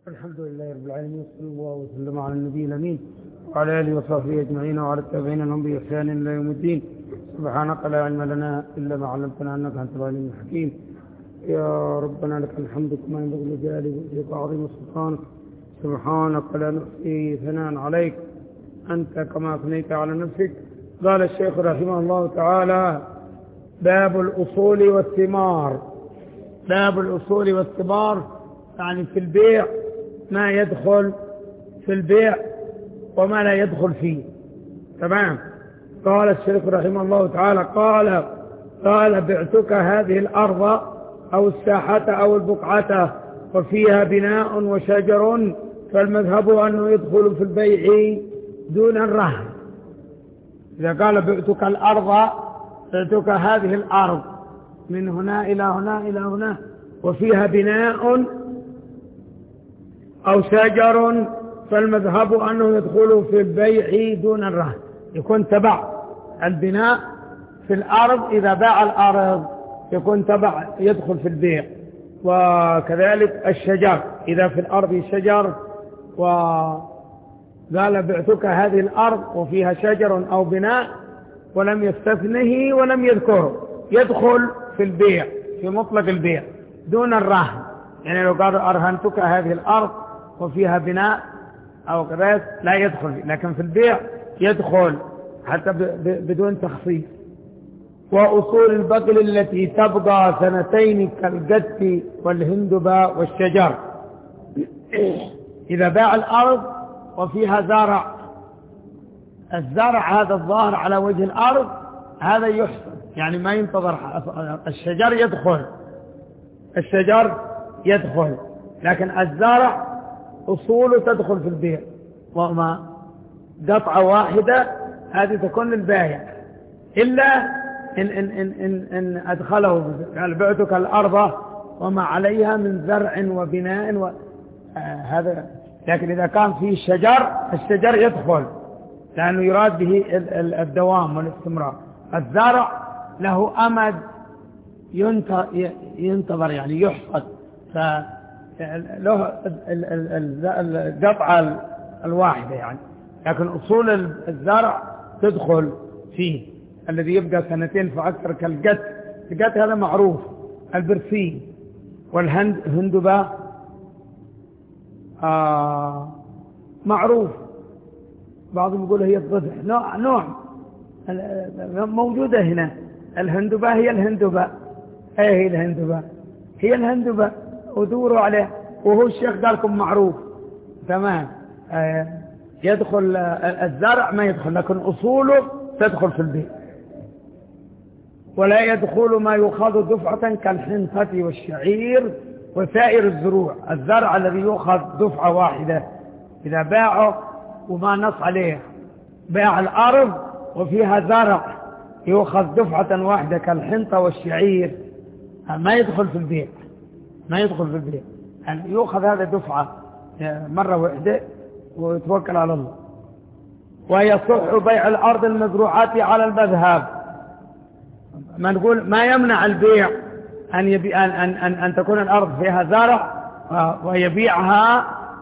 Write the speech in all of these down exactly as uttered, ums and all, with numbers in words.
الحمد لله رب العالمين، صلى الله وسلم على النبي الأمين وعلى آله وصحبه أجمعين وعلى التابعين لهم بإحسان إلى يوم الدين. سبحانك لا علم لنا إلا ما علمتنا إنك أنت العليم الحكيم. يا ربنا لك الحمد كما ينبغي لجلالك وجهك وعظيم سلطانك. سبحانك لا نحصي ثناء عليك أنت كما أثنيت على نفسك. قال الشيخ رحمه الله تعالى: باب الأصول والثمار. باب الأصول والثمار يعني في البيع ما يدخل في البيع وما لا يدخل فيه. تمام. قال الشيخ رحمه الله تعالى: قال قال بعتك هذه الأرض أو الساحة أو البقعة وفيها بناء وشجر، فالمذهب أنه يدخل في البيع دون الرهن. إذا قال بعتك الأرض، بعتك هذه الأرض من هنا إلى هنا إلى هنا وفيها بناء أو شجر، فالمذهب أنه يدخل في البيع دون الرهن. يكون تبع البناء في الأرض، إذا باع الأرض يكون تبع يدخل في البيع. وكذلك الشجر، إذا في الأرض شجر وقال بعتك هذه الأرض وفيها شجر أو بناء ولم يستثنه ولم يذكره، يدخل في البيع في مطلق البيع دون الرهن. يعني لو قال أرهنتك هذه الأرض وفيها بناء أو كذلك لا يدخل فيه، لكن في البيع يدخل حتى بدون تخصيص. وأصول البقل التي تبقى سنتين كالقدف والهندبة والشجر. إذا باع الأرض وفيها زرع، الزرع هذا الظاهر على وجه الأرض هذا يحصل، يعني ما ينتظر. الشجر يدخل الشجر يدخل لكن الزرع أصوله تدخل في البيع، وما قطعة واحدة هذه تكون للبائع، إلا إن, إن, إن, إن, إن أدخله. قال بعتك الأرض وما عليها من زرع وبناء و... آه هذا. لكن إذا كان فيه شجر، الشجر يدخل لأنه يراد به الدوام والاستمرار. الزرع له أمد ينتظر، يعني يحصد، فله القطعة الواحدة يعني. لكن أصول الزرع تدخل فيه، الذي يبقى سنتين فأكثر كالقت. القت هذا معروف، البرسيم والهندبة آه معروف. بعضهم يقول هي الضبع، نوع نوع موجودة هنا. الهندبة هي الهندبة، ايه هي الهندبة هي الهندبة ودوروا عليه. وهو الشيخ قال لكم معروف. تمام. آه يدخل الزرع ما يدخل، لكن أصوله تدخل في البيت. ولا يدخل ما يؤخذ دفعة كالحنطة والشعير وسائر الزروع. الزرع الذي يؤخذ دفعة واحدة إذا باعه وما نص عليه، باع الأرض وفيها زرع يؤخذ دفعة واحدة كالحنطة والشعير، ما يدخل في البيع ما يدخل في البيع يعني يؤخذ هذا دفعة مرة واحدة ويتوكل على الله. ويصح بيع الأرض المزروعات على المذهب. ما نقول ما يمنع البيع أن, يبيع أن, أن, أن, أن تكون الأرض فيها زرع ويبيعها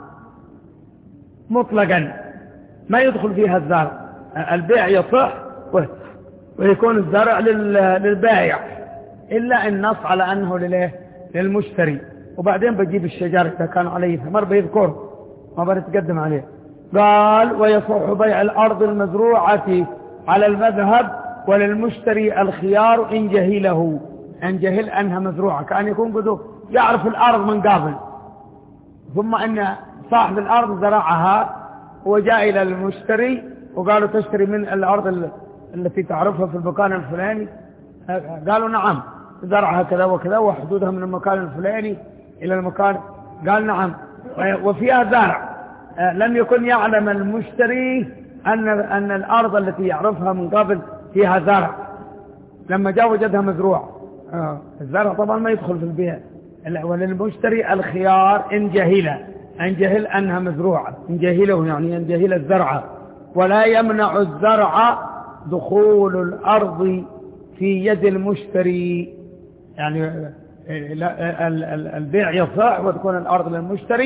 مطلقا، ما يدخل فيها الزرع. البيع يصح ويكون الزرع للبائع، إلا إن نص على أنه للمشتري. وبعدين بجيب الشجر إذا كان عليه ثمر بيذكره، ما بنتقدم عليه. قال: ويصح بيع الأرض المزروعة على المذهب وللمشتري الخيار إن جهله. إن جهل أنها مزروعة، كأن يكون قدو يعرف الأرض من قبل، ثم أن صاحب الأرض زرعها وجاء إلى المشتري وقالوا تشتري من الأرض التي تعرفها في المكان الفلاني. قالوا نعم، زرعها كذا وكذا وحدودها من المكان الفلاني إلى المكان. قال نعم، وفيها زرع. لم يكن يعلم المشتري أن أن الأرض التي يعرفها من قبل فيها زرع. لما جاء وجدها مزروع، الزرع طبعا ما يدخل في البيع. وللمشتري الخيار إن جهل إن جهل أنها مزروعة، إن جهله يعني إن جهل الزرع. ولا يمنع الزرع دخول الأرض في يد المشتري، يعني البيع يصح وتكون الأرض للمشتري،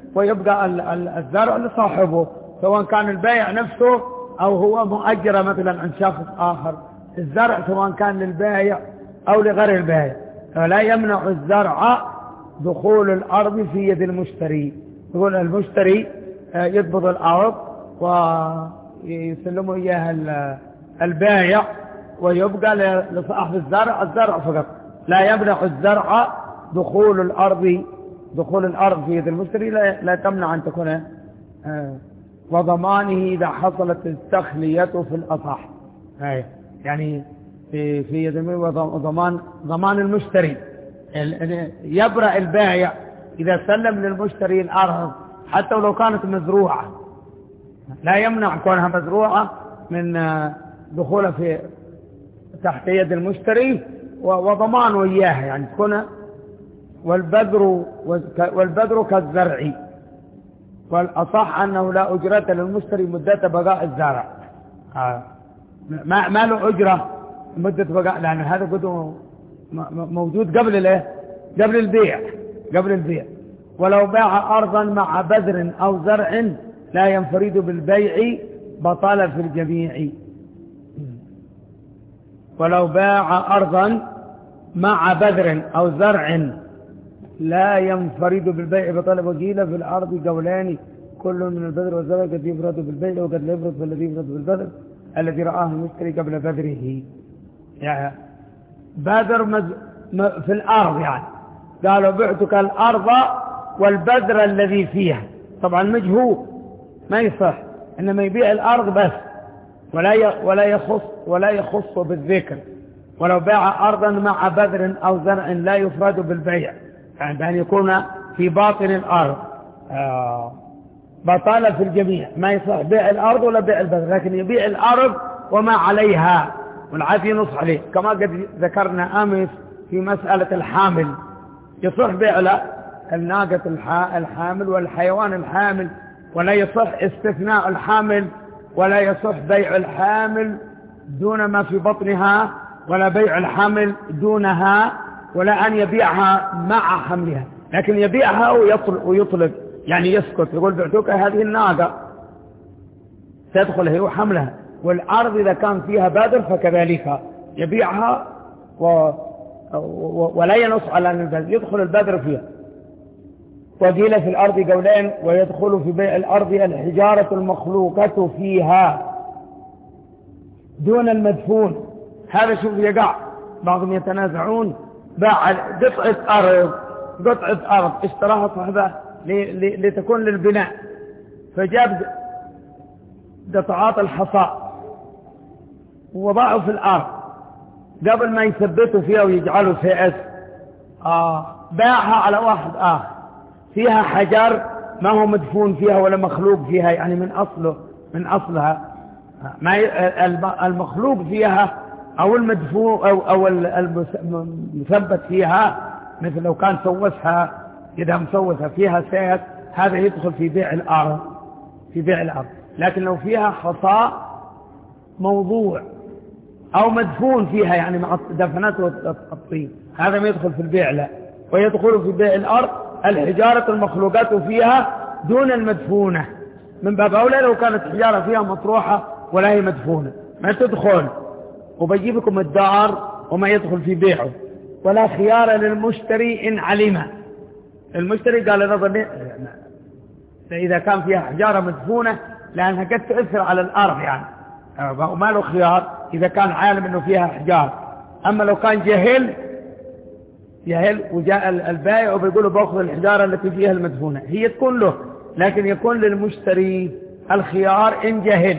ويبقى الزرع لصاحبه، سواء كان البائع نفسه أو هو مؤجر مثلا عن شخص آخر. الزرع سواء كان للبائع أو لغير البائع، فلا يمنع الزرع دخول الأرض في يد المشتري. يقول المشتري يضبط الأرض ويسلمه إياها البائع، ويبقى لصاحب الزرع الزرع فقط. لا يمنع الزرع دخول الأرض دخول الأرض في يد المشتري، لا, لا تمنع أن تكون وضمانه إذا حصلت التخلية في الأصح. يعني في في يد ضمان ضمان المشتري. يبرأ البائع إذا سلم للمشتري الأرض حتى ولو كانت مزروعة، لا يمنع كونها مزروعة من دخولها في تحت يد المشتري وضمانه إياها، يعني تكون والبذر والبذر كالزرع. والأصح أنه لا أجرة للمشتري مدة بقاء الزرع، ما ما له أجرة مدة بقاء، لأن هذا قد موجود قبل الايه قبل البيع قبل البيع. ولو باع أرضا مع بذر أو زرع لا ينفرد بالبيع بطل في الجميع. ولو باع أرضا مع بذر أو زرع لا ينفرد بالبيع بطل. وقيل في الأرض قولان، كل من البذر والزرع قد يفرد بالبيع وقد لا يفرد بالذي يفرد بالبذر الذي رآه المشتري قبل بذره. يعني بذر مز... م... في الأرض، يعني قالوا بعتك الأرض والبذر الذي فيها، طبعا مجهول ما يصح، إنما يبيع الأرض بس ولا ي... ولا يخص ولا يخص بالذكر. ولو باع أرضا مع بذر أو زرع لا يفرد بالبيع، يعني بأن يكون في باطن الأرض آه. بطالة في الجميع، ما يصح بيع الأرض ولا بيع البذر، لكن يبيع الأرض وما عليها والعادي نص عليه، كما قد ذكرنا أمس في مسألة الحامل. يصح بيع الناقة الحامل والحيوان الحامل، ولا يصح استثناء الحامل، ولا يصح بيع الحامل دون ما في بطنها، ولا بيع الحامل دونها، ولا أن يبيعها مع حملها، لكن يبيعها ويطلق, ويطلق يعني يسكت، يقول بعتك هذه الناقة تدخل هي وحملها. والأرض إذا كان فيها بادر فكذلك يبيعها و... و... ولا ينص على أن البادر يدخل البادر فيها. وقيل في الأرض قولين، ويدخل في بيع الأرض الحجارة المخلوقة فيها دون المدفون. هذا شوف يقع بعضهم يتنازعون، باع قطعة أرض قطعة أرض اشتراها صاحبه لتكون للبناء، فجاب قطعات الحصى ووضعوا في الأرض قبل ما يثبتوا فيها ويجعلوا فئة، آه باعها على واحد آخر فيها حجر ما هو مدفون فيها ولا مخلوق فيها، يعني من أصله من أصلها ما المخلوق فيها أو المدفون أو, أو المثبت فيها، مثل لو كان سوسها إذا مسوسها فيها سيد، هذا يدخل في بيع الأرض في بيع الأرض. لكن لو فيها حصى موضوع أو مدفون فيها يعني مع دفنات الطين، هذا ما يدخل في البيع. لا، ويدخل في بيع الأرض الحجارة المخلوقات فيها دون المدفونة، من باب أولى لو كانت حجارة فيها مطروحة ولا هي مدفونة ما تدخل، وبيجيبكم الدار وما يدخل في بيعه. ولا خيار للمشتري إن علم. المشتري قال نظر إذا كان فيها حجارة مدفونة لأنها قد تؤثر على الأرض، يعني وما له خيار إذا كان عالم أنه فيها حجارة. أما لو كان جهل جهل وجاء البائع وبيقوله باخذ الحجارة التي فيها المدفونة، هي تكون له، لكن يكون للمشتري الخيار إن جهل.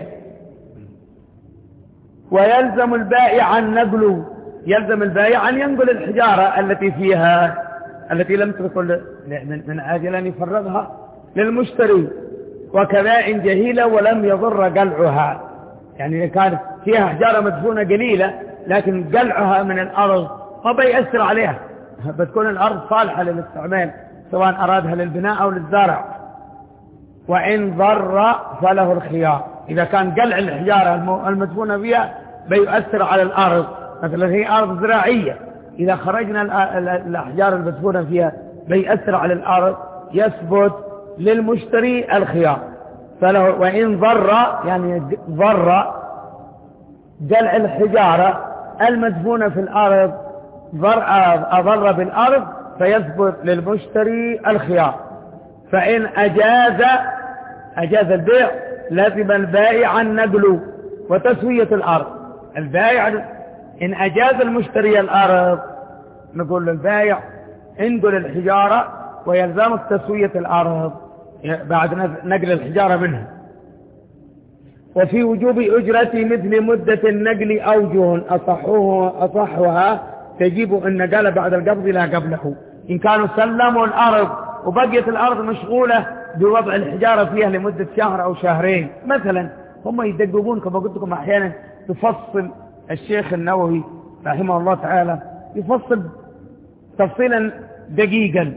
ويلزم البائع النقل، يلزم البائع أن ينقل الحجارة التي فيها التي لم تكن من أجل أن يفرغها للمشتري، وكذا إن جهيلة ولم يضر قلعها، يعني كانت فيها حجارة مدفونة قليلة لكن قلعها من الأرض ما بيأثر عليها، بتكون الأرض صالحة للاستعمال سواء أرادها للبناء أو للزرع. وإن ضر فله الخيار، إذا كان قلع الحجارة المدفونة فيها بيؤثر على الأرض، مثلا هي أرض زراعية إذا خرجنا الأحجار المدفونة فيها بيأثر على الأرض، يثبت للمشتري الخيار. فله وإن ضر يعني ضر جلع الحجارة المدفونة في الأرض أضر بالأرض فيثبت للمشتري الخيار. فإن أجاز أجاز البيع لزم البائع النقل وتسوية الأرض. البائع إن أجاز المشتري الأرض نقول للبائع انقل الحجارة ويلزمك تسوية الأرض بعد نقل الحجارة منها. وفي وجوب أجرة مثل مدة النقل أوجه أصحوه أصحها تجيب إن نقل بعد القبض لا قبله. إن كانوا سلموا الأرض وبقيت الأرض مشغولة بوضع الحجارة فيها لمدة شهر أو شهرين مثلا، هم يدققون كما قلت لكم أحيانا يفصل الشيخ النووي رحمه الله تعالى يفصل تفصيلا دقيقا.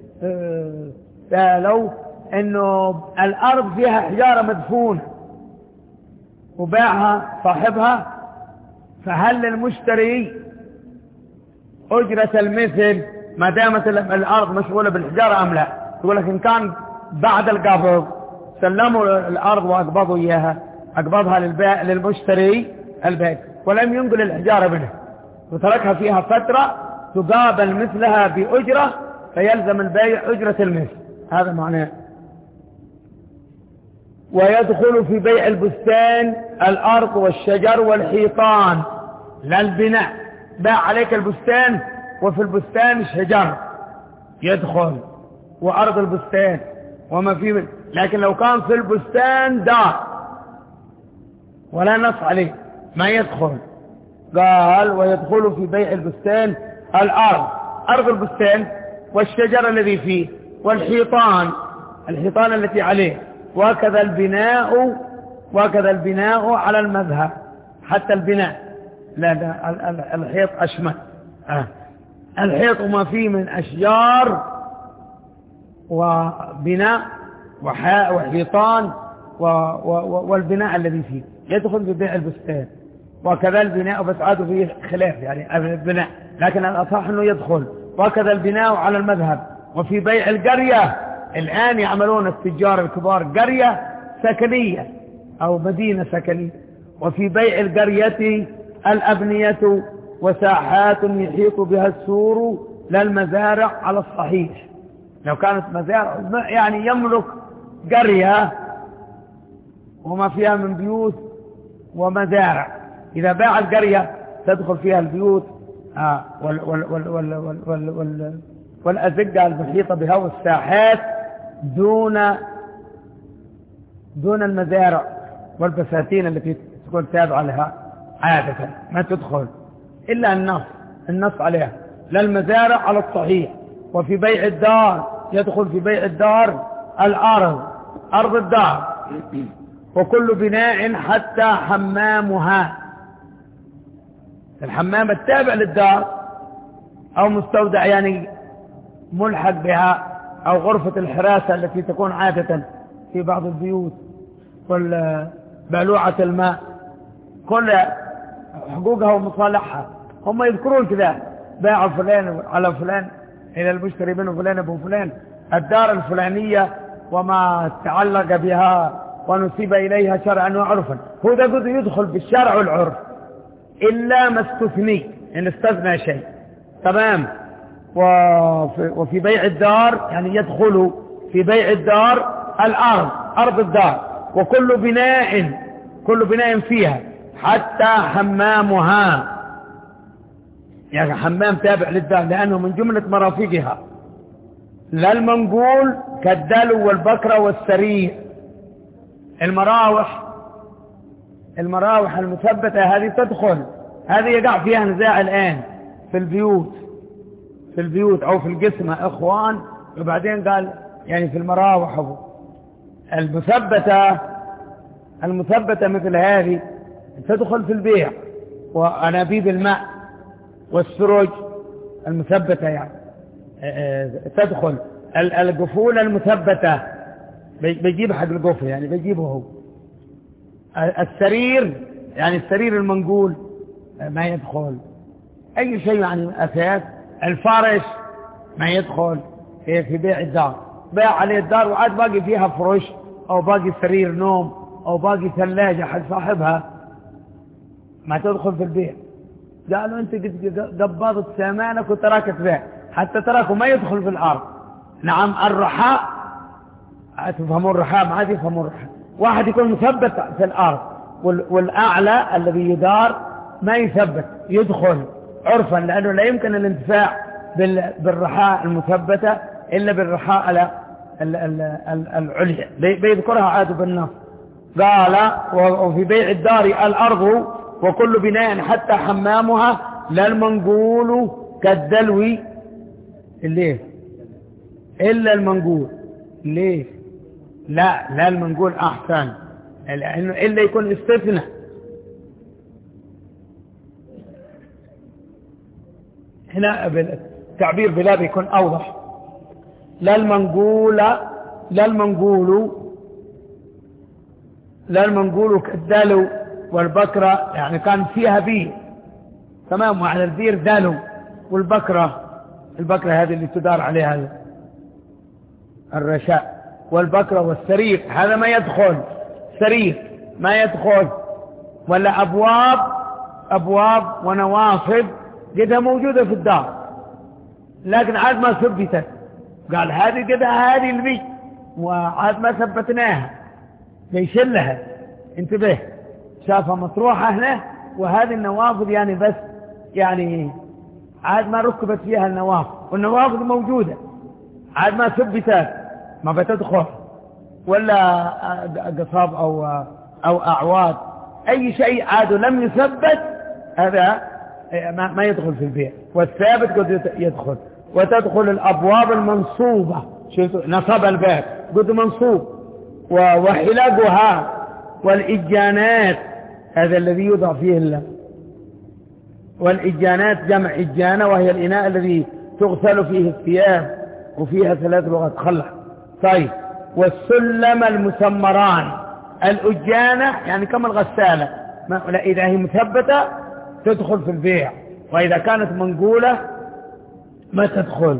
لو أنه الأرض فيها حجارة مدفونة وباعها صاحبها، فهل للمشتري أجرة المثل ما دامت الأرض مشغولة بالحجارة أم لا؟ يقول لك إن كان بعد القبض سلموا الأرض وأقبضوا إياها أقبضها للبائع للمشتري البائع ولم ينقل الحجارة منها وتركها فيها فترة تقابل مثلها بأجرة فيلزم البائع أجرة المثل. هذا معناه. ويدخل في بيع البستان الأرض والشجر والحيطان لا البناء. باع عليك البستان وفي البستان شجر يدخل وأرض البستان وما فيه، لكن لو كان في البستان دار ولا نص عليه ما يدخل. قال ويدخل في بيع البستان الأرض أرض البستان والشجر الذي فيه والحيطان الحيطان التي عليه، وكذا البناء وكذا البناء على المذهب. حتى البناء لا الحيط أشمل آه. الحيط وما فيه من أشجار وبناء وحيطان والبناء الذي فيه يدخل في بيع البستان. وكذا البناء بس عادوا فيه خلاف يعني البناء، لكن الأصح أنه يدخل. وكذا البناء على المذهب. وفي بيع القرية الآن يعملون التجار الكبار قرية سكنية أو مدينة سكنية. وفي بيع القرية الأبنية وساحات يحيط بها السور لا المزارع على الصحيح. لو كانت مزارع يعني يملك قرية وما فيها من بيوت ومزارع، إذا باع القرية تدخل فيها البيوت آه وال وال وال وال وال وال وال والأزقة المحيطة بها والساحات دون دون المزارع والبساتين التي تكون تابعة لها عادة ما تدخل إلا النص النص عليها لا المزارع على الصحيح. وفي بيع الدار يدخل في بيع الدار الأرض أرض الدار وكل بناء حتى حمامها. الحمام التابع للدار أو مستودع يعني ملحق بها أو غرفة الحراسة التي تكون عادة في بعض البيوت كل بلوعة الماء كل حقوقها ومصالحها. هم يذكرون كذا باع فلان على فلان إلى المشتري منه فلان أبو فلان الدار الفلانية وما تعلق بها ونسيب إليها شرعا وعرفا. هو ده قد يدخل بالشرع والعرف إلا ما استثني إن استثنى شيء تمام. وفي, وفي بيع الدار يعني يدخل في بيع الدار الأرض أرض الدار وكل بناء كل بناء فيها حتى حمامها يعني حمام تابع للدار لأنه من جملة مرافقها لا المنقول كالدلو والبكرة والسرير. المراوح المراوح المثبتة هذه تدخل هذه يقع فيها نزاع الآن في البيوت في البيوت أو في القسمة إخوان وبعدين قال يعني في المراوح المثبتة المثبتة مثل هذه تدخل في البيع. وأنابيب الماء والسروج المثبتة يعني تدخل. القفول المثبتة بيجيب حق القفل يعني بيجيبه هو. السرير يعني السرير المنقول ما يدخل أي شيء يعني أساس. الفارش ما يدخل في بيع الدار باع عليه الدار وعاد باقي فيها فرش أو باقي سرير نوم أو باقي ثلاجة حق صاحبها، ما تدخل في البيع. قالوا أنت قد قبضت ثمنك وتراك تبيع، حتى تراكه ما يدخل في الأرض. نعم الرحاء، تفهمون الرحاء؟ ما عاد يفهمون الرحاء. واحد يكون مثبت في الأرض والأعلى الذي يدار ما يثبت، يدخل عرفا، لأنه لا يمكن الانتفاع بالرحاء المثبتة إلا بالرحاء على العليا، بيذكرها عاد بالنص. قال وفي بيع الدار الأرض وكل بناء حتى حمامها لا المنقول كالدلو. ليه إلا المنقول؟ ليه لا لا المنقول أحسن، لأنه إلا يكون استثناء. هنا التعبير بلا بيكون أوضح. لا المنقول لا المنقول لا المنقول كالدلو والبكرة، يعني كان فيها بير تمام، وعلى البير دلو، والبكرة البكرة هذه اللي تدار عليها الرشاء، والبكرة والسرير هذا ما يدخل، سرير ما يدخل، ولا أبواب أبواب ونواصب قدها موجودة في الدار لكن عاد ما ثبتت. قال هذه قدها هذه البيت وعاد ما ثبتناها، بيشلها. انتبه، شافها مطروحة هنا وهذه النوافذ يعني بس يعني عاد ما ركبت فيها النوافذ، والنوافذ موجودة عاد ما ثبتت، ما بتدخل، ولا قصاب أو أو أعواد أي شيء عاد لم يثبت هذا ما يدخل في البيع. والثابت قد يدخل. وتدخل الأبواب المنصوبة، نصب الباب قد منصوب، وحلقها والإجانات، هذا الذي يوضع فيه الله. والإجانات جمع إجانة، وهي الإناء الذي تغسل فيه الثياب، وفيها ثلاث لغات خلع. طيب، والسلم المسمران، الأجانة يعني كما الغسالة، إذا هي مثبتة تدخل في البيع، وإذا كانت منقولة ما تدخل.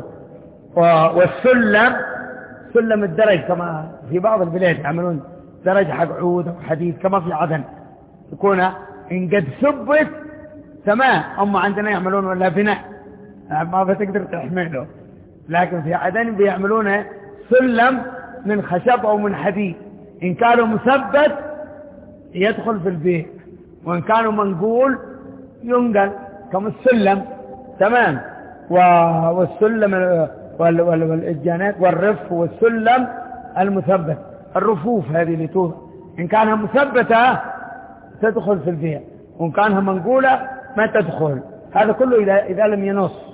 والسلم سلم الدرج، كما في بعض البلاد يعملون درج حق عود وحديد كما في عدن، يكون إن قد ثبت تمام. أما عندنا يعملون ولا بناء ما بتقدر تحمله، لكن في عدن بيعملونه سلم من خشب أو من حديد، إن كانوا مثبت يدخل في البيت، وإن كانوا منقول ينقل كما السلم تمام. والسلم والإجانات والرف والسلم المثبت، الرفوف هذه اللي توضع إن كانها مثبتة تدخل في البيع، وإن كانها منقولة ما تدخل. هذا كله إذا, إذا لم ينص.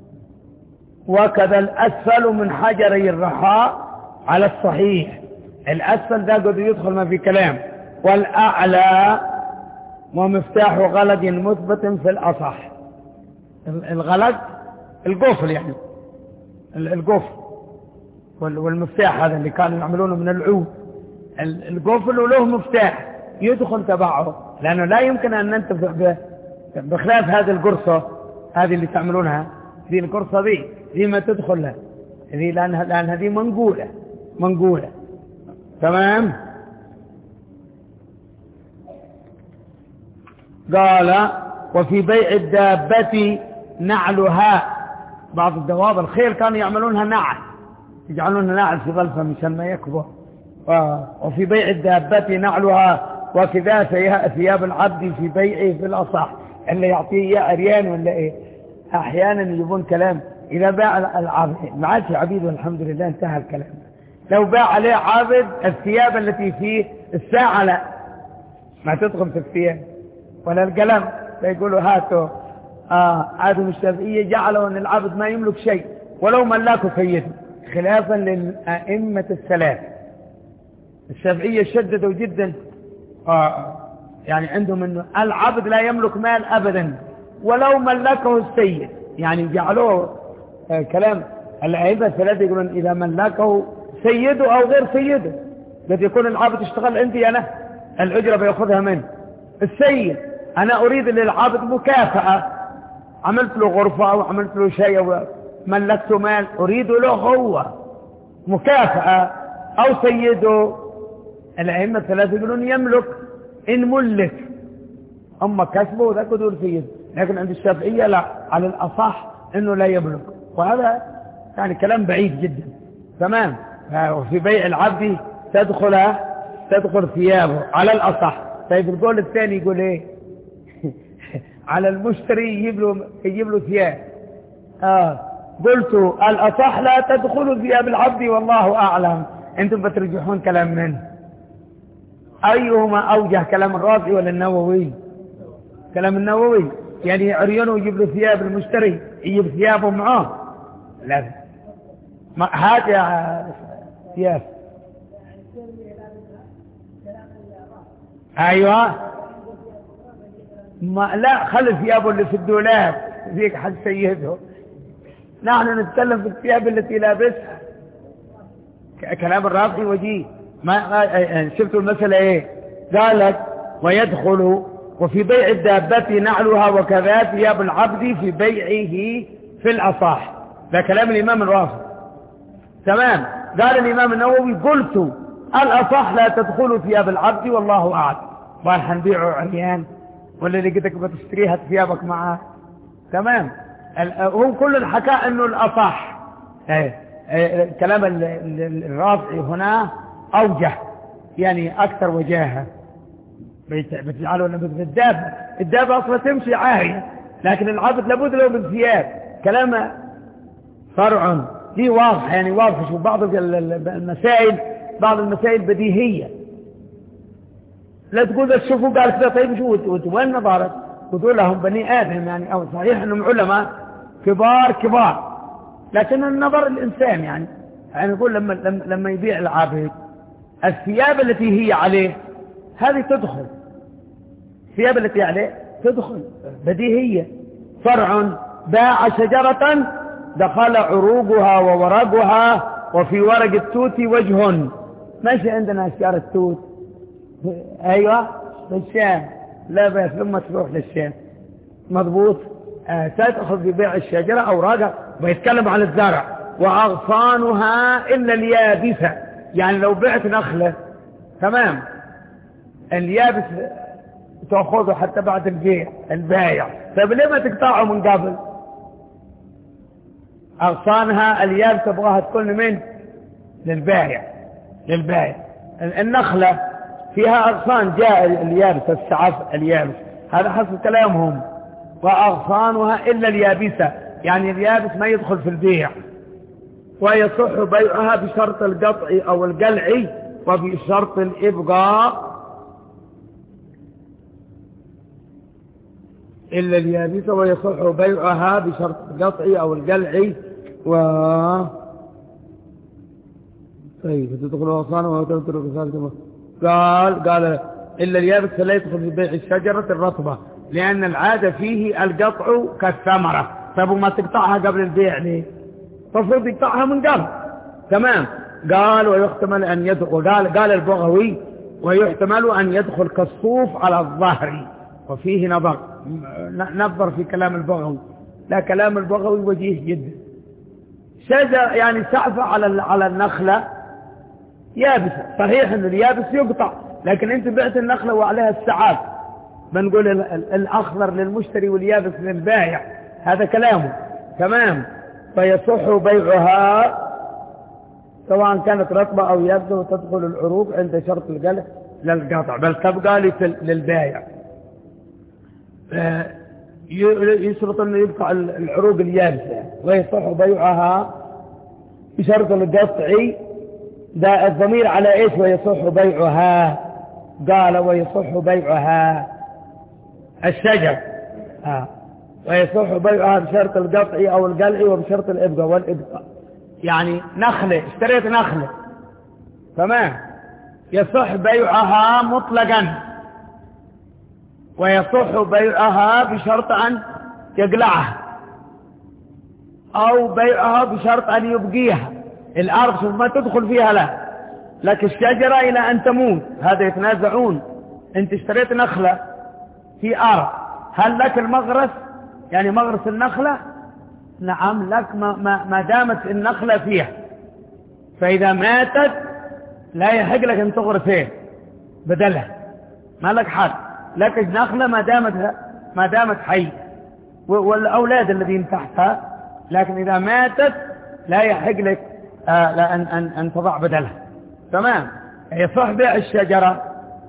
وكذا الأسفل من حجري الرحاء على الصحيح، الأسفل ده قد يدخل ما في كلام. والأعلى ومفتاح غلق مثبت في الأصح. الغلق القفل يعني القفل، والمفتاح هذا اللي كانوا يعملونه من العود، القفل وله مفتاح يدخل تبعه، لأنه لا يمكن أن ننتفع بخلاف هذه القرصة هذه اللي تعملونها، ذي القرصة ذي ذي ما تدخل لها ذي، لأنها لأن هذه منقولة منقولة تمام. قال وفي بيع الدابة نعلها، بعض الدواب الخيل كانوا يعملونها نعل، يجعلونها نعل في ظلفة مشان ما يكبر. وفي بيع الدابة نعلها، وكذا ثياب العبد في بيعه في الأصح، اللي يعطيه عريان ولا إيه. أحيانا يجيبون كلام إذا باع العبد ما عادش عبيد والحمد لله انتهى الكلام. لو باع عليه عبد الثياب التي فيه الساعة لا ما تدخل في الثياب ولا القلم، فيقولوا هاتوا آه عادوا الشافعية جعلوا أن العبد ما يملك شيء ولو ملاكه سيده، خلافا للأئمة الثلاث. الشافعية شددوا جدا آه يعني عندهم أنه العبد لا يملك مال أبدا ولو ملكه السيد، يعني جعلوه آه كلام الأئمة الثلاثة يقولون إذا ملكه سيده أو غير سيده، قد يكون العبد اشتغل عندي أنا الأجرة بيأخذها منه السيد، أنا أريد للعبد مكافأة، عملت له غرفة أو عملت له شيء أو ملكته مال أريد له هو، مكافأة أو سيده. الأئمة الثلاثة يقولون يملك إن ملك، أما كسبه وذاك دور سيد. لكن عند الشافعية لا، على الأصح إنه لا يملك، وهذا يعني كلام بعيد جدا. تمام. وفي بيع العبد تدخل تدخل ثيابه على الأصح. طيب القول الثاني يقول إيه؟ على المشتري يجيب له يجيب له ثياب. آه قلت الأصح لا تدخل ثياب العبد والله أعلم. أنتم بترجحون كلام منه، أيهما أوجه، كلام الرافعي ولا النووي؟ كلام النووي. يعني عريانه يجيب له ثياب المشتري، يجيب ثيابه معاه؟ لا، هات يا ثياب. أيوة، ما لا، خلي ثيابه اللي في الدولاب ذيك حد سيده. نحن نتكلم في الثياب التي لابسها. كلام الرافعي وجيه. ما شفتوا المسألة ايه؟ قالت ويدخل وفي بيع الدابة نعلها وكذا ثياب العبد في بيعه في الأصح. ده كلام الإمام الرافعي. تمام. قال الإمام النووي قلت الأصح لا تدخل ثياب العبد والله أعلم. قال حنبيعه عريان ولا اللي قدك بتشتريها ثيابك معاه؟ تمام. هم كل الحكاء انه الأصح. ايه كلام الرافعي هنا أوجه، يعني أكثر وجاهة. بتجعله بالدابة، الدابة أصلا تمشي عارية، لكن العبد لابد له من ثياب. كلام فرع دي واضح، يعني واضح. شوف بعض المسائل بعض المسائل بديهية، لا تقول تشوفوا قال كذا. طيب شو وين نظرت؟ وتقول لهم بني آدم يعني، أو صحيح أنهم علماء كبار كبار، لكن النظر الإنسان يعني. يعني نقول لما لما يبيع العابد الثياب التي هي عليه هذه تدخل، الثياب التي عليه تدخل بديهية. فرع باع شجرة دخل عروقها وورقها وفي ورق التوت وجه. ماشي عندنا أشجار التوت، أيوة بالشام، لا بأس لما تروح للشام مضبوط. آه تدخل في بيع الشجرة أوراقها، ويتكلم عن الزرع. وأغصانها إلا اليابسة، يعني لو بعت نخلة تمام اليابس تأخذه حتى بعد البيع البايع. طيب ليه ما تقطعه من قبل؟ أغصانها اليابس تبغاها تكون من للبايع للبايع. النخلة فيها أغصان، جاء اليابس السعف اليابس، هذا حسب كلامهم. وأغصانها إلا اليابسة، يعني اليابس ما يدخل في البيع. ويصح بيعها بشرط القطع أو القلع وبشرط الإبقاء إلا اليابسة. ويصح بيعها بشرط القطع أو القلع و طيب تدخل أغصانها وتدخل رسالة. قال قال إلا اليابس فلا يدخل في بيع الشجرة الرطبة، لأن العادة فيه القطع كالثمرة. طيب وما تقطعها قبل البيع ليه؟ المفروض يقطعها من قبل. تمام. قال ويحتمل أن يدخل، قال قال البغوي ويحتمل أن يدخل كالصوف على الظهر. وفيه نظر نظر في كلام البغوي، لا كلام البغوي وجيه جدا. شجر يعني سعفة على على النخلة يابسة، صحيح أن اليابس يقطع، لكن أنت بعت النخلة وعليها السعاف، بنقول الأخضر للمشتري واليابس للبائع، هذا كلامه. تمام. فيصح بيعها سواء كانت رطبة أو يابسة، وتدخل العروق عند شرط القلع للقطع، بل تبقى للبائع. يشرط أنه يبقى العروق اليابسة. ويصح بيعها بشرط القطع. ده الضمير على إيش؟ ويصح بيعها. قال ويصح بيعها الشجر. آه. ويصح بيعها بشرط القطع أو القلع وبشرط الإبقاء والإبقاء. يعني نخلة، اشتريت نخلة تمام، يصح بيعها مطلقا، ويصح بيعها بشرط أن يقلعها، أو بيعها بشرط أن يبقيها. الأرض ما تدخل فيها لا، لكن الشجرة إلى أن تموت هذا يتنازعون. أنت اشتريت نخلة في أرض، هل لك المغرس؟ يعني مغرس النخلة؟ نعم لك ما, ما, ما دامت النخلة فيها. فإذا ماتت لا يحق لك أن تغرسين بدلها، ما لك حق، لك نخلة ما دامت ما دامت حي والأولاد الذين تحتها، لكن إذا ماتت لا يحق لك آه لا أن, أن, أن تضع بدلها. تمام. يصح بيع الشجرة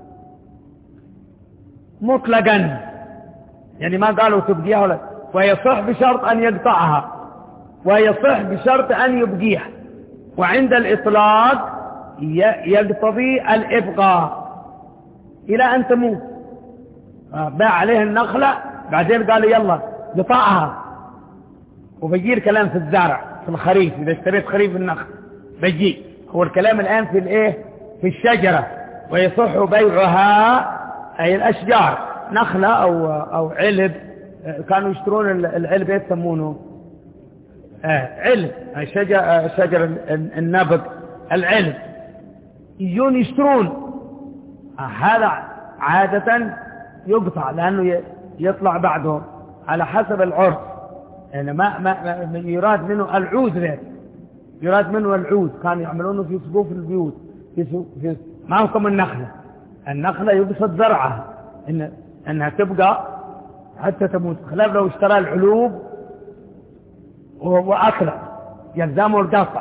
مطلقا، يعني ما قالوا تبقيها ولا، ويصح بشرط أن يقطعها، ويصح بشرط أن يبقيها، وعند الإطلاق يقتضي الإبقاء إلى أن تموت. باع عليه النخلة بعدين قال يلا قطعها، وبيجي الكلام في الزرع في الخريف، إذا اشتريت خريف النخل بيجي هو الكلام الآن في الإيه في الشجرة. ويصح بيعها أي الأشجار، نخلة أو أو علب، كانوا يشترون العلب يسمونه آه علب، شجر شجر النبق العلب، يجون يشترون آه هذا عادة يقطع لأنه يطلع بعده على حسب العرف، يعني ما ما ما يراد منه العود، ذلك يراد منه العود، كانوا يعملونه في سقوف البيوت في في ما هو كم النخلة. النخلة يقصد زرعها إن أنها تبقى حتى تموت، خلاف لو اشترى العلوب وأكله يلزمه القطع.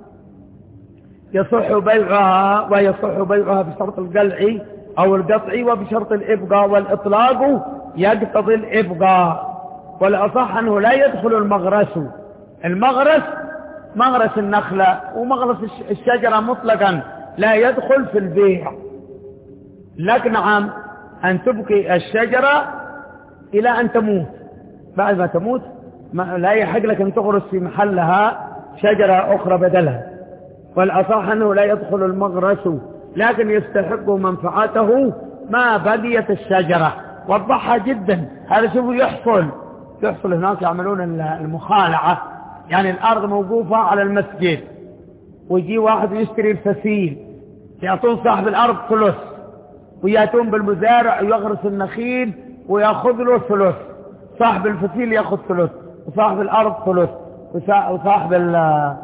يصح بيعها، ويصح بيعها بشرط القلع أو القطع، وبشرط الإبقاء، والإطلاق يقتضي الإبقاء. والأصح أنه لا يدخل المغرس، المغرس مغرس النخلة ومغرس الشجرة مطلقا لا يدخل في البيع. لك نعم أن تبقي الشجرة إلى أن تموت، بعد ما تموت ما لا يحق لك أن تغرس في محلها شجرة أخرى بدلها. والأصح أنه لا يدخل المغرس، لكن يستحق منفعته ما بقيت الشجرة. وضحها جدا، هذا شوفوا يحصل يحصل هناك يعملون المخالعة، يعني الأرض موقوفة على المسجد ويجي واحد يشتري الفسيل، يعطون صاحب الأرض ثلث، ويأتون بالمزارع يغرس النخيل ويأخذ له ثلث، صاحب الفسيل يأخذ ثلث، وصاحب الأرض ثلث، وصاحب ال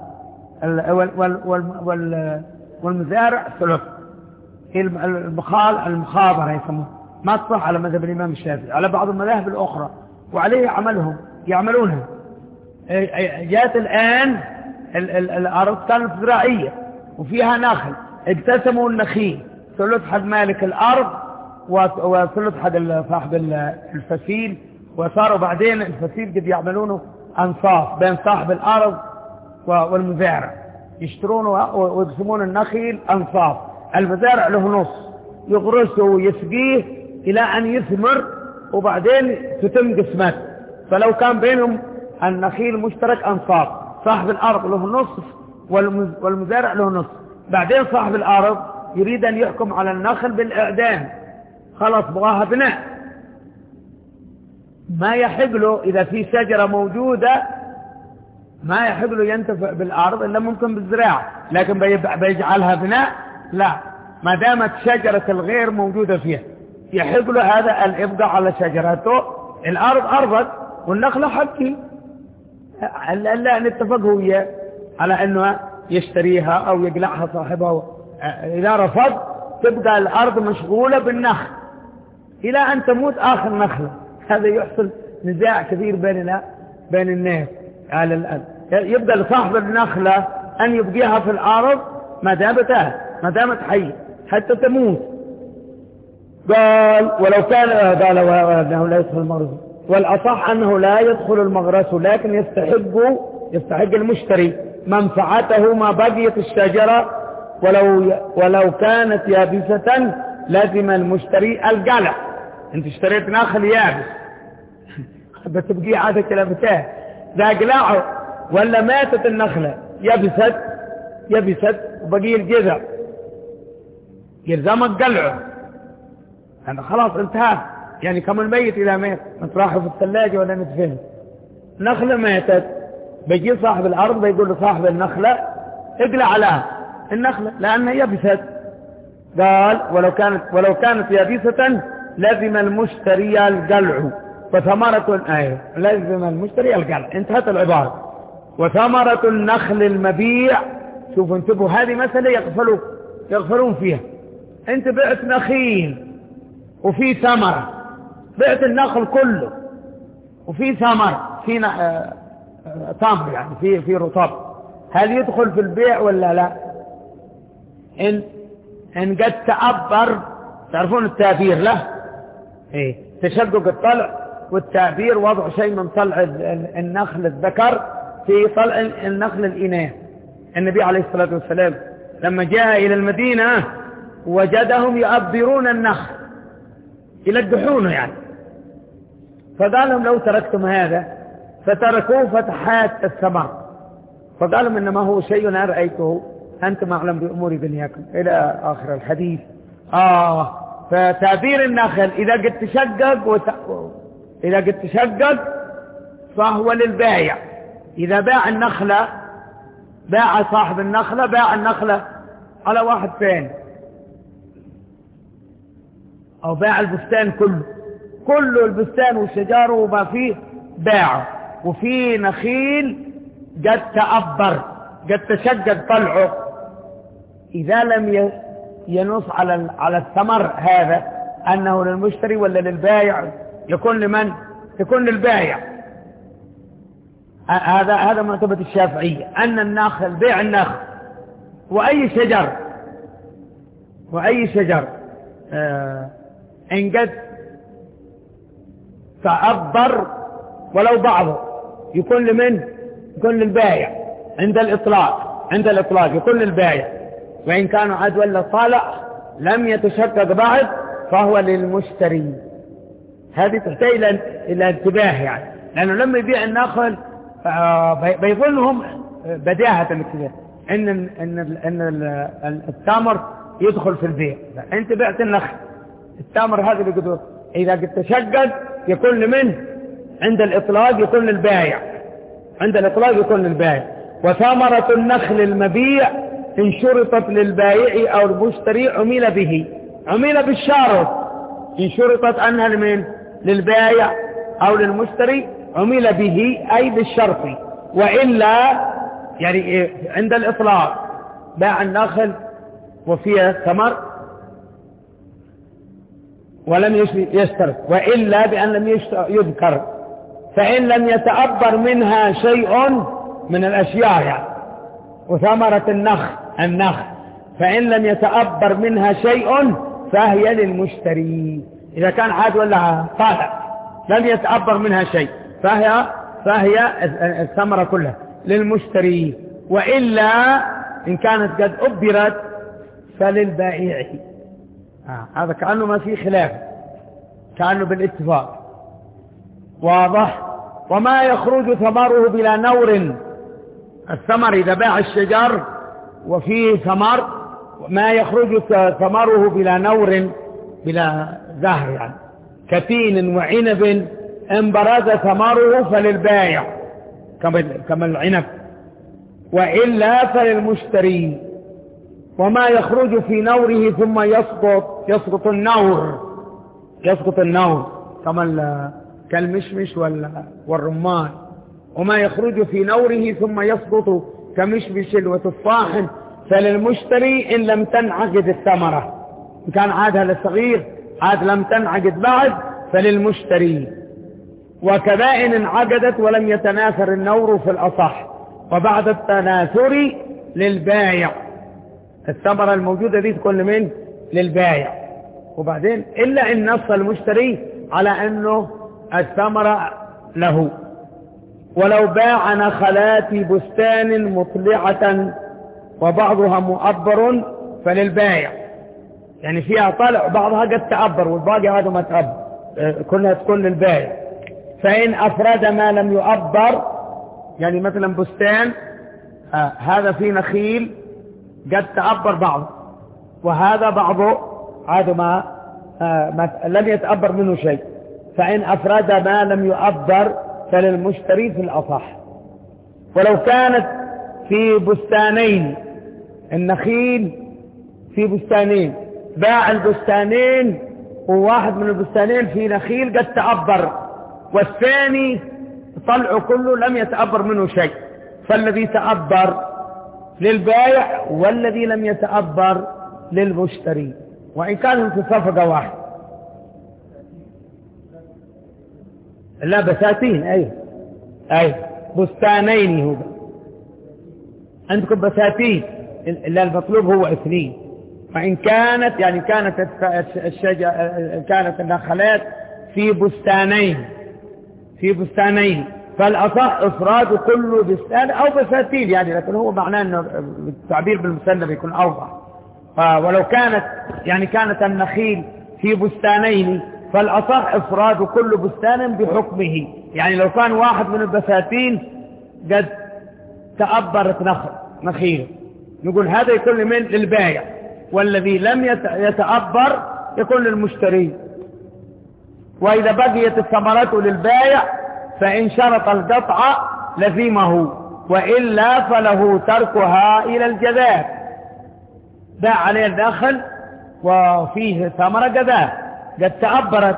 والمزارع ثلث. المخال المخابرة يسموه، ما تصح على مذهب الإمام الشافعي، على بعض المذاهب الأخرى، وعليه عملهم يعملونها. جاءت الآن الأرض كانت زراعية وفيها نخل، اقتسموا النخيل، ثلث حق مالك الأرض وثلث حق صاحب الفسيل، وصاروا بعدين الفسيل قد يعملونه أنصاف بين صاحب الأرض والمزارع، يشترونه ويقسمون النخيل أنصاف، المزارع له نص يغرسه ويسقيه إلى أن يثمر، وبعدين تتم قسمته. فلو كان بينهم النخيل مشترك أنصاف، صاحب الأرض له نص والمزارع له نص، بعدين صاحب الأرض يريد أن يحكم على النخل بالإعدام، خلاص بغاها بناء، ما يحق له إذا في شجرة موجودة ما يحق له ينتفع بالأرض إلا ممكن بالزراعة، لكن بيجعلها بناء لا، ما دامت شجرة الغير موجودة فيها يحق له هذا الإبقاء على شجرته. الأرض أرضك والنخلة حقي، لا نتفق هو على أنه يشتريها أو يقلعها صاحبها، إذا رفض تبقى الأرض مشغولة بالنخل إلى أن تموت آخر نخلة. هذا يحصل نزاع كثير بين بين الناس على الأرض، يبقى لصاحب النخلة أن يبقيها في الأرض ما دامتها ما دامت حية حتى تموت. قال ولو كان قال أنه لا يدخل المغرس، والأصح أنه لا يدخل المغرس، لكن يستحق يستحق المشتري منفعته ما بقيت الشجرة، ولو ولو كانت يابسة لازم المشتري القلع. انت اشتريت نخل يابس بتبقي عادة كلابتاه، ذا قلعه ولا ماتت النخلة يبست يبست وبقي الجذع يلزمك قلعه، يعني خلاص انتهى، يعني كم الميت إذا مات نطرحه في الثلاجة ولا ندفنه. نخلة ماتت بيجي صاحب الأرض بيقول لصاحب النخلة اقلع لها النخلة لأنها يبست. قال ولو كانت ولو كانت يابسة لازم المشتري القلع، وثمرة آية لازم المشتري القلع، انتهت العبارة. وثمرة النخل المبيع شوفوا انتبهوا، هذه مسألة يغفلوا يغفلون فيها. انت بعت نخيل وفي ثمرة، بعت النخل كله وفي ثمر، في تمر يعني في في رطب، هل يدخل في البيع ولا لا؟ ان ان قد تعبر، تعرفون التعبير له ايه؟ تشقق الطلع، والتعبير وضع شيء من طلع النخل الذكر في طلع النخل الإناث. النبي عليه الصلاة والسلام لما جاء إلى المدينة وجدهم يؤبرون النخل، يلقحونه يعني، فقال لهم لو تركتم هذا، فتركوه فتحات الثمر، فقال لهم إنما هو شيء أنا رأيته، أنتم أعلم بأمور دنياكم، إلى آخر الحديث. آه فتعبير النخل إذا قد تشقق وت... إذا قد تشقق فهو للبايع. إذا باع النخلة، باع صاحب النخلة باع النخلة على واحد ثاني، أو باع البستان كله، كله البستان والشجار وما فيه باعه، وفي نخيل قد تأبر قد تشقق طلعه، إذا لم ينص على على الثمر هذا أنه للمشتري ولا للبايع، يكون لمن؟ يكون للبايع. هذا هذا مرتبة الشافعية، أن النخل، بيع النخل وأي شجر وأي شجر آه إن قد تعبر ولو بعضه، يكون لمن؟ يكون للبايع عند الإطلاق، عند الإطلاق يكون للبايع، وإن كانوا عاد ولا طالع لم يتشقق بعد فهو للمشتري. هذه تحتاج إلى إلى انتباه يعني، لأنه لما يبيع النخل بيظنهم بداهة كده إن إن إن التمر يدخل في البيع. أنت بعت النخل، التمر هذا اللي قدر إذا قد تشقق يكون لمن؟ عند الإطلاق يكون للبايع، عند الإطلاق يكون للبايع. وثمرة النخل المبيع إن شرطت للبائع أو المشتري عمل به، عمل بالشارط، إن شرطت أنها لمن؟ للبائع أو للمشتري عمل به أي بالشرط، وإلا يعني عند الإطلاق باع النخل وفيها ثمر ولم يشترط، وإلا بأن لم يذكر، فإن لم يتأبر منها شيء من الأشياء يعني، وثمرة النخل النخل فإن لم يتأبر منها شيء فهي للمشتري. إذا كان عاد ولا طالع لم يتأبر منها شيء فهي فهي الثمرة كلها للمشتري، وإلا إن كانت قد أبرت فللبائع. آه. هذا كأنه ما في خلاف، كأنه بالاتفاق واضح. وما يخرج ثمره بلا نور، الثمر إذا باع الشجر وفيه ثمر، ما يخرج ثمره بلا نور بلا زهر يعني، كتين وعنب إن برز ثمره فللبائع كما العنب، وإلا فللمشتري. وما يخرج في نوره ثم يسقط، يسقط النور، يسقط النور كما كالمشمش والرمان. وما يخرج في نوره ثم يسقط كمشمش وتفاح فللمشتري إن لم تنعقد الثمرة، إن كان عادها للصغير عاد لم تنعقد بعد فللمشتري. وكبائن انعقدت ولم يتناثر النور في الأصح، وبعد التناثر للبايع، الثمرة الموجودة دي تكون لمن؟ للبايع. وبعدين إلا إن نص المشتري على أنه الثمرة له. ولو باع نخلات بستان مطلعة وبعضها مؤبر فللبايع، يعني فيها طلع بعضها قد تأبر والباقي هذا ما تأبر، كلها تكون للبايع. فإن أفرد ما لم يؤبر، يعني مثلا بستان آه هذا فيه نخيل قد تأبر بعضه، وهذا بعضه هذا ما, آه ما لم يتأبر منه شيء، فإن أفرد ما لم يؤبر فللمشتري في الأصح. ولو كانت في بستانين، النخيل في بستانين، باع البستانين وواحد من البستانين في نخيل قد تأبر والثاني طلعه كله لم يتأبر منه شيء، فالذي تأبر للبائع والذي لم يتأبر للمشتري، وإن كانوا في صفقة واحدة. لا بساتين، أي أي بستانين، هو عندكم بساتين، إلا المطلوب هو اثنين. فإن كانت يعني كانت الشجر كانت النخلات في بستانين في بستانين فالأصح إفراد كل بستان أو بساتين يعني، لكن هو معناه أنه التعبير بالمثنى بيكون أوضح. ولو كانت يعني كانت النخيل في بستانين فالأصح إفراد كل بستان بحكمه، يعني لو كان واحد من البساتين قد تأبرت نخل نخيل نقول هذا يكون من للبائع، والذي لم يتأبر يكون للمشتري. وإذا بقيت الثمرة للبائع فإن شرط القطع لزمه، وإلا فله تركها إلى الجذاذ. باع عليه النخل وفيه ثمرة جذاذ قد تأبرت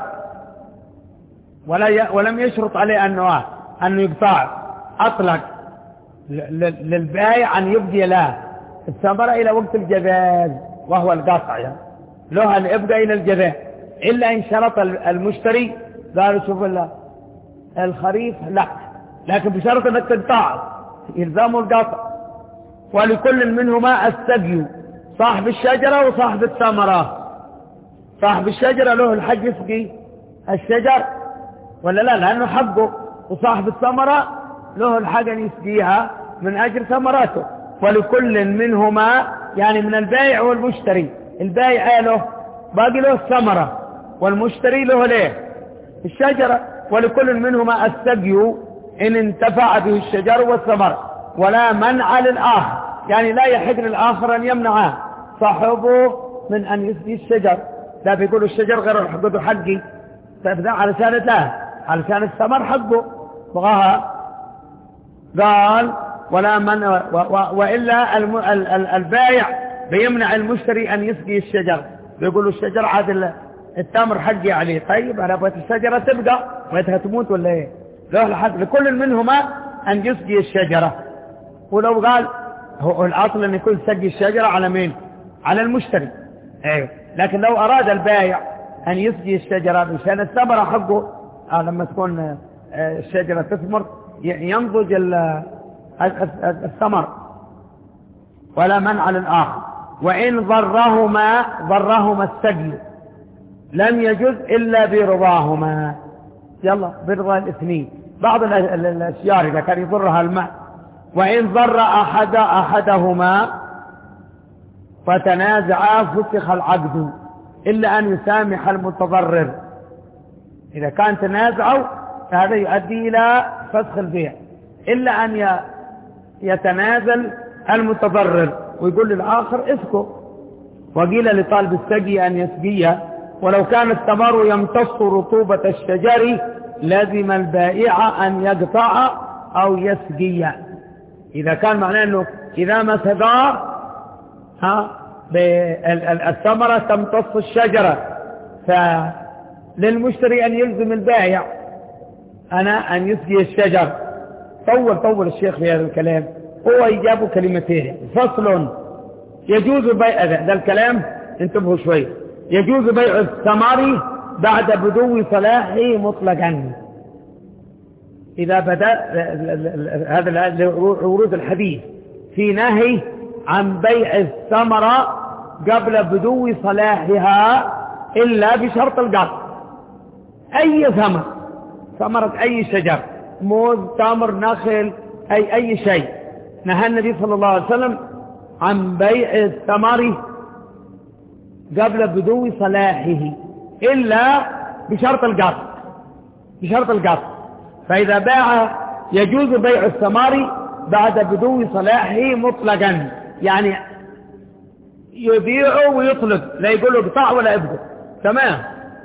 ولا ي... ولم يشرط عليه أنه أنه يقطع، أطلق للبائع أن يبدي له الثمرة إلى وقت الجذاذ وهو القطع، يعني له أن يبقى إلى الجذاذ، إلا إن شرط المشتري قالوا شوف الله الخريف لا، لكن بشرط أنك تقطع إلزام القطع. ولكل منهما السقي، صاحب الشجرة وصاحب الثمرة. صاحب الشجرة له الحق يسقي الشجر ولا لا، لأنه حقه، وصاحب الثمرة له الحق أن يسقيها من أجل ثمراته. ولكل منهما يعني من البائع والمشتري، البائع له باقي له الثمرة والمشتري له ليه الشجرة. ولكل منهما السقي إن انتفع به الشجر والثمر، ولا منع للآخر، يعني لا يحق للآخر أن يمنع صاحبه من أن يسقي الشجر. لا بيقولوا الشجر غير حقه حقي، فإذا علشان لا علشان الثمر حقه بغاها قال ولا من و و وإلا الم ال ال البائع بيمنع المشتري أن يسقي الشجر، بيقولوا الشجر عاد التمر حقي عليه. طيب أنا بغيت الشجرة تبقى بغيتها تموت ولا إيه؟ له الحق لكل منهما أن يسقي الشجرة. ولو قال هو الأصل أن يكون سقي الشجرة على مين؟ على المشتري. أيوه، لكن لو أراد البائع أن يسقي الشجرة مشان الثمرة حقه، آه لما تكون الشجرة تثمر ينضج الثمر، ولا منع للآخر. وإن ضرهما ضرهما السقي لم يجز إلا برضاهما، يلا برضا الاثنين. بعض الأشجار إذا كان يضرها الماء، وإن ضر أحد أحدهما فتنازعا فسخ العقد إلا أن يسامح المتضرر. إذا كان تنازعوا فهذا يؤدي إلى فسخ البيع، إلا أن يتنازل المتضرر ويقول للآخر اسكو. وقيل لطالب السقي أن يسقيه، ولو كان الثمر يمتص رطوبة الشجر لازم البائع أن يقطع أو يسقي. إذا كان معناه أنه إذا ما سقى ها الثمرة تمتص الشجرة، فللمشتري أن يلزم البائع أنا أن يسقي الشجر. طول طول الشيخ في هذا الكلام، هو يجابوا كلمتين. فصل يجوز بيع، ده الكلام انتبهوا شوي، يجوز بيع الثمر بعد بدو صلاحه مطلقا. إذا بدأ هذا ورود الحديث في نهي عن بيع الثمرة قبل بدو صلاحها إلا بشرط القطع. أي ثمر، ثمرة أي شجر، موز، تمر، نخل، أي أي شيء، نهى النبي صلى الله عليه وسلم عن بيع الثمر قبل بدو صلاحه إلا بشرط القطع، بشرط القطع. فإذا باع يجوز بيع الثمر بعد بدو صلاحه مطلقا، يعني يبيعه ويطلق، لا يقول له اقطع ولا ابدأ، تمام.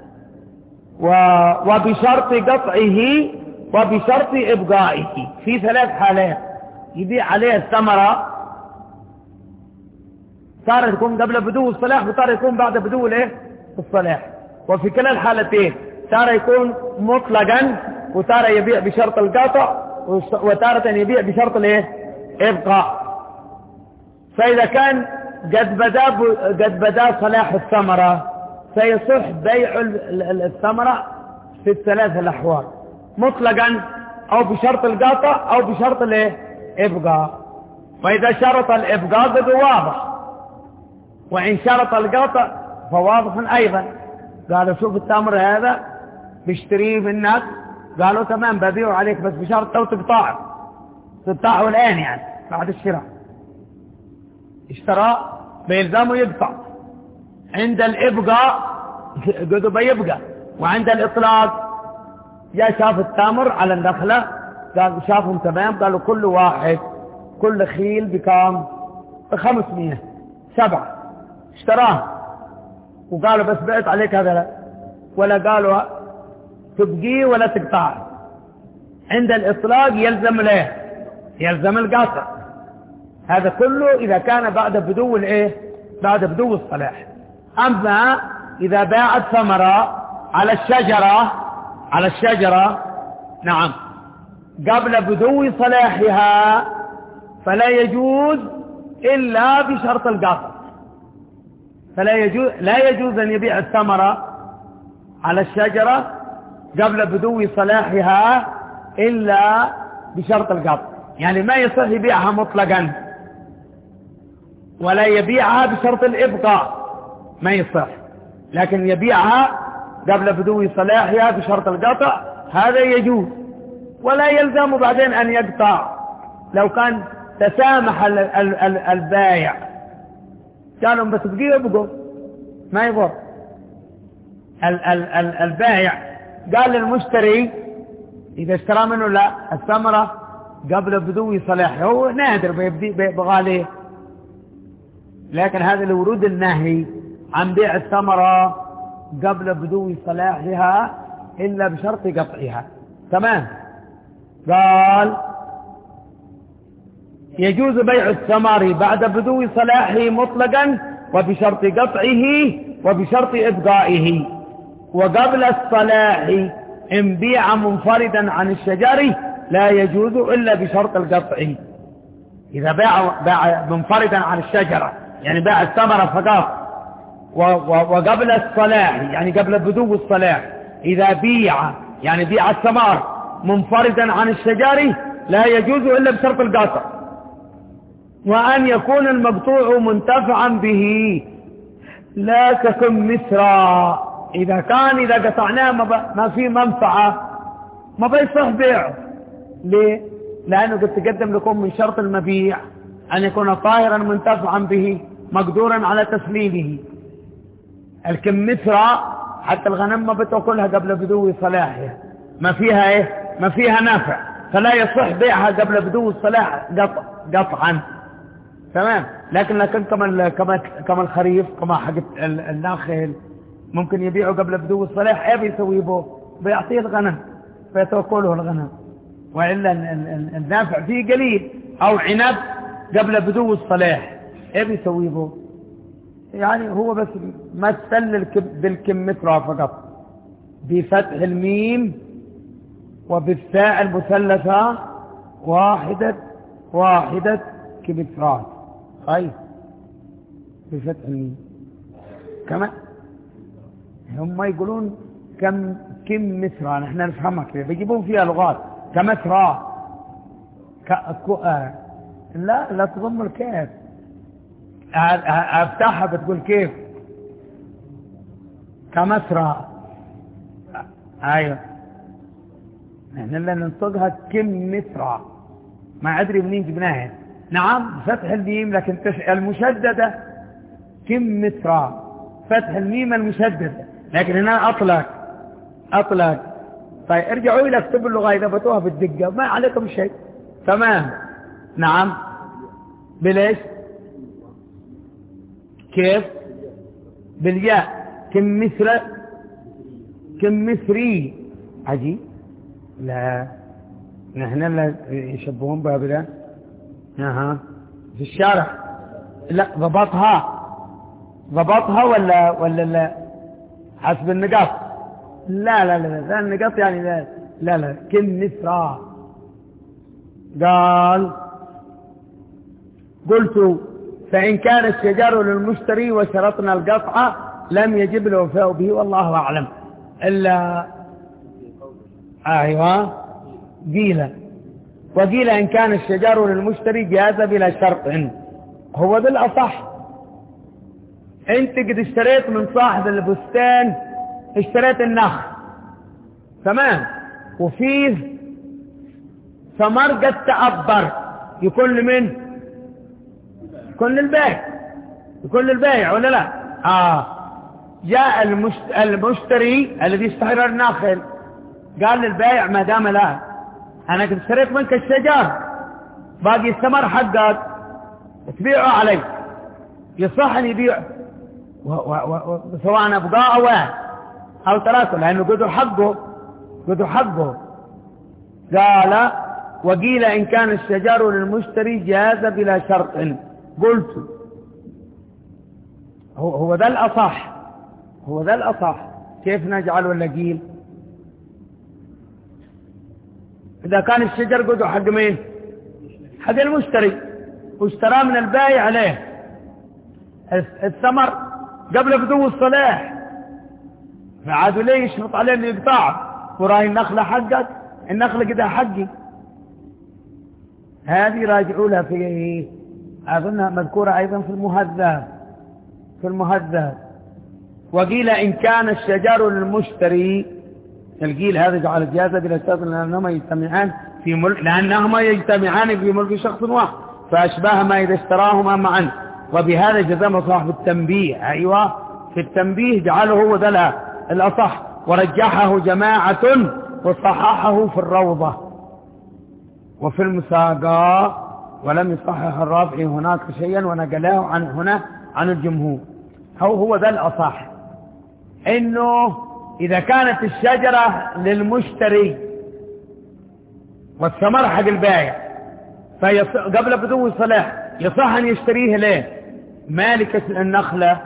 وبشرط قطعه وبشرط إبقائه في ثلاث حالات. يبيع عليه الثمرة تارة يكون قبل بدو الصلاح، وتارة يكون بعد بدو الايه الصلاح. وفي كلا الحالتين تارة يكون مطلقا، وتارة يبيع بشرط القطع، وتارة يبيع بشرط الايه ابقاء. فإذا كان قد بدا قد بدا صلاح الثمرة سيصح بيع الثمرة في الثلاث الأحوال مطلقا أو بشرط القطع أو بشرط الإبقاء. فإذا شرط الإبقاء قد واضح، وإن شرط القطع فواضح أيضا. قالوا شوف التمر هذا بيشتريه منك، قالوا تمام ببيعه عليك بس بشرط لو تقطعه تقطعه الآن يعني بعد الشراء. اشترى بيلزمه يقطع. عند الإبقاء قدوا بيبقى، وعند الإطلاق جاء شاف التمر على النخلة قال شافهم تمام، قالوا كل واحد كل خيل بكام؟ بخمسمية سبعة. اشتراه وقالوا بس بعت عليك هذا لا، ولا قالوا تبقيه ولا تقطعه. عند الإطلاق يلزم له يلزم القطع. هذا كله إذا كان بعد بدو الايه بعد بدو الصلاح. أما إذا باعت ثمرة على الشجرة على الشجرة نعم قبل بدو صلاحها فلا يجوز إلا بشرط القطع. فلا يجوز لا يجوز أن يبيع الثمرة على الشجرة قبل بدو صلاحها إلا بشرط القطع. يعني ما يصح يبيعها مطلقا ولا يبيعها بشرط الإبقاء، ما يصح، لكن يبيعها قبل بدو صلاحها بشرط القطع هذا يجوز. ولا يلزم بعدين أن يقطع لو كان تسامح البايع، قالوا بس بقيه يبقوا ما يضر. البايع قال للمشتري إذا اشترى منه لا الثمرة قبل بدو صلاحها، هو نادر بيبغى عليه، لكن هذا لورود النهي عن بيع الثمرة قبل بدو صلاحها إلا بشرط قطعها. تمام. قال يجوز بيع الثمر بعد بدو صلاحه مطلقا وبشرط قطعه وبشرط إبقائه، وقبل الصلاح إن بيع منفردا عن الشجر لا يجوز إلا بشرط القطع. إذا باع باع منفردا عن الشجرة يعني باع الثمرة فقط، وقبل الصلاح يعني قبل بدو الصلاح إذا بيع يعني بيع الثمار منفردا عن الشجر لا يجوز إلا بشرط القطع. وأن يكون المقطوع منتفعا به لا ككم مصرا. إذا كان إذا قطعناه ما في منفعة ما بيصح بيعه. ليه؟ لأنه قد تقدم لكم من شرط المبيع أن يكون طاهرا منتفعا به مقدورا على تسليمه. الكمثرى حتى الغنم ما بتأكلها قبل بدو صلاحها، ما فيها ايه ما فيها نافع، فلا يصح بيعها قبل بدو الصلاح قطع قطعا. تمام. لكن لكن كما كما كما الخريف كما حق الناخل ممكن يبيعه قبل بدو الصلاح، ايه بيسوي به؟ بيعطيه الغنم فيتوكله الغنم، وإلا النافع فيه قليل. أو عنب قبل بدو الصلاح ايه بيسوي به؟ يعني هو بس مثل بالكمثرى فقط بفتح الميم وبالثاء المثلثة واحدة واحدة كمثرات. طيب بفتح الميم كما هم يقولون كم كم مثرى، نحن نفهمها كذا بيجيبون فيها لغات كمثرى ك... آه. لا لا تضم الكيف، افتحها بتقول كيف كمثرى. ايوه نحن اللي ننطقها كمثرى، ما ادري منين جبناها. نعم فتح الميم لكن المشددة كمثرى، فتح الميم المشددة، لكن هنا اطلق اطلق. طيب ارجعوا الى كتب اللغة اذا فتوها بالدقة ما عليكم شيء. تمام. نعم بليش كيف بالياء كمثل كمثري. عجيب. لا نحن لا يشبهون بها بلا. اها في الشارع لا ضبطها ضبطها ولا ولا لا حسب النقاط. لا لا لا لا النقاط يعني لا لا لا كمثرى. قال قلت فإن كان الشجر للمشتري وشرطنا القطع لم يجب الوفاء به والله أعلم. إلا أيوة قيل وقيل إن كان الشجر للمشتري جاز بلا شرط. هو ده الأصح. أنت قد اشتريت من صاحب البستان، اشتريت النخل تمام، وفيه ثمر قد تعبر، يكون لمن؟ يكون للبائع، يكون للبائع ولا لا؟ آه جاء المشتري الذي اشترى النخل قال للبائع ما دام لا أنا قد اشتريت منك الشجر باقي الثمر حقك تبيعه علي، يصح أن يبيع سواء أبقاء أو واحد أو ثلاثة لأنه قدوا حقه قدوا حقه. قال وقيل إن كان الشجر للمشتري جاز بلا شرط. قلت هو, هو ذا الأصح، هو ذا الأصح. كيف نجعل ولا قيل؟ إذا كان الشجر قدوا حق مين؟ حق المشتري، واشترى من البائع عليه الثمر قبل بدو الصلاح، فعادوا ليه يشرط عليه انه يقطعه وراهي النخلة حقك، النخلة كده حقي. هذه راجعوا لها في أظنها مذكورة أيضا في المهذب في المهذب. وقيل إن كان الشجر للمشتري، القيل هذا جعل الجازة بلا شرط لأنهما يجتمعان في ملك لأنهما يجتمعان في ملك شخص واحد فأشباه ما إذا اشتراهما معا. وبهذا جزم صاحب التنبيه. أيوة في التنبيه جعله هو ذا الأصح، ورجحه جماعة وصححه في الروضة وفي المساقاة، ولم يصحح الرافعي هناك شيئا ونقلاه عن هنا عن الجمهور. هو هو ذا الأصح، إنه إذا كانت الشجرة للمشتري والثمر حق البائع قبل بدو الصلاح يصح أن يشتريه ليه مالك النخلة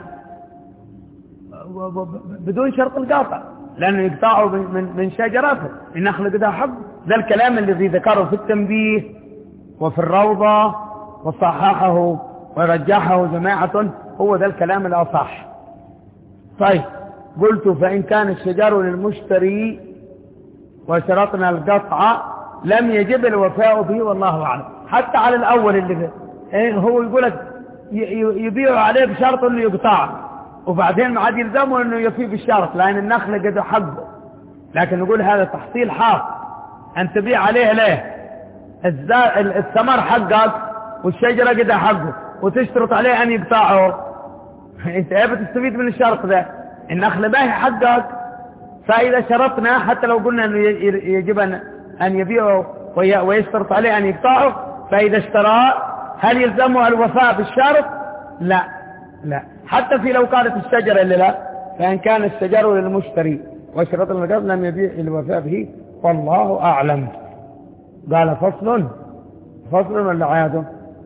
بدون شرط القاطع، لأنه يقطعه من من شجرته النخلة قدها حق. ذا الكلام الذي ذكره في التنبيه وفي الروضة وصححه ورجحه جماعة هو ذا الكلام الأصح. طيب قلت فإن كان الشجر للمشتري وشرطنا القطع لم يجب الوفاء به والله أعلم. حتى على الأول اللي إيه هو يقولك يبيعه عليه بشرط أنه يقطعه وبعدين ما عاد يلزمه أنه يفي بالشرط لأن النخلة قد حقه، لكن نقول هذا تحصيل حق أن تبيع عليه ليه الثمر حقك والشجرة قد حقه وتشترط عليه أن يقطعه. أنت ايه بتستفيد من الشرط ده؟ النخلة باهي حقك، فإذا شرطنا حتى لو قلنا أنه يجب أن يبيعه ويشترط عليه أن يقطعه، فإذا اشترى هل يلزمه الوفاء بالشرط؟ لا لا، حتى في لو كانت الشجرة اللي لا، فإن كان الشجر للمشتري وشرط المجاز لم يبيع الوفاء به والله أعلم. قال فصل فصل ولا عاده؟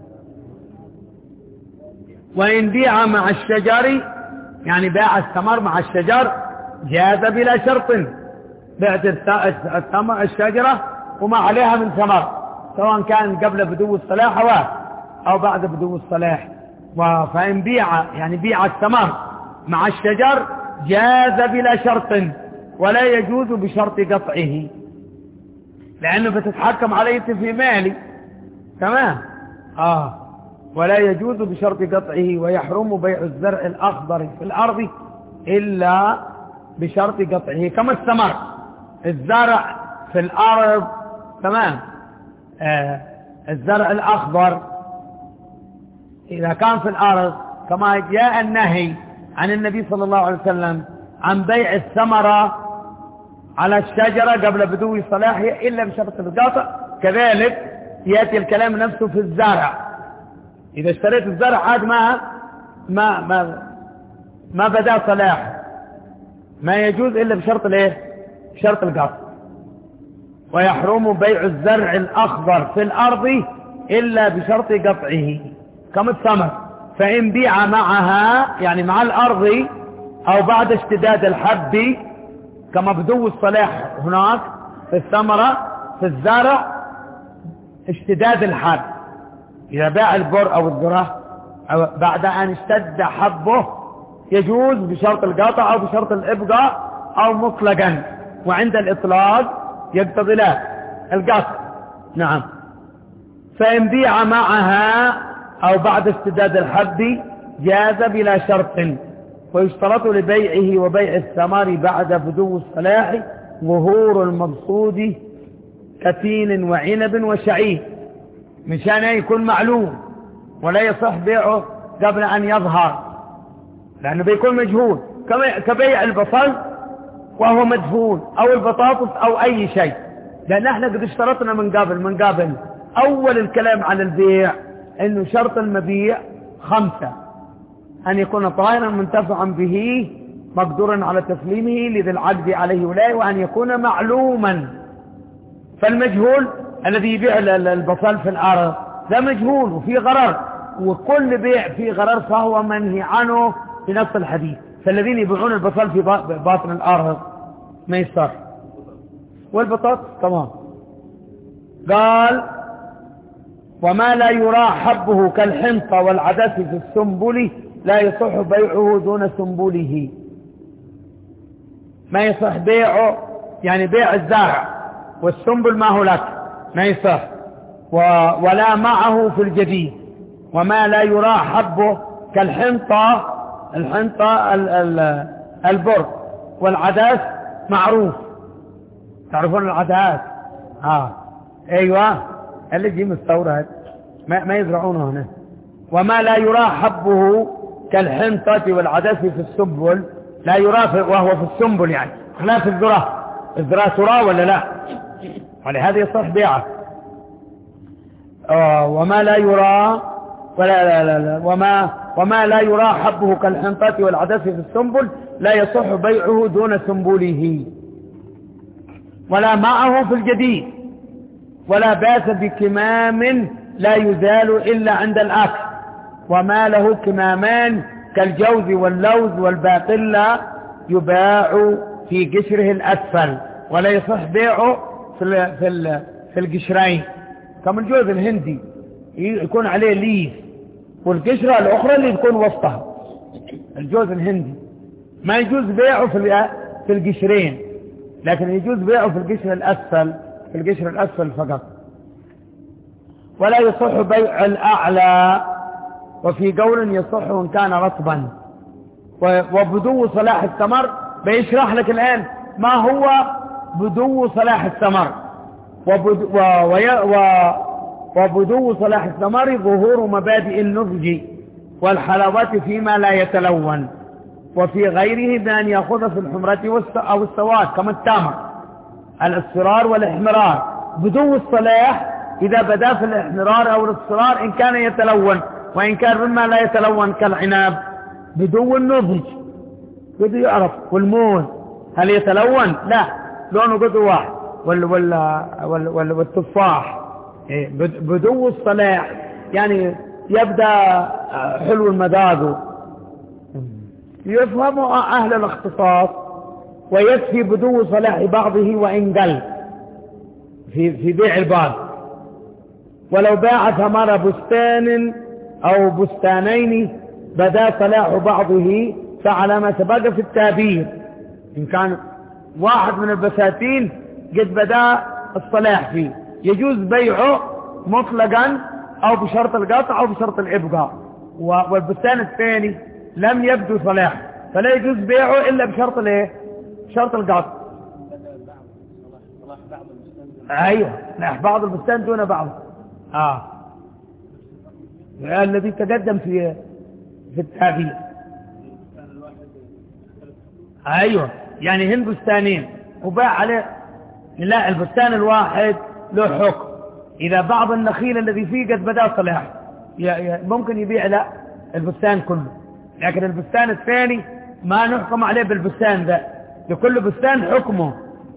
وإن بيع مع الشجر يعني باع الثمر مع الشجر جاز بلا شرط. بعت الثمر الشجرة وما عليها من ثمر سواء كان قبل بدو الصلاح أو بعد بدو الصلاح. فإن بيع يعني بيع الثمر مع الشجر جاز بلا شرط ولا يجوز بشرط قطعه، لأنه بتتحكم عليه في مالي تمام. آه ولا يجوز بشرط قطعه ويحرم بيع الزرع الأخضر في الأرض إلا بشرط قطعه. كما الثمر الزرع في الأرض تمام. آه الزرع الأخضر إذا كان في الأرض كما جاء النهي عن النبي صلى الله عليه وسلم عن بيع الثمرة على الشجرة قبل بدو صلاحها إلا بشرط القطع، كذلك يأتي الكلام نفسه في الزرع. إذا اشتريت الزرع عاد ما ما ما ما بدأ صلاح ما يجوز إلا بشرط الايه؟ بشرط القطع. ويحرم بيع الزرع الأخضر في الأرض إلا بشرط قطعه كما الثمر. فإن بيع معها يعني مع الأرض أو بعد اشتداد الحب كما بدو الصلاح هناك في الثمرة في الزرع اشتداد الحب، إذا باع البر أو الذرة أو بعد أن اشتد حبه يجوز بشرط القطع أو بشرط الإبقاء أو مطلقا، وعند الإطلاق يقتضي لا القطع. نعم. فإن بيع معها أو بعد اشتداد الحب جاز بلا شرط، ويشترط لبيعه وبيع الثمر بعد بدو الصلاح ظهور المقصود كتين وعنب وشعير، مشان يكون معلوم، ولا يصح بيعه قبل أن يظهر لأنه بيكون مجهول، كبيع البصل وهو مدفون أو البطاطس أو أي شيء، لأن احنا قد اشترطنا من قبل من قبل أول الكلام على البيع أنه شرط المبيع خمسة: أن يكون طاهرا منتفعا به مقدورا على تسليمه لذي العقد عليه ولاية، وأن يكون معلوما. فالمجهول الذي يبيع البصل في الأرض ده مجهول وفي غرر، وكل بيع فيه غرر فهو منهي عنه في نص الحديث. فالذين يبيعون البصل في باطن الأرض ما يصح، والبطاطس تمام. قال: وما لا يرى حبه كالحنطة والعدس في السنبل لا يصح بيعه دون سنبله. ما يصح بيعه، يعني بيع الزرع والسنبل ما هو لك، ما يصح. ولا معه في الجديد. وما لا يرى حبه كالحنطة، الحنطة البر، والعدس معروف، تعرفون العدس؟ اه ايوه اللي يجي مستورد ما, ما يزرعونه هنا. وما لا يرى حبه كالحنطة والعدس في السنبل، لا يرى في وهو في السنبل، يعني خلاف الذرة. الذرة ترى ولا لا؟ ولهذا يصح بيعه. آه وما لا يرى ولا لا لا لا وما وما لا يرى حبه كالحنطة والعدس في السنبل لا يصح بيعه دون سنبله. ولا معه في الجديد. ولا باس بكمام لا يزال إلا عند الأكل. وما له كمامان كالجوز واللوز والباقلة يباع في قشره الأسفل، ولا يصح بيعه في في في القشرين. كما الجوز الهندي يكون عليه ليف، والقشرة الأخرى اللي تكون وسطها. الجوز الهندي ما يجوز بيعه في في القشرين، لكن يجوز بيعه في القشر الأسفل، في القشر الأسفل فقط. ولا يصح بيع الأعلى، وفي قول يصح إن كان رطبا. وبدو صلاح الثمر بيشرح لك الآن ما هو بدو صلاح الثمر. وبدو, و وبدو صلاح الثمر ظهور مبادئ النضج والحلاوة فيما لا يتلون، وفي غيره بأن يأخذ في الحمرة أو السواد كما التمر، الاصفرار والإحمرار. بدو الصلاح إذا بدا في الإحمرار أو الاصفرار إن كان يتلون، وإن كان مما لا يتلون كالعناب. بدو النضج بدو يعرف. والموز هل يتلون؟ لا، لونه بدو واحد. وال وال وال وال والتفاح بدو الصلاح يعني يبدأ حلو المذاق. يفهم أهل الاختصاص. ويكفي بدو صلاح بعضه وإن قل في في بيع البعض. ولو باع ثمر بستان أو بستانين بدا صلاح بعضه فعلى ما سبق في التعبير. إن كان واحد من البساتين قد بدا الصلاح فيه يجوز بيعه مطلقا أو بشرط القطع أو بشرط الإبقاء. والبستان الثاني لم يبدو صلاح فلا يجوز بيعه إلا بشرط الايه؟ بشرط القطع. أيوه، صلاح بعض البستان دون بعض. آه الذي تقدم في في التعبير. أيوه، يعني هن بستانين وباع عليه. لا، البستان الواحد له حكم. إذا بعض النخيل الذي فيه قد بدأ صلاح ممكن يبيع لا البستان كله، لكن البستان الثاني ما نحكم عليه بالبستان ذا، لكل بستان حكمه.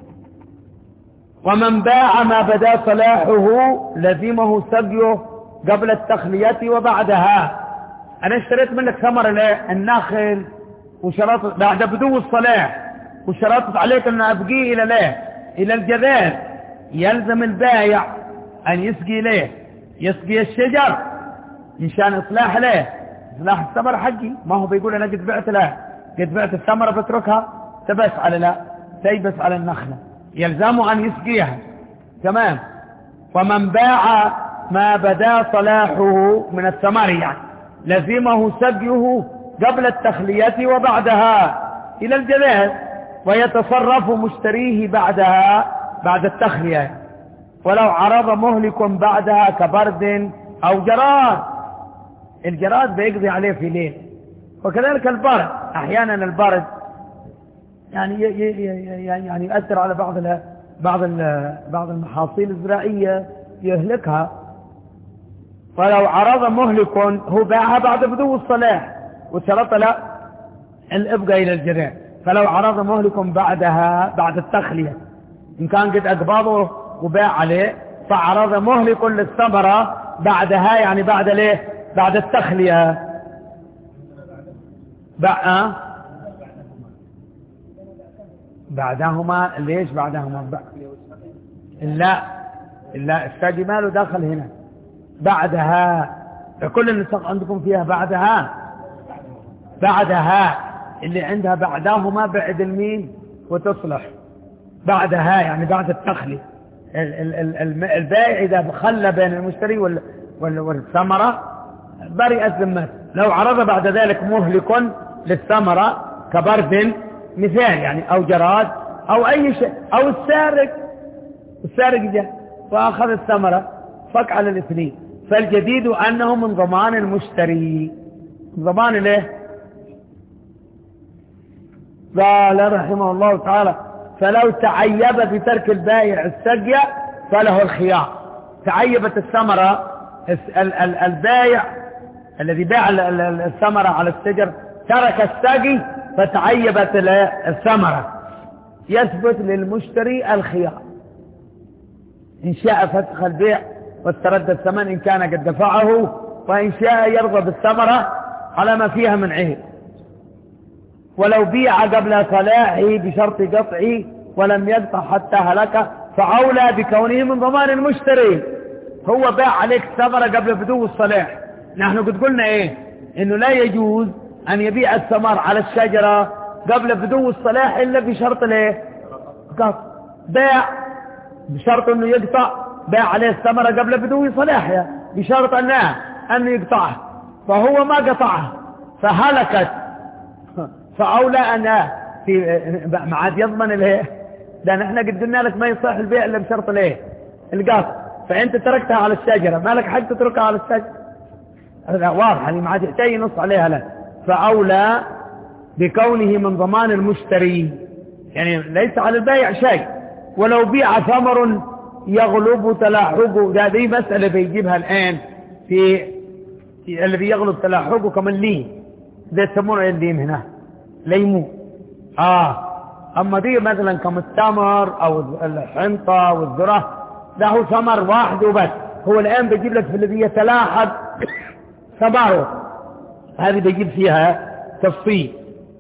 ومن باع ما بدا صلاحه لزمه سقيه قبل التخلية وبعدها. أنا اشتريت منك ثمر النخل وشرطت بعد بدو الصلاح وشرطت عليك أن أبقيه إلى له إلى الجذاذ، يلزم البائع أن يسقي له، يسقي الشجر مشان إصلاح له، إصلاح الثمرة حقي، ما هو بيقول أنا قد بعت، لا قد بعت الثمرة بتركها تبس على لا تيبس على النخلة، يلزمه أن يسقيها. تمام. ومن باع ما بدا صلاحه من الثمر يعني لزمه سقيه قبل التخلية وبعدها إلى الجواز، ويتصرف مشتريه بعدها بعد التخلية، ولو عرض مهلك بعدها كبرد أو جراد. الجراد بيقضي عليه في ليل، وكذلك البرد أحيانا البرد يعني يعني يؤثر على بعض بعض بعض المحاصيل الزراعية يهلكها. ولو عرض مهلك هو باعها بعد بدو الصلاح وشرط له الإبقاء إلى الجريان، فلو عرض مهلك بعدها بعد التخلية إن كان قد أقبضه وباع عليه، فعرض مهلك للثمرة بعدها يعني بعد ليه بعد التخلية بقى بعدهما. ليش بعدهما؟ لا لا الساقي ماله داخل هنا بعدها. كل النسخ عندكم فيها بعدها بعدها اللي عندها بعدهما بعد المين وتصلح بعدها يعني بعد التخلي. البائع إذا خلى بين المشتري والثمرة برئت ذمته. لو عرض بعد ذلك مهلك للثمرة كبرد مثال يعني أو جراد أو أي شيء، أو السارق السارق جاء وأخذ الثمرة فك على الاثنين، فالجديد أنه من ضمان المشتري. ضمان له قال رحمه الله تعالى: فلو تعيب بترك البائع السقي فله الخيار. تعيبت الثمرة، البائع الذي باع الثمرة على الشجر ترك السقي فتعيبت الثمرة، يثبت للمشتري الخيار إن شاء فسخ البيع واسترد الثمن إن كان قد دفعه، وإن شاء يرضى بالثمرة على ما فيها من عيب. ولو بيع قبل صلاحه بشرط قطعه ولم يقطع حتى هلك فأولى بكونه من ضمان المشتري. هو باع عليك الثمرة قبل بدو الصلاح، نحن قد قلنا ايه انه لا يجوز ان يبيع الثمر على الشجرة قبل بدو الصلاح الا بشرط الايه قطع. باع بشرط انه يقطع، باع عليه الثمرة قبل بدو صلاحها بشرط انه انه يقطعها، فهو ما قطعها فهلكت، فأولى أن في ما عاد يضمن الايه ده. نحن قد قلنا لك ما يصح البيع الا بشرط الايه القطع، فانت تركتها على الشجرة ما لك حق تتركها على الشجرة. هذا واضح يعني ما عاد يحتاج ينص عليها لا. فأولى بكونه من ضمان المشتري، يعني ليس على البائع شيء. ولو بيع ثمر يغلب تلاحقه، ده دي مسألة بيجيبها الآن في الذي يغلب تلاحقه كمان لين، ده يسمونه اللين هنا ليمون. آه أما دي مثلا كم التمر أو الحنطة والذرة ده هو ثمر واحد وبس. هو الآن بيجيب لك في الذي يتلاحق ثمره، هذه بيجيب فيها تفصيل.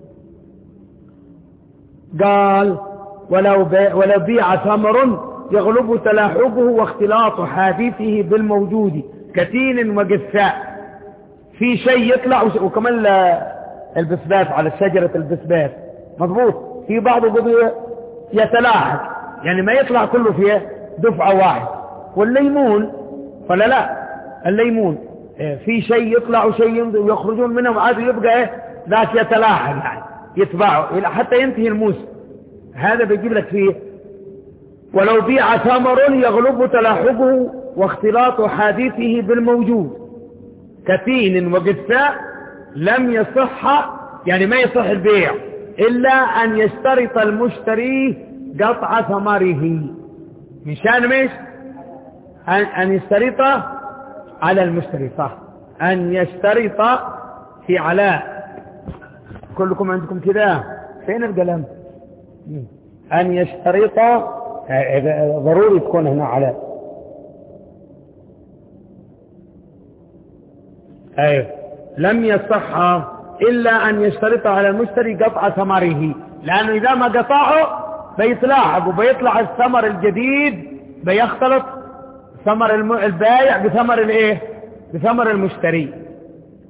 قال ولو بيع, ولو بيع ثمر يغلب تلاحقه واختلاط حديثه بالموجود كتين وجثاء، في شيء يطلع وكمان البسباس على شجرة البسباس مضبوط، في بعضه يتلاحق يعني ما يطلع كله فيه دفعة واحد. والليمون فلا لا الليمون في شيء يطلع وشيء يخرجون منه وعاد يبقى ذاك يتلاحق يعني يتباعه حتى ينتهي الموسم. هذا بيجيب لك فيه ولو بيع ثمر يغلب تلاحقه واختلاط حديثه بالموجود كتين وجثاء لم يصح، يعني ما يصح البيع إلا أن يشترط المشتري قطع ثمره. مشان مش أن, أن يشترط على المشتري، صح، أن يشترط في علاء. كلكم عندكم كده فين القلم؟ أن يشترط ضروري تكون هنا علاء. أيوه لم يصح إلا أن يشترط على المشتري قطع ثمره، لأنه إذا ما قطعه بيتلاحق وبيطلع الثمر الجديد بيختلط ثمر البائع بثمر الايه بثمر المشتري.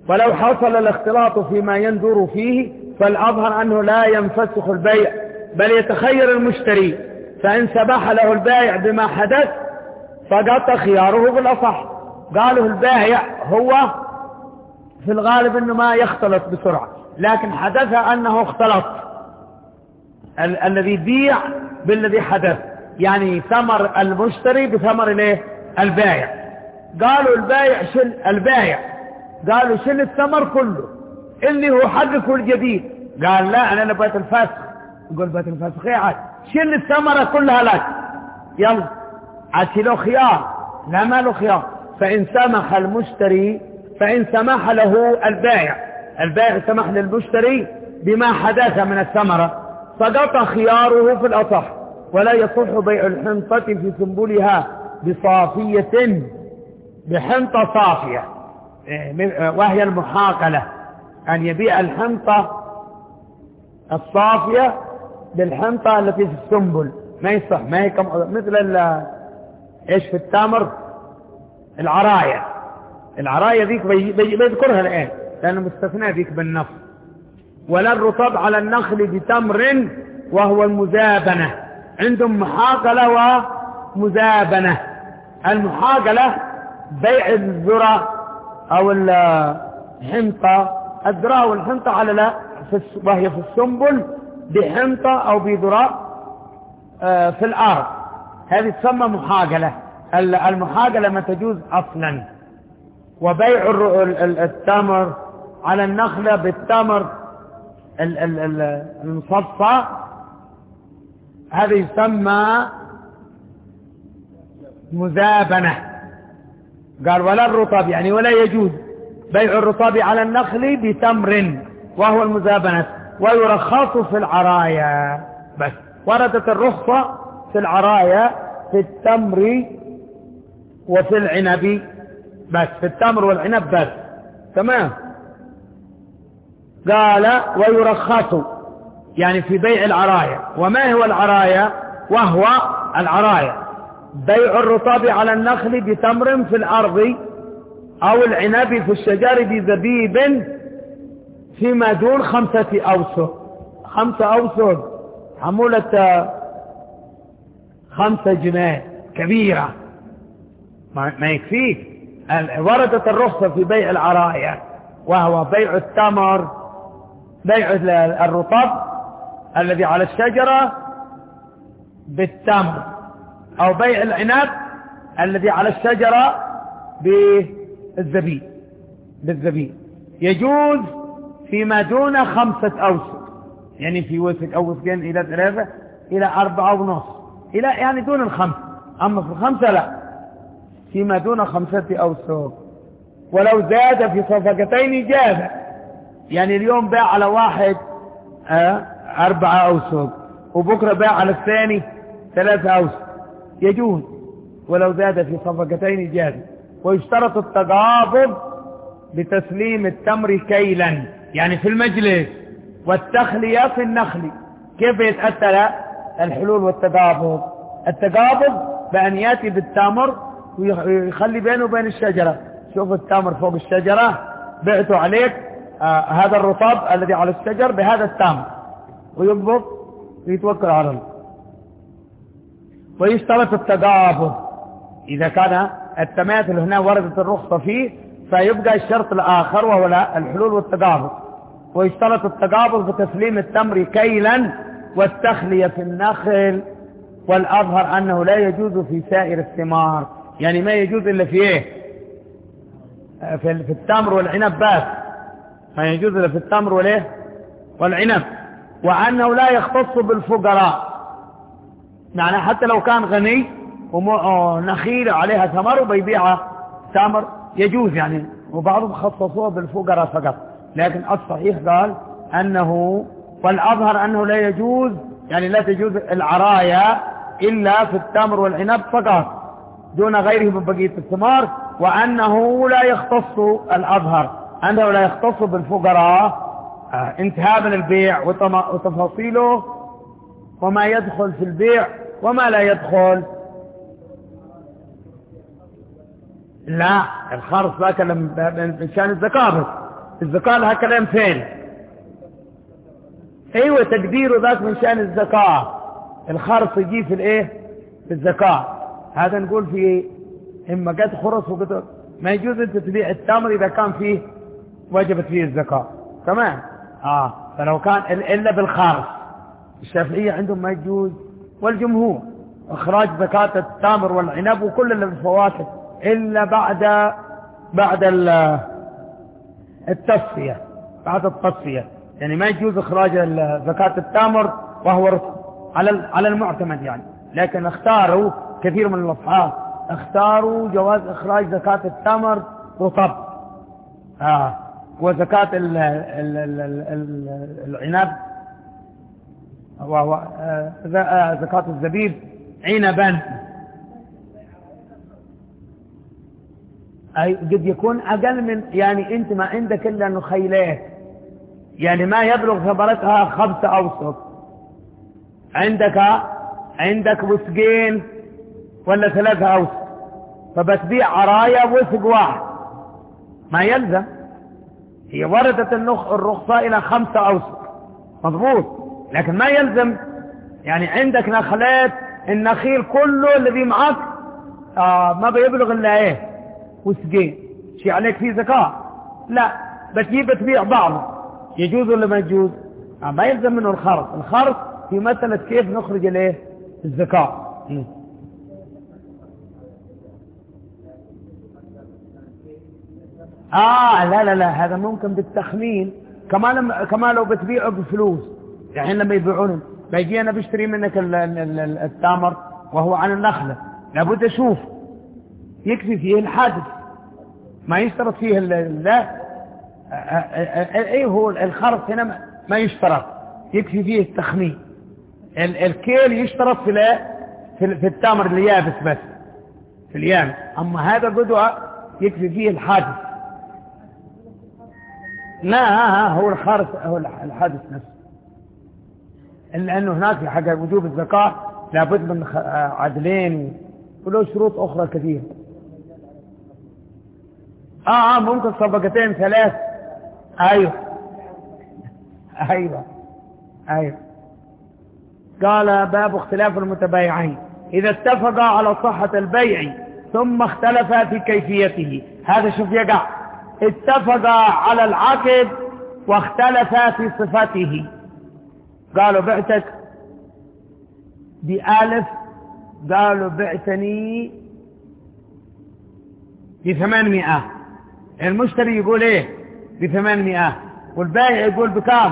ولو حصل الاختلاط فيما يندر فيه فالأظهر أنه لا ينفسخ البيع بل يتخير المشتري، فإن سبح له البائع بما حدث فقط خياره بالأصح. قالوا البائع هو في الغالب أنه ما يختلط بسرعة، لكن حدث أنه اختلط ال الذي بيع بالذي حدث، يعني ثمر المشتري بثمر الايه البائع. قالوا البائع شل البائع قالوا شل الثمر كله اللي هو حقك الجديد. قال لا أنا نبغى الفسخ. يقول بات الفسخ ايه عاد، شل الثمرة كلها لك، يلا عاد له خيار. لا ما له خيار. فإن سمح المشتري فإن سمح له البائع البائع سمح للمشتري بما حدث من الثمرة سقط خياره في الأصح، ولا يصح بيع الحنطة في سنبلها بصافية بحنطة صافية، وهي المحاقلة، أن يبيع الحنطة الصافية بالحنطة التي في السنبل، ما يصح. ما هي مثل ايش في التمر العراية. العراية ذيك بيذكرها الآن لأنه مستثنى ذيك بالنص. ولا الرطب على النخل بتمر وهو المزابنة. عندهم محاقلة ومزابنة. المحاقلة بيع الذرة أو الحنطة، الذرة والحنطة على لا وهي في السنبل بحنطة أو بذرة في الأرض، هذه تسمى محاقلة. المحاقلة ما تجوز أصلا. وبيع التمر على النخلة بالتمر المصفى هذا يسمى مزابنة. قال ولا الرطب، يعني ولا يجوز بيع الرطب على النخل بتمر وهو المزابنة. ويرخص في العرايا بس، وردت الرخصة في العرايا في التمر وفي العنب بس، في التمر والعنب بس. تمام. قال ويرخص يعني في بيع العرايا. وما هو العرايا؟ وهو العرايا بيع الرطب على النخل بتمر في الأرض أو العنب في الشجر بزبيب فيما دون خمسة أوسق. خمسة أوسق حمولة خمسة جنيه كبيرة ما يكفيك. وردت الرخصة في بيع العرايا وهو بيع التمر، بيع الرطب الذي على الشجرة بالتمر، أو بيع العنب الذي على الشجرة بالزبيب بالزبيب. يجوز فيما دون خمسة أوسق، يعني في وسق أو وسقين إلى ثلاثة إلى أربعة ونص، إلى يعني دون الخمس. أما في الخمسة لا، فيما دون خمسة أوسق. ولو زاد في صفقتين جاز، يعني اليوم باع على واحد آه أربعة أوسق وبكرة باع على الثاني ثلاثة أوسق، يجوز ولو زاد في صفقتين جاز. ويشترط التقابض بتسليم التمر كيلا، يعني في المجلس، والتخلية في النخل. كيف يتأتى الحلول والتقابض؟ التقابض بأن يأتي بالتمر ويخلي بينه وبين الشجرة. شوف التمر فوق الشجرة بعته عليك آه هذا الرطب الذي على الشجر بهذا التمر، ويقبض ويتوكل على الله. ويشترط التقابض إذا كان التماثل هنا وردت الرخصة فيه، فيبقى الشرط الآخر وهو الحلول والتقابض. ويشترط التقابض بتسليم التمر كيلا والتخلية في النخل. والأظهر أنه لا يجوز في سائر الثمار، يعني ما يجوز إلا في إيه؟ في التمر والعنب بس، ما يجوز إلا في التمر والإيه؟ والعنب. وأنه لا يختص بالفقراء، يعني حتى لو كان غني ونخيل عليها ثمر وبيبيعها تمر يجوز يعني، وبعضهم خصصوها بالفقراء فقط. لكن الصحيح قال أنه، والأظهر أنه لا يجوز، يعني لا تجوز العرايا إلا في التمر والعنب فقط دون غيره من بقية الثمار. وأنه لا يختص، الأظهر أنه لا يختص بالفقراء. آه انتهاء من البيع وتفاصيله وما يدخل في البيع وما لا يدخل. لا الخرص ذاك من شان الزكاة بس، الزكاة لها كلام ثاني. ايوه تقديره ذاك من شأن الزكاة. الخرص يجي في الايه في الزكاة. هذا نقول في ايه؟ اما قد خرص وقد ما يجوز انت تبيع التمر اذا كان فيه وجبت فيه الزكاة. تمام. اه فلو كان الا بالخرص الشافعية عندهم ما يجوز، والجمهور اخراج زكاة التمر والعنب وكل اللي بالفواكه الا بعد بعد التصفية. بعد التصفية يعني ما يجوز اخراج زكاة التمر وهو رطب على على المعتمد يعني. لكن اختاروا كثير من الاصحاب اختاروا جواز اخراج زكاة التمر رطب اه وزكاة ال ال ال ال العنب وهو آه زكاة الزبيب عنبا. أي قد يكون أقل من يعني أنت ما عندك إلا نخيلات يعني ما يبلغ ثمرتها خمسة أوسق. عندك عندك وسقين ولا ثلاثة أوسق فبتبيع عرايا وسق واحد ما يلزم. هي وردت الرخصة إلى خمسة أوسق مضبوط لكن ما يلزم. يعني عندك نخلات النخيل كله الذي معك آه ما بيبلغ إلا إيه وسقين شيء عليك فيه زكاة. لا بتجيب تبيع بعض يجوز ولا ما يجوز؟ آه ما يلزم منه الخرص. الخرص في مسألة كيف نخرج الايه الزكاة. اه لا لا لا هذا ممكن بالتخمين كما لما كما لو بتبيعه بفلوس. يعني لما يبيعونه بيجي انا بشتري منك التمر وهو عن النخلة لابد اشوف يكفي فيه الحادث ما يشترط فيه لا ايه هو الخرص هنا ما يشترط يكفي فيه التخمين. الكيل يشترط في في التمر اليابس بس في اليابس. اما هذا قدوة يكفي فيه الحادث. لا هو الخرص هو الحادث نفسه. لانه هناك في حق وجوب الزكاة لابد من عدلين وله شروط اخرى كثيرة. اه اه ممكن صفقتين ثلاث. ايوه ايوه ايوه. قال باب اختلاف المتبايعين اذا اتفقا على صحة البيع ثم اختلفا في كيفيته. هذا شوف يقع اتفقا على العقد واختلفا في صفته. قالوا بعتك بألف قالوا بعتني بثمانمائة. المشتري يقول ايه بثمانمائة والبائع يقول بكام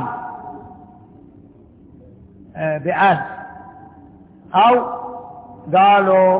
آه بألف. او قالوا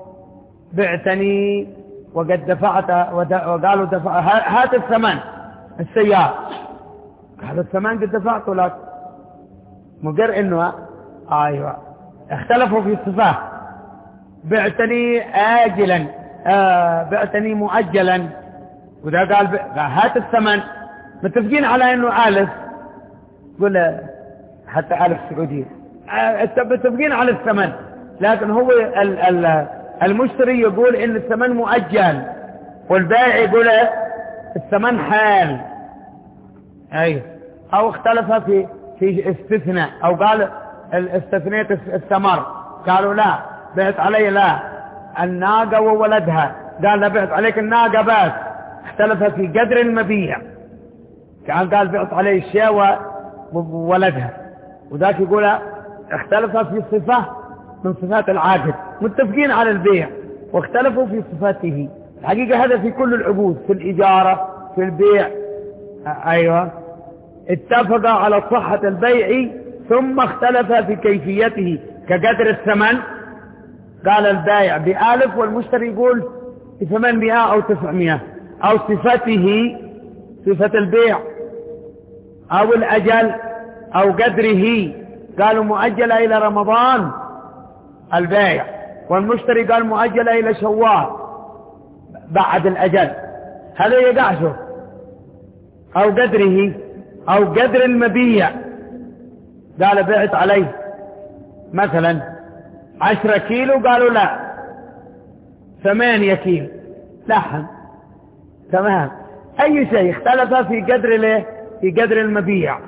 بعتني وقد دفعت وقالوا دفع هات الثمن السيارة. هذا الثمن قد دفعته لك مقر انه ايوه. اختلفوا في الصفات. بعتني آجلا آه بعتني مؤجلا وده قال ب... هات الثمن. متفقين على انه ألف قل حتى ألف سعودية آه متفقين على الثمن لكن هو ال... ال... المشتري يقول ان الثمن مؤجل والبائع يقول الثمن حال. ايوه. او اختلف في في استثناء او قال استثنيت الثمر قالوا لا بعت علي لا الناقة وولدها قال لا بعت عليك الناقة بس. اختلف في قدر المبيع كان قال بعت علي الشاة وولدها وذاك يقول اختلف في صفة من صفات العاقد. متفقين على البيع واختلفوا في صفاته. الحقيقة هذا في كل العقود في الإجارة في البيع. أيوة اتفق على صحة البيع ثم اختلف في كيفيته كقدر الثمن. قال البائع بألف والمشتري يقول بثمانمائة أو تسعمائة. أو صفته صفة البيع أو الأجل أو قدره. قالوا مؤجلة إلى رمضان البائع والمشتري قال مؤجلة إلى شوال بعد الأجل. هذا يقعشه. أو قدره أو قدر المبيع قال بعت عليه مثلا عشرة كيلو قالوا لا ثمانية كيلو لحم. تمام. أي شيء اختلف في قدر له في قدر المبيع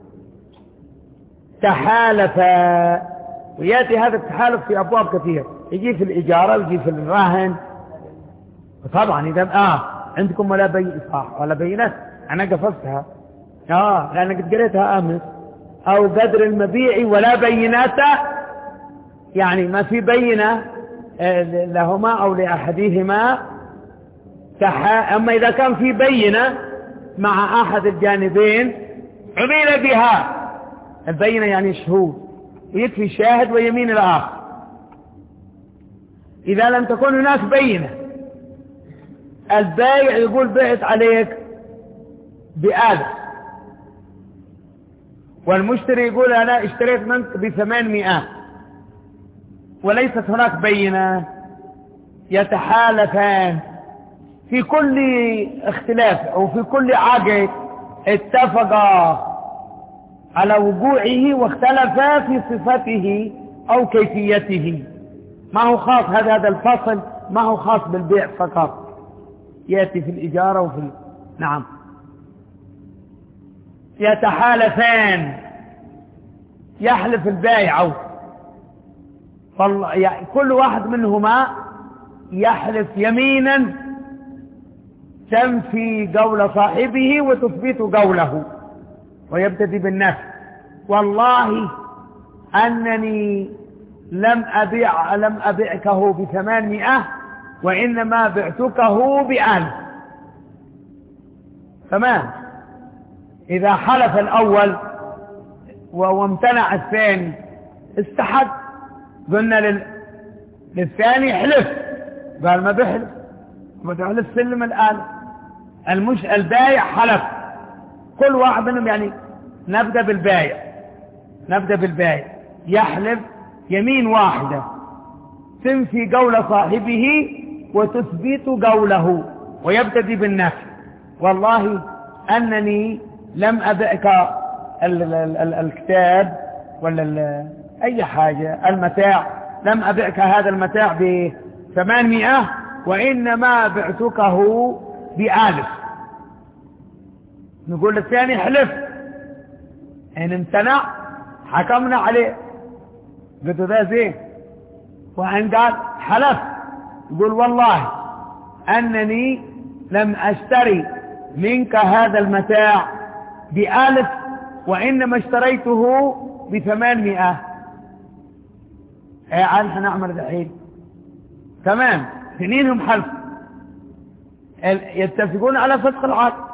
تحالف. ويأتي هذا التحالف في أبواب كثير، يجي في الإجارة ويجي في الراهن. طبعا إذا آه عندكم ولا بين صح ولا بينات، أنا قفزتها آه لأنك قد قريتها أمس. أو قدر المبيع ولا بينات، يعني ما في بينة لهما أو لأحدهما. أما إذا كان في بينة مع أحد الجانبين عمل بها. البينة يعني شهود، ويكفي شاهد ويمين الآخر. إذا لم تكن هناك بينة، البائع يقول بعت عليك بآلف، والمشتري يقول أنا اشتريت منك بثمانمائة، وليست هناك بينة، يتحالفان في كل اختلاف أو في كل عقد اتفقا على وقوعه واختلفا في صفته أو كيفيته. ما هو خاص هذا هذا الفصل ما هو خاص بالبيع فقط، يأتي في الإجارة وفي ال... نعم. يتحالفان، يحلف البائع يعني كل واحد منهما يحلف يمينا تنفي قول صاحبه وتثبت قوله، ويبتدي بالنفي: والله أنني لم أبيع لم أبيعكه بثمانمائة، وإنما بعتكه بألف. تمام. إذا حلف الأول وامتنع الثاني استحد، قلنا لل... للثاني حلف، قال ما بحلف، ما تحلف سلم الآن. المش... البايع حلف، كل واحد منهم يعني نبدأ بالبايع نبدأ بالبايع يحلف يمين واحدة تنفي قول صاحبه وتثبت قوله، ويبتدي بالنفي: والله أنني لم أبعك ال ال ال الكتاب ولا أي حاجة المتاع، لم أبعك هذا المتاع بثمانمائة، وإنما بعتكه بآلف. نقول للثاني حلف، إن امتنع حكمنا عليه، قلت ذا زين. وإن قال حلف، يقول والله أنني لم أشتري منك هذا المتاع بآلف، وإنما اشتريته بثمانمائة. ايه عاد حنعمل الحين. تمام. اثنينهم حلف، يتفقون على فسخ العقد،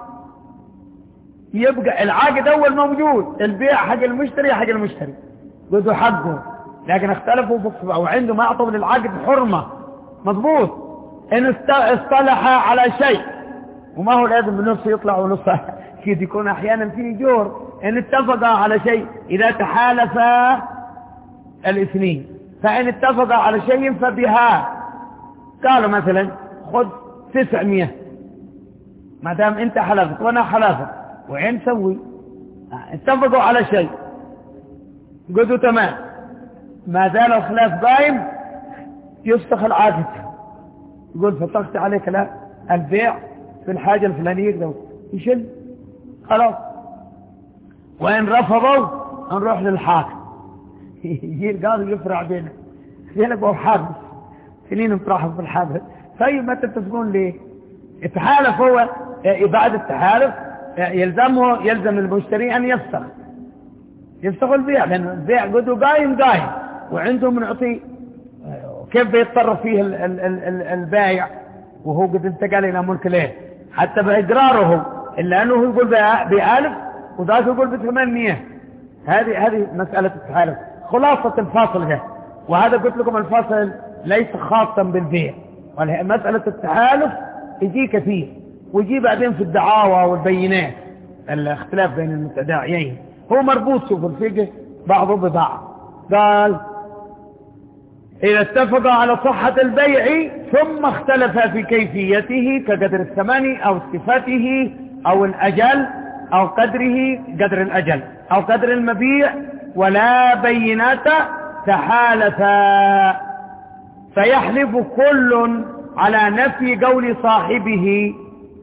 يبقى العقد اول موجود، البيع حق المشتري حق المشتري جزء حقه، لكن اختلفوا او عنده ما اعطوا للعقد حرمة. مضبوط. ان اصطلح على شيء، وما هو لازم بنص يطلع ونص كده، يكون احيانا فيه جور. ان اتفقا على شيء، اذا تحالفا الاثنين، فان اتفقا على شيء فبها. قالوا مثلا خذ تسعمائة، ما دام انت حلفت وانا حلفت، وين نسوي؟ اتفقوا على شيء، قلتوا تمام، ما زال الخلاف قائم، يفسخ العقد. يقول فسخت عليك لا البيع في الحاجة الفلانية ده، يشل خلاص. وإن رفضوا نروح للحاكم، يجي القاضي يفرع بينه بينك وحابس سنين مطرحوا في الحابس. طيب ما تتفقون ليه؟ التحالف هو بعد التحالف يلزمه يلزم المشتري أن يفسخ يفسخ البيع، لأن البيع قدوا قايم قايم وعندهم نعطي. كيف بيتصرف فيه ال ال ال البايع وهو قد انتقل إلى ملك له حتى بإقراره، إلا أنه يقول بألف وذاك يقول بثمانمائة. هذه هذه مسألة التحالف، خلاصة الفاصل ده. وهذا قلت لكم الفاصل ليس خاصا بالبيع، مسألة التحالف يجي كثير، ويجي بعدين في الدعاوى والبينات الاختلاف بين المتداعيين، هو مربوط في الفقه بعضه ببعض. قال إذا اتفق على صحة البيع ثم اختلف في كيفيته كقدر الثمن أو صفته أو الأجل أو قدره قدر الأجل أو قدر المبيع ولا بينات، تحالفا، فيحلف كل على نفي قول صاحبه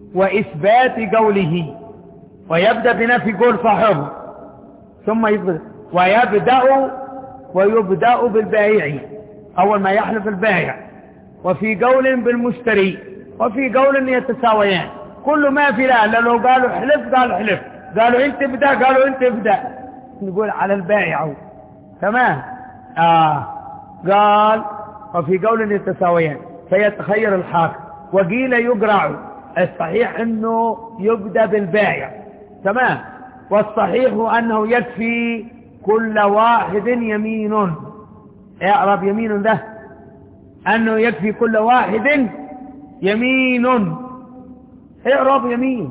وإثبات قوله، ويبدأ بنفي قول صاحبه ثم يثبت، ويبدأ ويبدأ بالبائع أول ما يحلف البائع، وفي قول بالمشتري، وفي قول يتساويان. كل ما في لا لو قالوا حلف قالوا حلف، قالوا انت ابدأ قالوا انت ابدأ، نقول على البائع. تمام. آه قال وفي قول يتساويان فيتخير الحاكم. وقيل يقرع، الصحيح انه يبدأ بالبائع. تمام. والصحيح انه يكفي كل واحد يمين. اعرب يمين ده انه يكفي كل واحد يمين. اعرب يمين.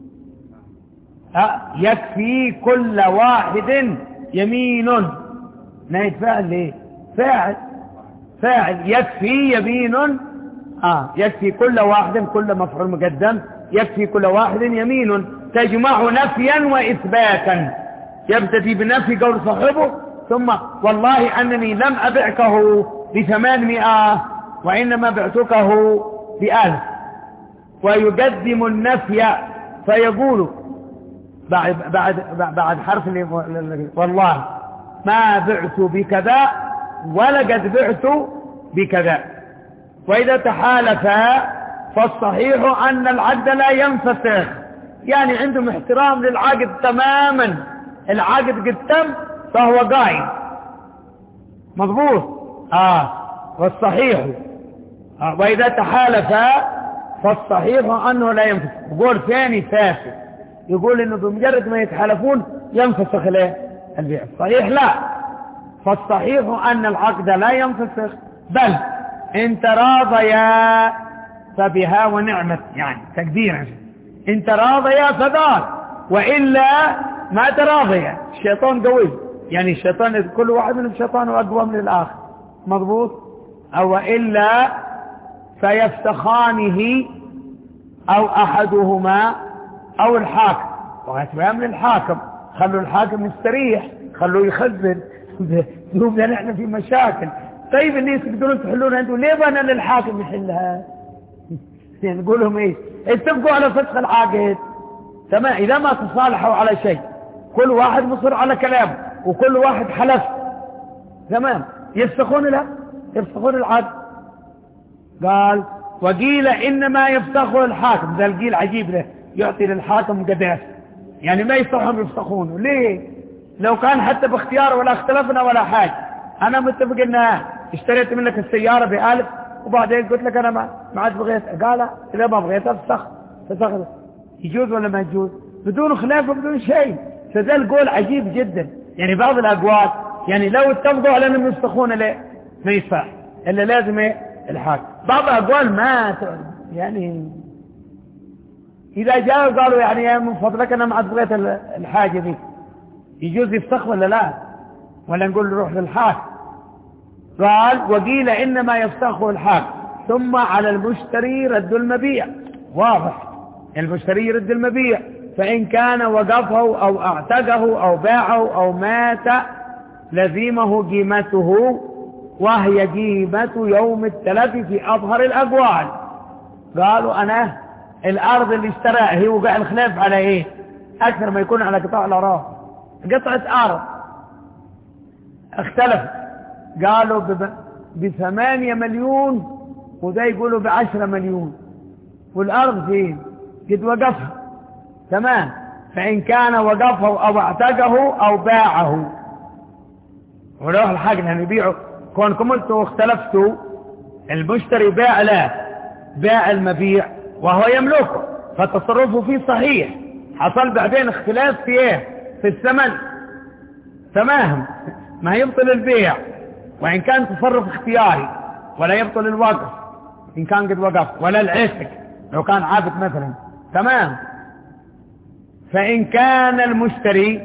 أه يكفي كل واحد يمين. نهاية فاعل ليه؟ فاعل فاعل يكفي يمين. آه يكفي كل واحد، كل مفعول مقدم، يكفي كل واحد يمين تجمع نفيا وإثباتا. يبتدي بنفي قول صاحبه ثم والله أنني لم أبعكه بثمانمائة وإنما بعتكه بألف، ويقدم النفي فيقول بعد, بعد, بعد حرف والله ما بعت بكذا ولقد بعت بكذا. وإذا تحالفا فالصحيح أن العقد لا ينفسخ، يعني عندهم احترام للعقد تماما، العقد قد تم فهو قائم مضبوط. آه والصحيح آه وإذا تحالفا فالصحيح أنه لا ينفسخ. يقول ثاني فاسد، يقول إنه بمجرد ما يتحالفون ينفسخ له البيع. الصحيح لا، فالصحيح أن العقد لا ينفسخ، بل إن تراضيا فبها ونعمت، يعني تقديرا إن تراضيا فدار، وإلا ما تراضيا. الشيطان قوي، يعني الشيطان كل واحد من الشيطان أقوى من الآخر مضبوط. أو إلا فيفتخانه أو أحدهما أو الحاكم، وهتبقى من الحاكم. خلوا الحاكم يستريح، خلوه يخزن، ذوبنا نحن في مشاكل. طيب الناس يقدرون تحلونها انتوا، ليه بنا للحاكم يحلها؟ يعني نقول لهم ايش؟ اتفقوا على فسخ العقد. تمام. اذا ما تصالحوا على شيء، كل واحد مصر على كلامه وكل واحد حلف، تمام، يفسخون له يفسخون العقد. قال وقيل انما يفسخه الحاكم. ده القيل عجيب له، يعطي للحاكم قداس، يعني ما يصحهم يفسخونه. ليه؟ لو كان حتى باختيار ولا اختلفنا ولا حاجه، انا متفق ان اشتريت منك السياره بألف وبعدين قلت لك انا ما ما عاد بغيت، قال اذا ما بغيتها فسخ فسخ. يجوز ولا ما يجوز؟ بدون خلاف وبدون شيء. فذا القول عجيب جدا. يعني بعض الاقوال يعني لو اتفقوا على انهم يفسخون له ما يصح الا لازم ايه؟ الحاكم. بعض الاقوال ما يعني اذا جاءوا قالوا يعني من فضلك انا ما عاد بغيت الحاجه دي، يجوز يفسخ ولا لا؟ ولا نقول روح للحاكم؟ قال وقيل انما يفسخه الحاكم، ثم على المشتري رد المبيع. واضح، المشتري يرد المبيع، فإن كان وقفه أو اعتقه أو باعه أو مات لزيمه قيمته، وهي قيمة يوم التلف في أظهر الأقوال. قالوا أنا الأرض اللي اشتراها هي وقع الخلاف على إيه؟ أكثر ما يكون على قطاع الأراضي. قطعة أرض اختلف، قالوا بثمانية مليون وده يقولوا بعشرة مليون، والأرض فين؟ قد وقفها. تمام. فإن كان وقفه أو اعتقه أو باعه، وروح الحاج لأنه يبيعه. كونكم انتوا اختلفتوا، المشتري باع له، باع المبيع وهو يملكه، فتصرفه فيه صحيح. حصل بعدين اختلاف في ايه؟ في الثمن. تمام. ما يبطل البيع، وإن كان تصرف اختياري، ولا يبطل الوقف إن كان قد وقف، ولا العتق لو كان عابد مثلا. تمام. فإن كان المشتري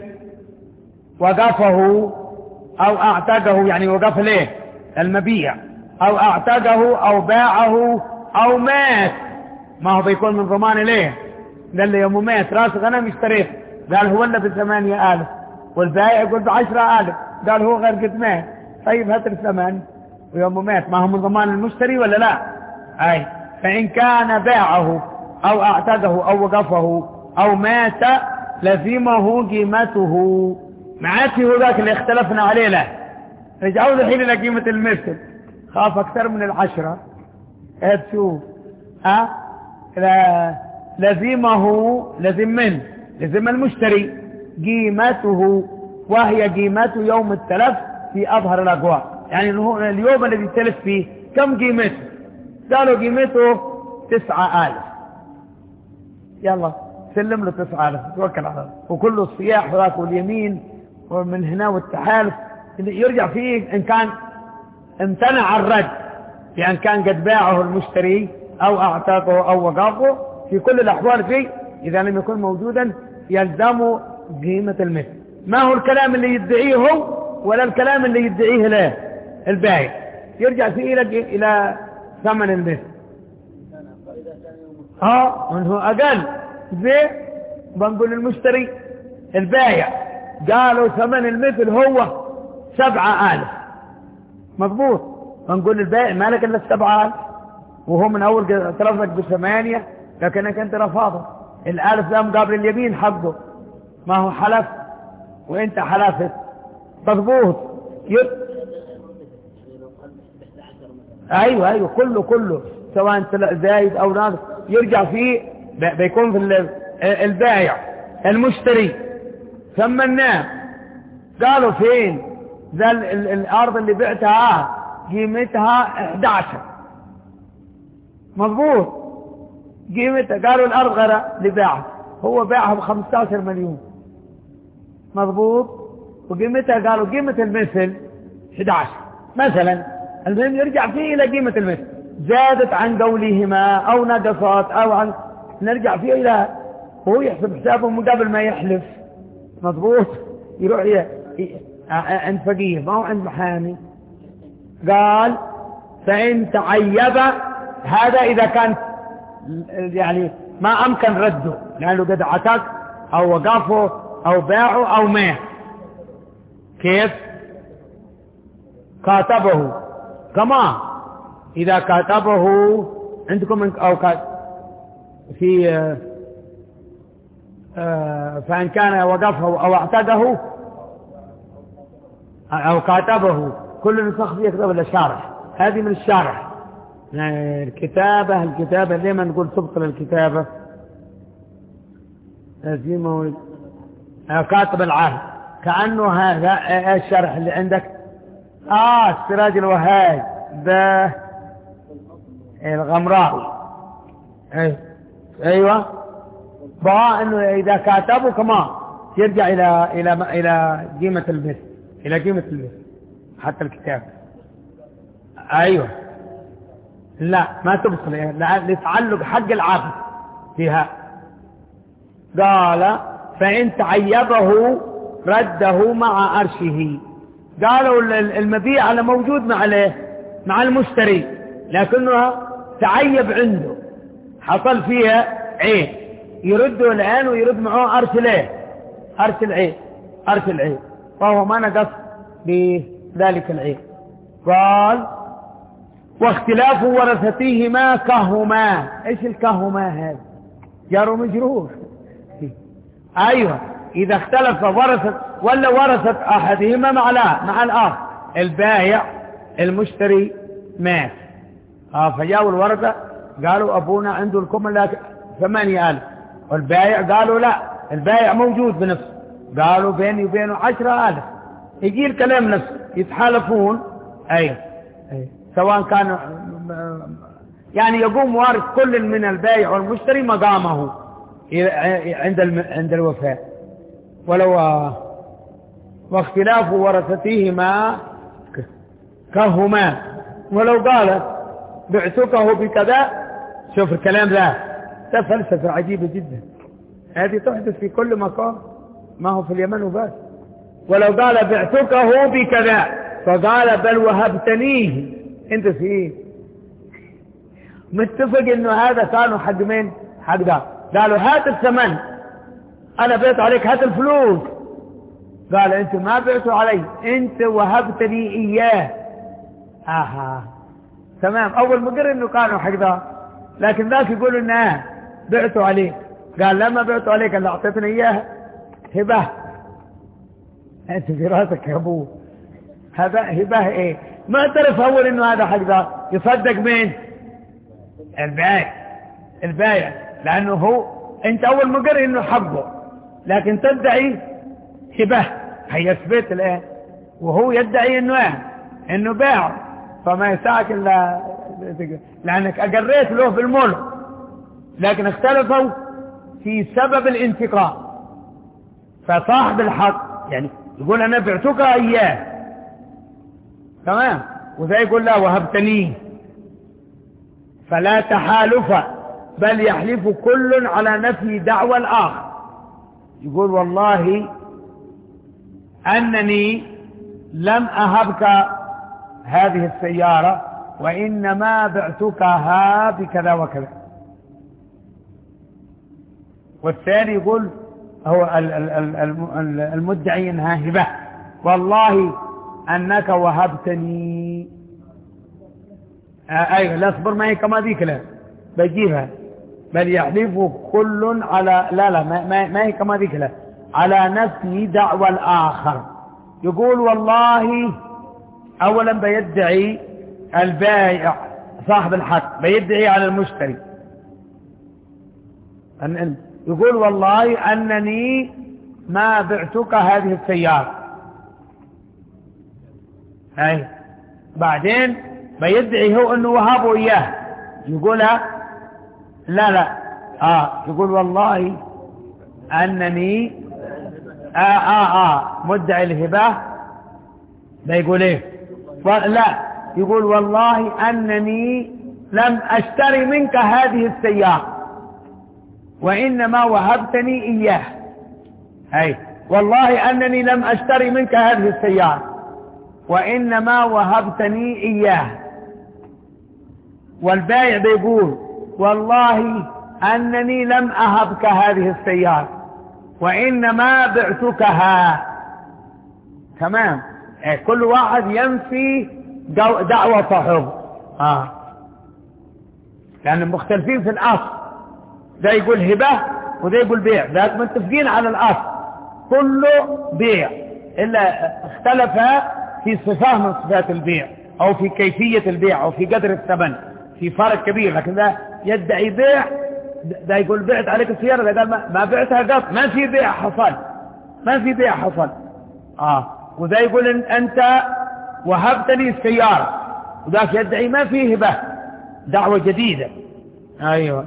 وقفه أو اعتقه، يعني وقف ليه المبيع، أو اعتقه أو باعه أو مات، ما هو بيكون من ضمان ليه؟ قال لي يوم مات راس غنم اشتريت، قال هو ولا بثمانية آلاف، والبائع يقول بعشرة آلاف، قال هو غير قد مات. طيب هات الثمن ويوم مات، ما هو من ضمان المشتري ولا لا؟ أي. فإن كان باعه أو أعتقه أو وقفه أو مات لزمه قيمته. معاتي هو ذاك اللي اختلفنا عليه له. رجعوا الحين إلى قيمة المثل، خاف أكثر من العشرة. هاد شوف أه؟ لزمه لزم من لزم المشتري قيمته، وهي قيمة يوم التلف في أظهر الأقوال. يعني اليوم الذي تلف فيه كم قيمته؟ قالوا قيمته تسعة آلاف. يلا سلم له تسعة آلاف، توكل على الله. وكله الصياح وذاك واليمين ومن هنا والتحالف اللي يرجع فيه إن كان امتنع الرد، لأن كان قد باعه المشتري أو أعتاقه أو وقافه. في كل الأحوال فيه إذا لم يكن موجودا يلزم قيمة المثل. ما هو الكلام اللي يدعيه هو ولا الكلام اللي يدعيه له البائع، يرجع فيه إلى إلى ثمن المثل. اه انه اقل زي بنقول المشتري البائع قالوا ثمن المثل هو سبعة آلاف، مضبوط. بنقول البائع مالك الا السبعة آلاف، وهو من اول اعترف لك بثمانية، لكنك انت رفضت الالف ده مقابل اليمين حقه، ما هو حلف وانت حلفت، مضبوط. يب... ايوه ايوه كله كله سواء زايد او ناقص يرجع فيه، بيكون في البائع المشتري ثمناه. قالوا فين ذا الارض اللي بعتها قيمتها احد عشر، مضبوط قيمتها. قالوا الارض غير اللي باعها، هو باعها ب خمسة عشر مليون، مضبوط. وقيمتها قالوا قيمة المثل احد عشر مثلا. المهم يرجع فيه الى قيمة المثل، زادت عن قولهما او نقصت او عن، نرجع فيه الى، وهو يحسب حسابه من قبل ما يحلف، مضبوط. يروح ي... ي... عند فقيه ما هو عند محامي. قال فإن تعيب، هذا إذا كان يعني ما أمكن رده لأنه قد عتق أو وقفه أو باعه أو مات. كيف؟ كاتبه كما إذا كاتبه عندكم أو كاتب في آه فإن كان وقفه أو اعتقه أو كاتبه، كل نسخ فيه يكتب الشارح، هذه من الشارح. يعني الكتابة الكتابة دائما نقول تبطل الكتابة، لازم كاتب العهد. كأنه هذا الشرح اللي عندك آه السراج الوهاج ده الغمراوي. أي. أيوة بقى إنه إذا كاتبه كمان يرجع إلى إلى إلى قيمة المثل، إلى قيمة المثل حتى الكتاب. أيوة لا ما تبصل، لتعلق حق العبد فيها. قال فإن تعيبه رده مع أرشه. قالوا المبيع على موجود مع له مع المشتري، لكنه تعيب عنده، حصل فيها عيب، يرده الآن ويرد معه أرش له، أرش العيب، أرش العيب، فهو ما نقص بذلك العيب. قال واختلاف ورثتيهما كهما. ايش الكهما هذا؟ جار ومجرور. ايوه اذا اختلف ورثت ولا ورثت احدهما مع لا مع الاخر، البائع المشتري مات، اه فجاءوا الورثه قالوا ابونا عنده الكمل ثمانية ألف، والبائع قالوا لا البائع موجود بنفسه، قالوا بيني وبينه عشرة ألف. يجي الكلام نفسه يتحالفون. ايوه ايوه سواء كان يعني يقوم وارث كل من البائع والمشتري مقامه عند عند الوفاة. ولو واختلاف ورثتهما كهما، ولو قالت بعتكه بكذا. شوف الكلام ذا ده فلسفة عجيبة جدا، هذه تحدث في كل مكان، ما هو في اليمن وبس. ولو قال بعتكه بكذا فقال بل وهبتنيه، انت في ايه؟ متفق انه هذا كانوا حق مين؟ حق ده. قالوا هات الثمن، انا بيت عليك، هات الفلوس. قال انت ما بعتوا علي، انت وهبتني اياه. اها تمام. اول مقر انه كانوا حق ده، لكن ذاك يقول انه بعته عليك. قال لما بعته عليك اللي أعطيتني إياه هبة. أنت في راسك يا أبوه هذا هبة إيه؟ ما اعترف أول إنه هذا حق ذا. يصدق مين؟ البايع. البايع لأنه هو أنت أول مقر إنه حقه، لكن تدعي هبة هي اثبت الآن، وهو يدعي إنه إيه؟ إنه باع. فما يساعك إلا لأنك أقريت له بالملك، لكن اختلفوا في سبب الانتقام. فصاحب الحق يعني يقول أنا بعتك إياه تمام، وذا يقول لا وهبتني. فلا تحالف بل يحلف كل على نفي دعوى الآخر. يقول والله أنني لم أهبك هذه السيارة وإنما بعتكها بكذا وكذا. والثاني يقول هو المدعي انها هبة والله أنك وهبتني. آه أيوة لا اصبر ما هي كما ذيك لا بجيبها. بل يحلف كل على لا لا ما, ما, ما هي كما ذيك لا على نفي دعوى الآخر. يقول والله أولا بيدعي البائع صاحب الحق بيدعي على المشتري. يقول والله أنني ما بعتك هذه السيارة. هاي بعدين بيدعي هو أنه وهبه إياه. يقول لا لا آه يقول والله أنني آه آه آه مدعي الهبة. بيقول إيه؟ لا يقول والله أنني لم أشتري منك هذه السيارة وإنما وهبتني إياه. أي والله أنني لم أشتري منك هذه السيارة وإنما وهبتني إياه. والبائع بيقول والله أنني لم أهبك هذه السيارة وإنما بعتكها. تمام. أي كل واحد ينفي دعوة صاحبه آه. لأن مختلفين في الأصل. ده يقول هبة وده يقول بيع، ذات متفقين على الأصل كله بيع، إلا اختلف في صفة من صفات البيع أو في كيفية البيع أو في قدر الثمن، في فرق كبير. لكن ده يدعي بيع، ده يقول بعت عليك السيارة، ده قال ما بعتها قط، ما في بيع حصل، ما في بيع حصل آه. وده يقول إن أنت وهبتني السيارة، وذاك يدعي ما فيه هبة، دعوة جديدة. أيوة.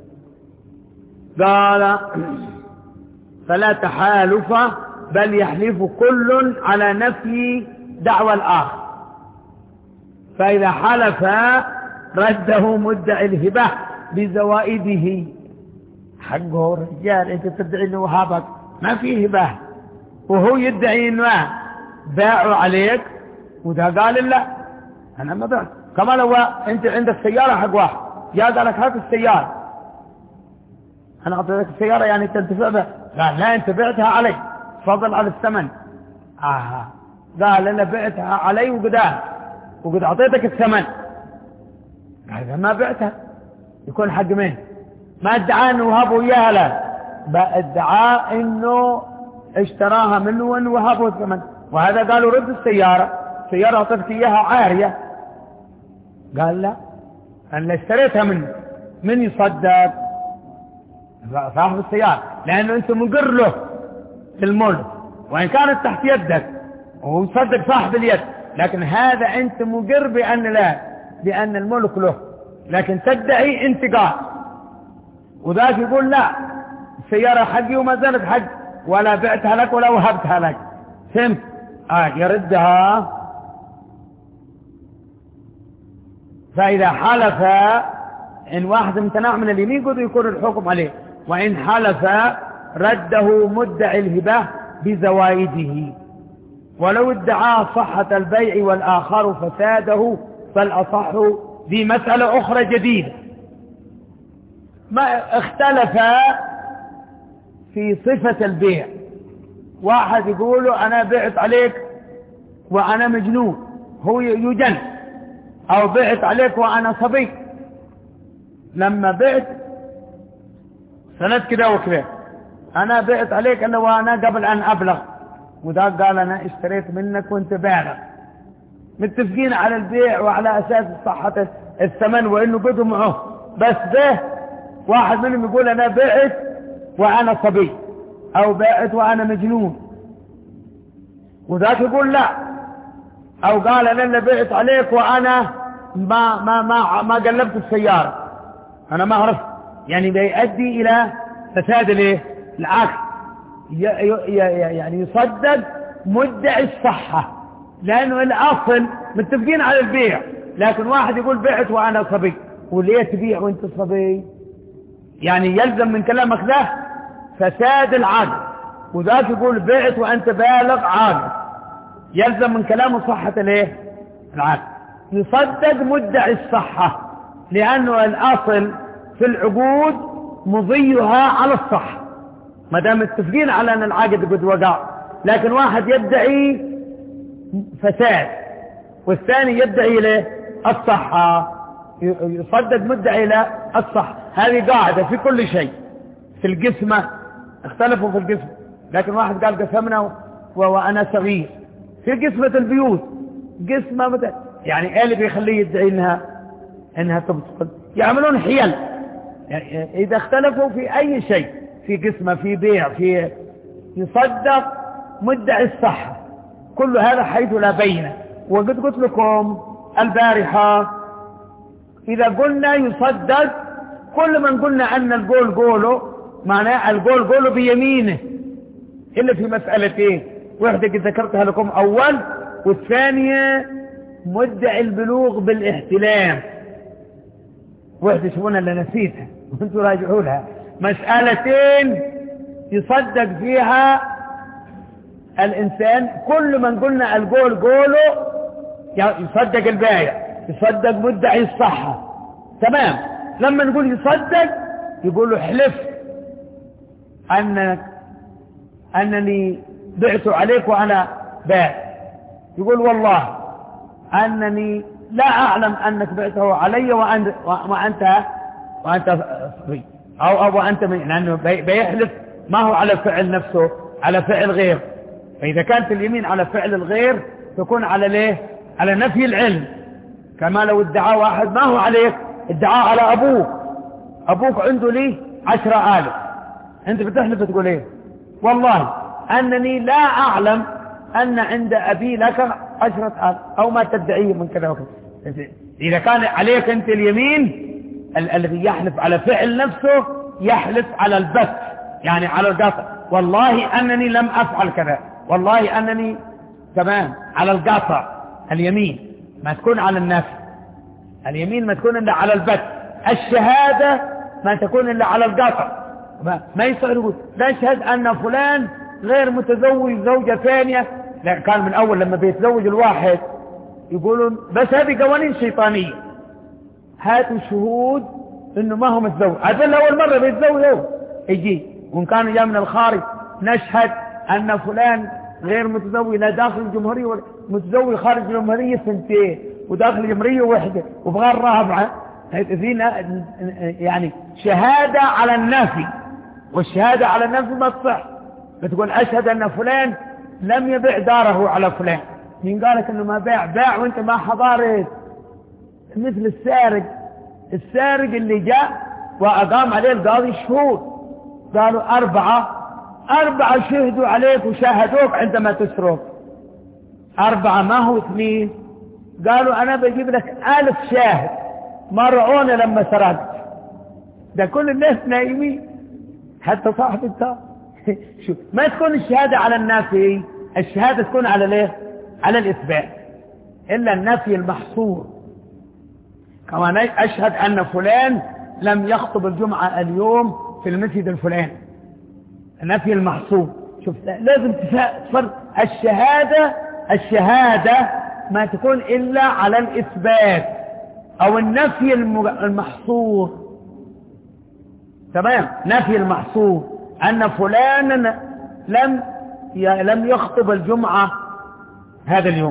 قال فلا تحالف بل يحلف كل على نفي دعوى الآخر. فإذا حلف رده مدعي الهبة بزوائده. حقه رجال انت تدعي انه وهابك ما فيه هبة، وهو يدعي انه باعوا عليك، وده قال لا انا ما بعت. كما لو انت عندك سيارة حق واحد جاء قال لك هات السيارة، انا اعطيتك السيارة يعني تنتفع بها، قال لا انت بعتها علي فضل على الثمن. آه. قال انا بعتها علي وقدام وقد اعطيتك الثمن، قال ما بعتها يكون حق مين؟ ما ادعى انه وهبوا اياها، لا ادعى انه اشتراها منه وانه وهبوا الثمن. وهذا قالوا رد السيارة، السيارة اعطيتك اياها عارية، قال لا انا اشتريتها منه. من يصدق؟ صاحب السيارة، لانه انت مقر له في الملك وان كانت تحت يدك، وهو يصدق صاحب اليد، لكن هذا انت مقر بان لا بان الملك له، لكن تدعي انتقال. وذاك يقول لا السيارة حقي وما زالت حق، ولا بعتها لك ولا وهبتها لك. فهمت؟ آه يردها. فإذا حلف إن واحد امتنع من اليمين قد يكون الحكم عليه، وإن حلف رده مدعي الهبة بزوائده. ولو ادعى صحة البيع والآخر فساده فالأصح دي مسألة أخرى جديدة. ما اختلف في صفة البيع. واحد يقول أنا بعت عليك وأنا مجنون، هو يجن، أو بعت عليك وأنا صبي. لما بعت سنة كده وكده، أنا بعت عليك أنا وأنا قبل أن أبلغ، وده قال أنا اشتريت منك وأنت بالغ، متفقين على البيع وعلى أساس صحة الثمن وإنه قدوا معه. بس ده واحد منهم يقول أنا بعت وأنا صبي، أو بعت وأنا مجنون، وذاك يقول لا، أو قال أنا اللي بعت عليك وأنا ما ما ما ما قلبت السيارة، أنا ما عرفت. يعني بيؤدي إلى فساد الايه؟ العقل. يعني يصدق مدعي الصحة، لأنه الأصل متفقين على البيع، لكن واحد يقول بعت وأنا صبي، وليه تبيع وأنت صبي؟ يعني يلزم من كلامك ده فساد العقل، وذاك يقول بعت وأنت بالغ عاقل، يلزم من كلامه صحة الايه؟ العقل. يصدق مدعي الصحة، لأنه الأصل في العقود مضيها على الصحة، ما دام متفقين على أن العقد قد وقع. لكن واحد يدعي فساد والثاني يدعي له الصحة، يصدق مدعي له الصحة. هذه قاعدة في كل شيء. في القسمة اختلفوا في القسمة، لكن واحد قال قسمنا وأنا صغير. في قسمة البيوت قسمة متى، يعني ايه اللي بيخليه يدعي انها انها تبطل؟ يعملون حيل. يعني اذا اختلفوا في اي شيء، في قسمة، في بيع، في يصدق مدعي الصحة، كل هذا حيث لا بينه. وقد قلت لكم البارحة اذا قلنا يصدق كل من قلنا ان القول قوله، معناه القول قوله بيمينه، الا في مسألتين، واحدة قد ذكرتها لكم اول، والثانية مدعي البلوغ بالاحتلام، واحدة شوفونا اللي نسيتها وانتوا راجعوا لها. مسألتين يصدق فيها الإنسان، كل من قلنا القول قوله يصدق البايع، يصدق مدعي الصحة، تمام. لما نقول يصدق يقول له حلف أنك أنني بعت عليك وأنا بائع، يقول والله أنني لا أعلم أنك بعته علي وأنت وأنت وأنت صبي، أو أو أنت من، لأنه بيحلف ما هو على فعل نفسه، على فعل غير. فإذا كانت اليمين على فعل الغير تكون على ليه؟ على نفي العلم. كما لو ادعى واحد ما هو عليك، ادعى على أبوك، أبوك عنده لي عشرة آلاف، أنت بتحلف تقول إيه؟ والله أنني لا أعلم أن عند أبي لك عشرة آلاف، أو ما تدعيه من كذا وكذا. إذا كان عليك أنت اليمين، الذي يحلف على فعل نفسه يحلف على البت، يعني على القطع، والله أنني لم أفعل كذا، والله أنني تمام، على القطع. اليمين ما تكون على النفس، اليمين ما تكون إلا على البت. الشهادة ما تكون إلا على القطع. ما, ما يصير يقول لا أشهد أن فلان غير متزوج زوجة ثانية، لا، كان من أول لما بيتزوج الواحد يقولون بس هذه قوانين شيطانية، هاتوا شهود إنه ما هو متزوج. عارفين أول مرة بيتزوج هو يجي، وإن كان جاء من الخارج نشهد أن فلان غير متزوج لا داخل الجمهورية ولا متزوج خارج الجمهورية سنتين، وداخل الجمهورية واحدة وبغير رابعة. يعني شهادة على النفي، والشهادة على النفي ما تصح. بتقول أشهد أن فلان لم يبيع داره على فلان، مين قالك أنه ما باع؟ باع وانت ما حضرت. مثل السارق، السارق اللي جاء وأقام عليه القاضي شهود، قالوا أربعة أربعة شهدوا عليك وشاهدوك عندما تسرق، أربعة ما هو اثنين. قالوا أنا بجيب لك ألف شاهد ما رأونا لما سرقت. ده كل الناس نايمين حتى صاحب الدار. شو ما تكون الشهادة على النافي، الشهادة تكون على ليه؟ على الإثبات، إلا النفي المحصور. كما أشهد أن فلان لم يخطب الجمعة اليوم في المسجد الفلاني، النفي المحصور. شوف لازم تفرق الشهادة، الشهادة ما تكون إلا على الإثبات أو النفي المحصور. تمام، نفي المحصور أن فلان لم لم يخطب الجمعة هذا اليوم،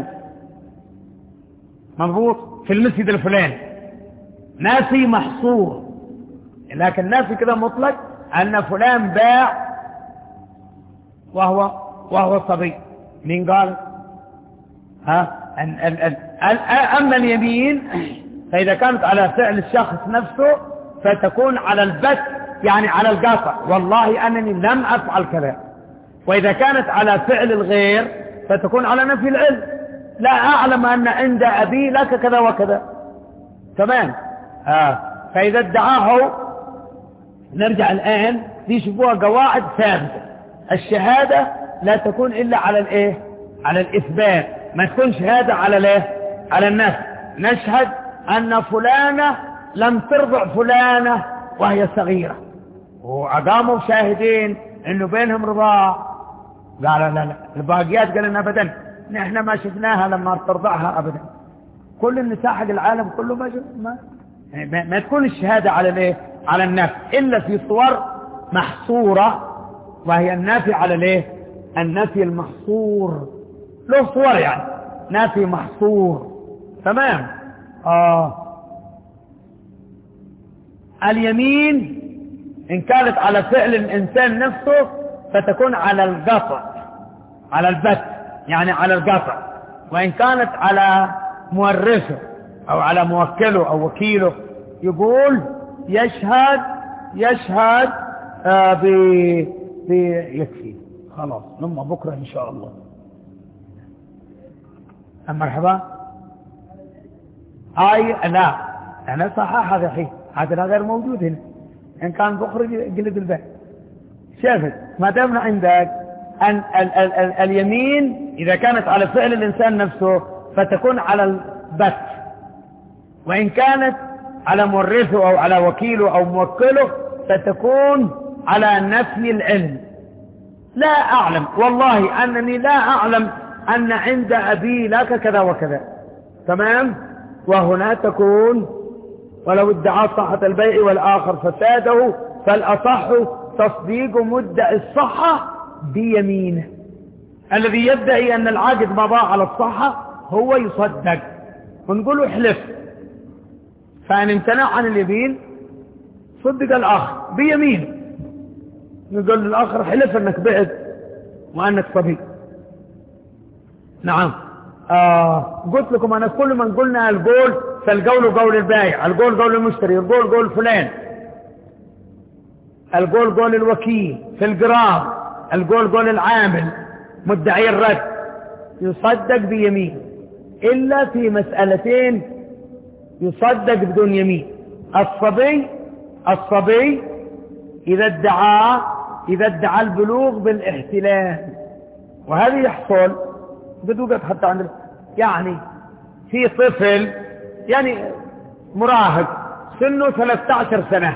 مضبوط، في المسجد الفلاني، نافي محصور. لكن نافي كذا مطلق أن فلان باع وهو وهو صبي. مين قال؟ ها أن أن أن أن أما اليمين فإذا كانت على فعل الشخص نفسه فتكون على البت، يعني على القطع، والله أنني لم أفعل كذا. وإذا كانت على فعل الغير فتكون على نفي العلم، لا أعلم أن عند أبي لك كذا وكذا. تمام. آه. فإذا ادعاه، نرجع الآن دي شوفوها قواعد ثابتة. الشهادة لا تكون إلا على الإيه؟ على الإثبات، ما تكون شهادة على الإيه؟ على النفي. نشهد أن فلانة لم ترضع فلانة وهي صغيرة، وأقاموا شاهدين إنه بينهم رضاع، قال لا لا الباقيات قال لنا أبدا نحن ما شفناها لما ترضعها أبدا. كل النساء حق العالم كله ما شف ما, ما, ما تكون الشهادة على الايه؟ على النفي، إلا في صور محصورة، وهي النفي على الايه؟ النفي المحصور له صور، يعني نفي محصور. تمام. آه. اليمين إن كانت على فعل الإنسان نفسه فتكون على القطع، على البت، يعني على القطع. وإن كانت على مورثه أو على موكله أو وكيله يقول يشهد يشهد آه ب يكفي خلاص لما بكرة إن شاء الله. مرحبا. أي لا أنا صحيح هذا حين هذا غير موجود هنا، إن كان بخرج قلت البيت. شافت ما دامنا عندك أن ال ال ال اليمين إذا كانت على فعل الإنسان نفسه فتكون على البت، وإن كانت على مورثه أو على وكيله أو موكله فتكون على نفي العلم. لا أعلم والله أنني لا أعلم أن عند أبي لك كذا وكذا. تمام. وهنا تكون ولو ادعى صحة البيع والآخر فساده فالأصح تصديق مدعي الصحة بيمينه. الذي يدعي أن العاقد مضى على الصحة هو يصدق، ونقول احلف، فإن امتنع عن اليمين صدق الآخر بيمينه. نقول للآخر حلف أنك بعد وأنك صبي. نعم. آه قلت لكم أنا كل من قلنا القول فالقول قول البائع، القول قول المشتري، القول قول فلان، القول قول الوكيل في القرار، القول قول العامل مدعي الرد، يصدق بيمين. إلا في مسألتين يصدق بدون يمين. الصبي الصبي إذا ادعى إذا ادعى البلوغ بالاحتلام، وهذا يحصل بدوقت حتى عند يعني في طفل يعني مراهق سنه ثلاثة عشر سنة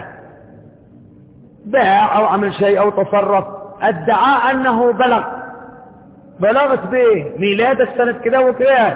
باع أو عمل شيء أو تصرف، ادعى أنه بلغ بلغت به ميلاد السنة كذا وكذا،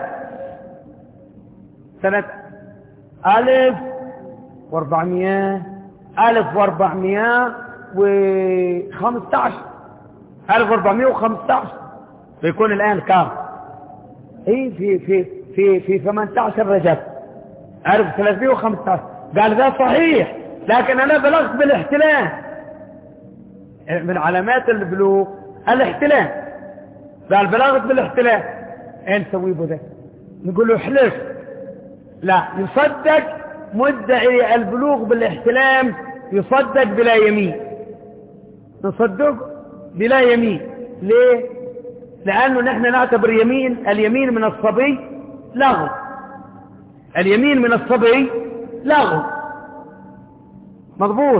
سنة ألف واربعمائة ألف واربعمائة وخمسة عشر ألف واربعمائة وخمسة عشر فيكون الآن كام؟ ايه في في في في ثمانية عشر رجب ألف وثلاثمائة وخمسة عشر. قال ذا صحيح، لكن أنا بلغت بالاحتلام. من علامات البلوغ الاحتلام. قال بلغت بالاحتلام. ايه نسوي بذا؟ نقول له احلف. لا، يصدق مدعي البلوغ بالاحتلام، يصدق بلا يمين، نصدق بلا يمين. ليه؟ لأنه نحن نعتبر يمين اليمين من الصبي لغو، اليمين من الصبي لغو مضبوط.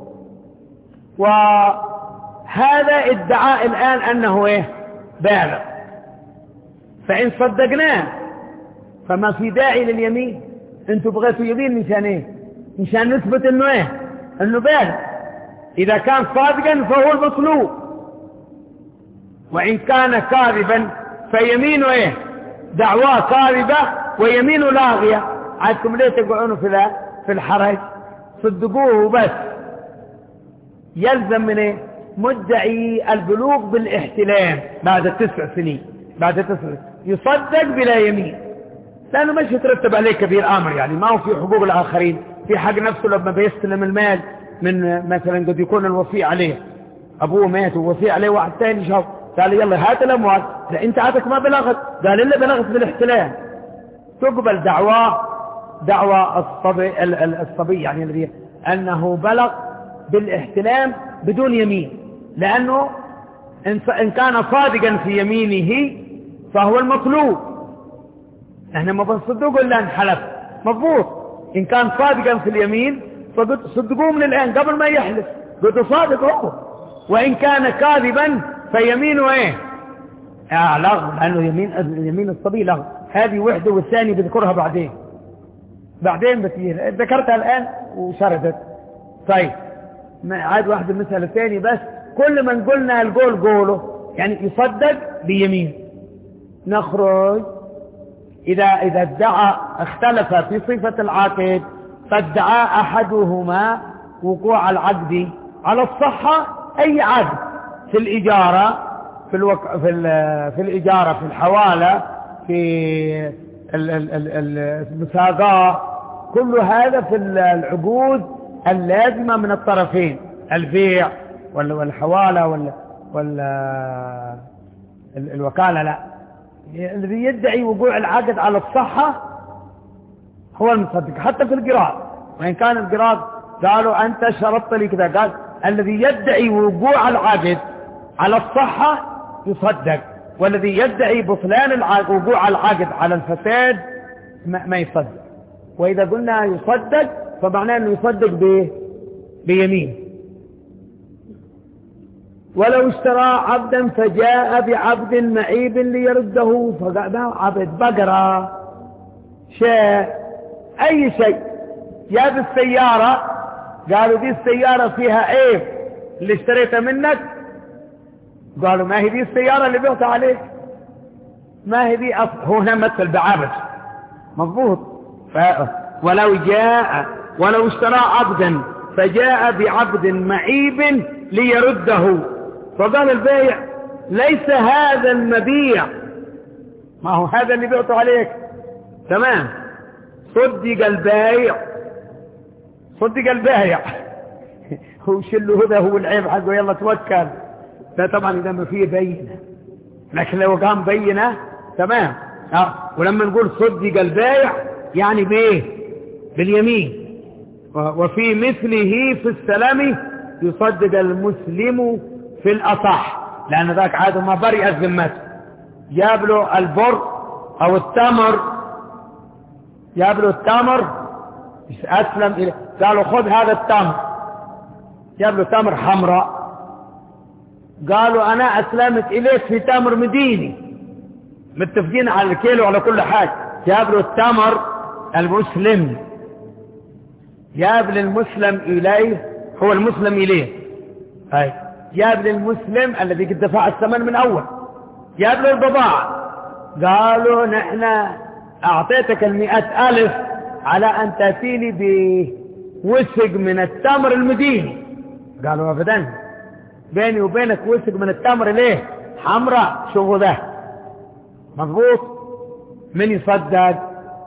وهذا ادعاء الآن أنه ايه؟ بالغ. فإن صدقناه فما في داعي لليمين. انتوا بغيتوا يمين مشان ايه؟ مشان نثبت انه ايه؟ انه بالغ. اذا كان صادقا فهو المطلوب، وان كان كاذبا فيمينه ايه؟ دعواه كاذبة ويمينه لاغية. عادكم ليه تقعونوا في في الحرج؟ صدقوه بس. يلزم من ايه؟ مدعي البلوغ بالاحتلام بعد تسع سنين بعد تسع يصدق بلا يمين، لأنه مش يترتب عليه كبير أمر. يعني ما هو في حقوق الآخرين، في حق نفسه لما بيستلم المال من مثلا قد يكون الوصي عليه أبوه مات ووصي عليه واحد ثاني شاف قال يلا هات الأموال، أنت عادك ما بلغت، قال إلا بلغت بالاحتلال، تقبل دعواه دعوى الصبي, الصبي يعني الذي أنه بلغ بالاحتلام بدون يمين، لأنه إن كان صادقا في يمينه فهو المطلوب. احنا ما بنصدقه إلا أن حلف مضبوط. إن كان صادقا في اليمين فصدقوه من الآن قبل ما يحلف، قلت صادق هو. وإن كان كاذبا فيمينه ايه؟ آه لغو، لأنه يمين يمين الصبي لغو. هذه وحدة، والثاني بذكرها بعدين بعدين بتيجي ذكرتها الآن وشردت. طيب عاد واحد المثال الثاني بس، كل من قلنا القول قوله يعني يصدق بيمين. نخرج إذا إذا ادعى اختلف في صفة العاقد، فادعى أحدهما وقوع العقد على الصحة، أي عقد في الإجارة في الوك... في, ال... في الإجارة في الحوالة في المساقات، كل هذا في العقود اللازمة من الطرفين، البيع والحوالة ولا ولا الوكالة. لا، الذي يدعي وقوع العقد على الصحة هو المصدق، حتى في القراض. وإن كان القراض قالوا أنت شرطت لي كذا، قال الذي يدعي وقوع العقد على الصحة يصدق، والذي يدعي بطلان العقد وقوع العقد على الفساد ما, ما يصدق. وإذا قلنا يصدق فمعناه أنه يصدق ب... بيمين. ولو اشترى عبدا فجاء بعبد معيب ليرده، فقال عبد بقرة شاء أي شيء، جاب السيارة قالوا دي السيارة فيها عيب اللي اشتريتها منك، قالوا ما هي دي السيارة اللي بعتها عليك، ما هي دي أصل. هو هنا مثل بعبد مضبوط. ف... ولو جاء ولو اشترى عبدا فجاء بعبد معيب ليرده، فقال البائع ليس هذا المبيع، ما هو هذا اللي بعته عليك. تمام، صدق البائع صدق البائع هو شله هذا هو العيب حقه، يلا توكل. ده طبعا إذا ما فيه بينة، لكن لو قام بينة تمام. أه. ولما نقول صدق البائع يعني بايه؟ باليمين. وفي مثله في السلام يصدق المسلم في الأصح، لأن ذاك عاده ما برئ ذمته، جاب له البر أو التمر، جاب له التمر أسلم إليه، قالوا خذ هذا التمر، جاب له تمر حمراء، قالوا أنا أسلمت إليك في تمر مديني، متفقين على الكيلو على كل حاجة. جاب له التمر المسلم، جاب للمسلم إليه، هو المسلم إليه، هاي جاب للمسلم الذي قد دفع الثمن من أول، جاب له البضاعة، قالوا نحن أعطيتك المئة ألف على أن تأتيني بوسق من التمر المديني. قالوا أبدا، بيني وبينك وسق من التمر ليه حمراء، شوفوا ده مضبوط. من يصدق؟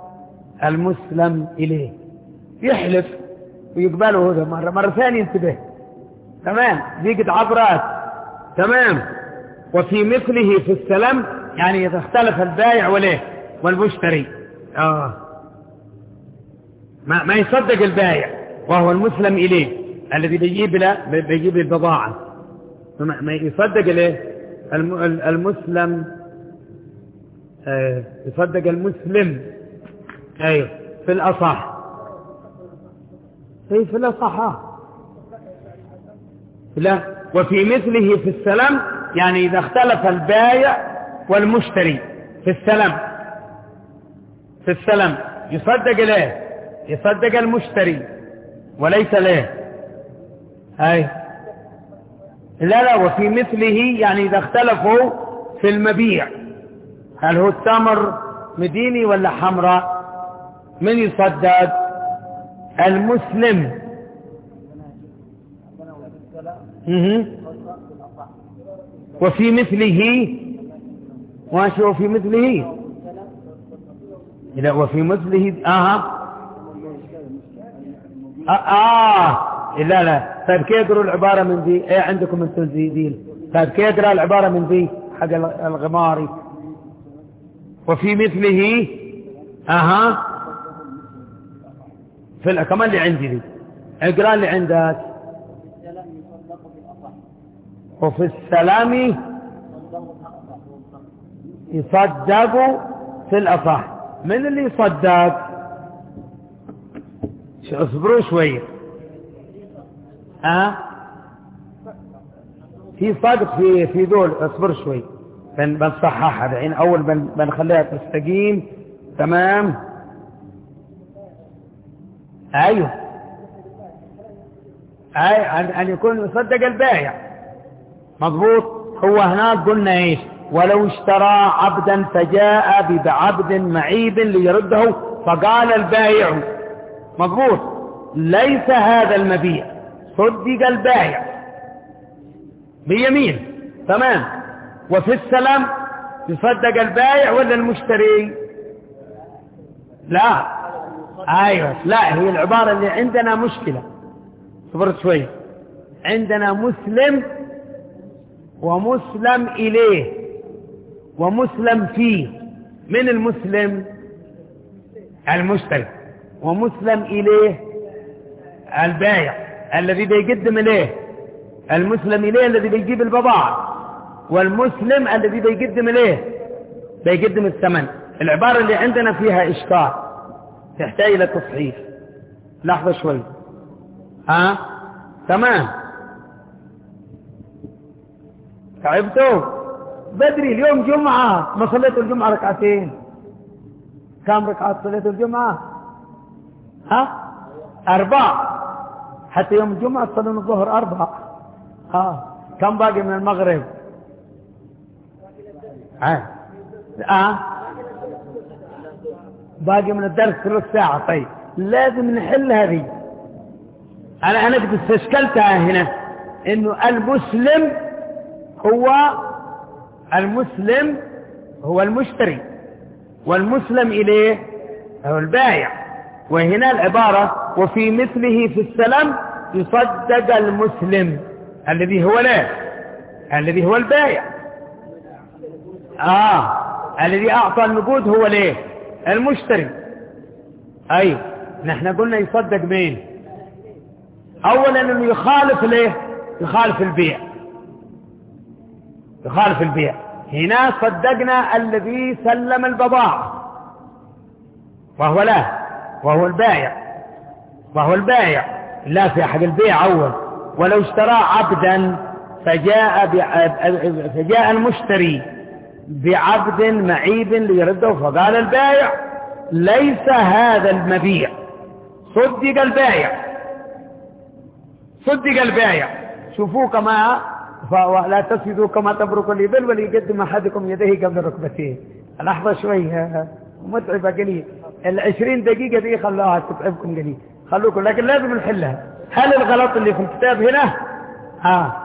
المسلم إليه، يحلف ويقبله هذا مرة مرة ثانية، انتبه. تمام، ذيقت عبرات. تمام. وفي مثله في السلام يعني إذا اختلف البائع وليه والمشتري، آه ما, ما يصدق البائع وهو المسلم إليه الذي بيجيب له بيجيب البضاعة، ما يصدق ليه المسلم، آه يصدق المسلم. أيوه في الأصح، في الأصح. لا، وفي مثله في السلام يعني إذا اختلف البائع والمشتري في السلام، في السلام يصدق له، يصدق المشتري وليس له. هاي لا لا، وفي مثله يعني إذا اختلفوا في المبيع، هل هو التمر مديني ولا حمراء، من يصدق؟ المسلم. وفي مثله، ماشي، وفي مثله لا، وفي مثله آه. آه, آه لا لا. طيب كيف يقروا العبارة من ذي؟ ايه عندكم انتم ذي ذي. طيب كيف يقرأ العبارة من ذي حق الغماري؟ وفي مثله اها في كمان اللي عندي ذي. اقرأ اللي عندك. وفي السلام يصدق في الأصح. من اللي يصدق؟ اصبروا شوية. ها في صدق في في دول. اصبر شوي بنصححها الحين. اول بنخليها تستقيم. تمام. ايوه اي ان يكون يصدق البائع. مضبوط. هو هناك قلنا ايش؟ ولو اشترى عبدا فجاء بعبد معيب ليرده فقال البائع. مضبوط. ليس هذا المبيع. صدق البائع بيمين. تمام. وفي السلام يصدق البائع ولا المشتري؟ لا. ايوه لا. هي العبارة اللي عندنا مشكلة. صبرت شوي. عندنا مسلم ومسلم إليه ومسلم فيه. من المسلم؟ المشتري. ومسلم إليه البائع الذي بيقدم إليه. المسلم إليه الذي بيجيب البضاعة. والمسلم الذي بيقدم إليه بيقدم الثمن. العبارة اللي عندنا فيها إشكال تحتاج إلى تصحيح. لحظة شوي. ها تمام. تعبتوا بدري. اليوم جمعة ما صليتوا الجمعة ركعتين. كم ركعات صليتوا الجمعة؟ ها أربع. حتى يوم الجمعة تصلون الظهر أربع. ها كم باقي من المغرب؟ ها آه. باقي من الدرس ثلث ساعة. طيب لازم نحل هذه. أنا أنا قد استشكلتها هنا إنه المسلم هو المسلم هو المشتري والمسلم إليه هو البائع. وهنا العبارة وفي مثله في السلام يصدق المسلم الذي هو لا الذي هو البائع. آه الذي أعطى النقود هو ليه المشتري. أي نحن قلنا يصدق مين؟ أولا أنه يخالف ليه يخالف البيع. يخالف البيع. هنا صدقنا الذي سلم البضاعة وهو لا وهو البائع وهو البائع لا في حق البيع أول. ولو اشترى عبدا فجاء فجاء المشتري بعبد معيب ليرده فقال البائع ليس هذا المبيع. صدق البائع. صدق البائع. شوفوا كما فلا تسجدوا كما تبرك الإبل وليقدم أحدكم يديه قبل ركبتيه. لحظة شوي متعبة قليل. العشرين دقيقة دي خلوها تتعبكم قليل. خلوكم لكن لازم نحلها. هل الغلط اللي في الكتاب هنا؟ ها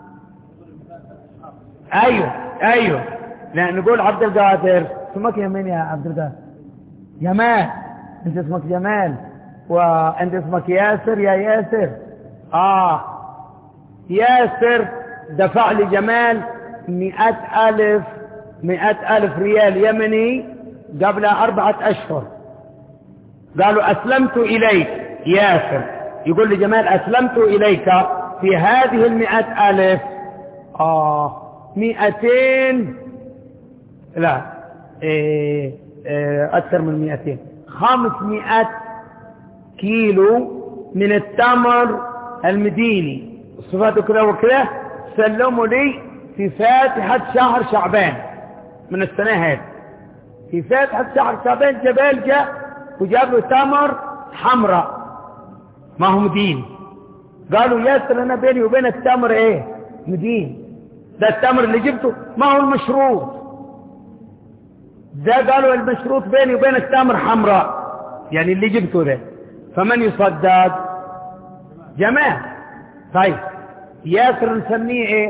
أيوه أيوه. لا نقول عبد القادر. اسمك يا مين يا عبد القادر؟ جمال. انت اسمك جمال وانت اسمك ياسر يا ياسر. اه ياسر دفع لي جمال مئة ألف مئة ألف ريال يمني قبل أربعة أشهر. قالوا أسلمت إليك ياسر. يقول لي جمال أسلمت إليك في هذه المئة ألف آه مئتين لا إيه إيه أكثر من مئتين خمسمائة كيلو من التمر المديني الصفات كذا وكذا سلموا لي في فاتحة شهر شعبان من السنة هذه. في فاتحة شهر شعبان جبال جاء وجاب له تمر حمراء ما هو مدين. قالوا ياسر أنا بيني وبين التمر إيه مدين. ده التمر اللي جبته ما هو المشروط. ده قالوا المشروط بيني وبين التمر حمراء يعني اللي جبته ده. فمن يصدق؟ جمال. طيب ياسر نسميه ايه؟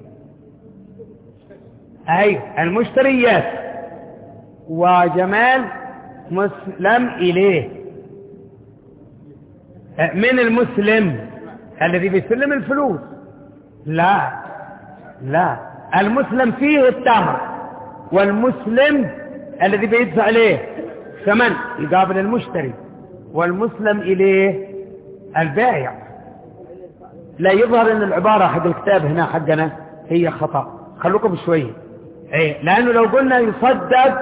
اي المشتري ياسر وجمال مسلم اليه. من المسلم الذي بيسلم الفلوس. لا لا، المسلم فيه التمر، والمسلم الذي بيدفع عليه ثمن يقابل المشتري، والمسلم إليه البائع. لا يظهر أن العبارة حق الكتاب هنا حقنا هي خطأ، خلوكم شوية. ايه، لأنه لو قلنا يصدق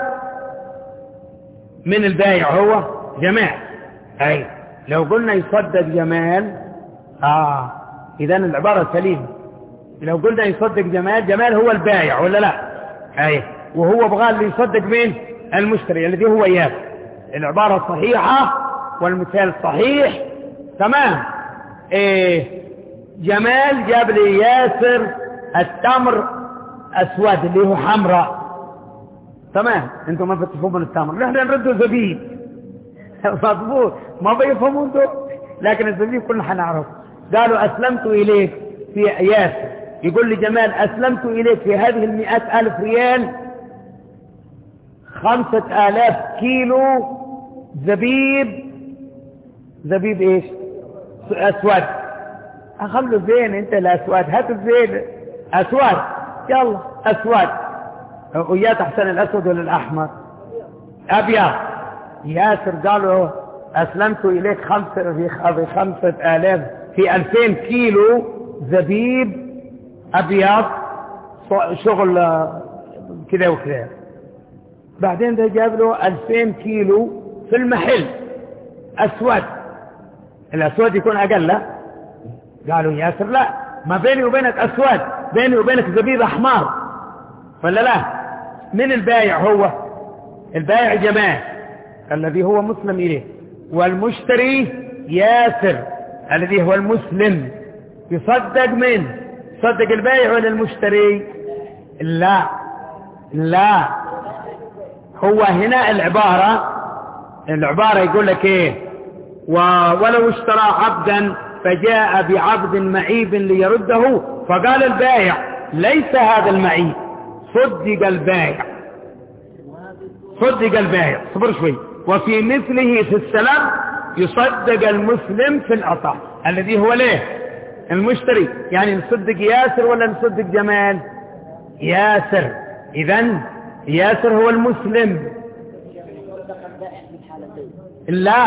من البائع هو جمال، اي لو قلنا يصدق جمال اه إذن العبارة سليمة. لو قلنا يصدق جمال، جمال هو البائع ولا لا؟ اي، وهو بغى اللي يصدق مين؟ المشتري الذي هو ياسر. العبارة صحيحة والمثال صحيح تمام. ايه، جمال جاب لي ياسر التمر اسود اللي هو حمراء، تمام. انتم ما بتفهمون من التمر، نحن نرده زبيب مضبوط، ما بيفهمون انتم، لكن الزبيب كلنا حنعرف. قالوا اسلمت اليك في ياسر، يقول لي جمال اسلمت اليك في هذه المئة الف ريال خمسة آلاف كيلو زبيب. زبيب ايش؟ اسود. اخلوا زين انت الاسود، هات الزين اسود، يلا اسود. ويا تحسن الاسود ولا الاحمر؟ ابيض. ياسر قالوا اسلمت اليك خمسة في خمسة آلاف في ألفين كيلو زبيب ابيض شغل كذا وكذا. بعدين ده جاب له ألفين كيلو في المحل اسود. الاسود يكون اقل لا؟ قالوا ياسر لا، ما بيني وبينك اسود، بيني وبينك زبيب احمر ولا لا؟ من البائع هو؟ البائع جمال الذي هو مسلم اليه، والمشتري ياسر الذي هو المسلم. يصدق من؟ يصدق البائع ولا المشتري؟ لا لا، هو هنا العبارة العبارة يقول لك ايه؟ ولو اشترى عبدا فجاء بعبد معيب ليرده، فقال البائع ليس هذا المعيب. صدق البائع، صدق البائع. صبر شوي. وفي مثله في السلام يصدق المسلم في الأصح الذي هو ليه؟ المشتري. يعني نصدق ياسر ولا نصدق جمال؟ ياسر. إذن ياسر هو المسلم. لا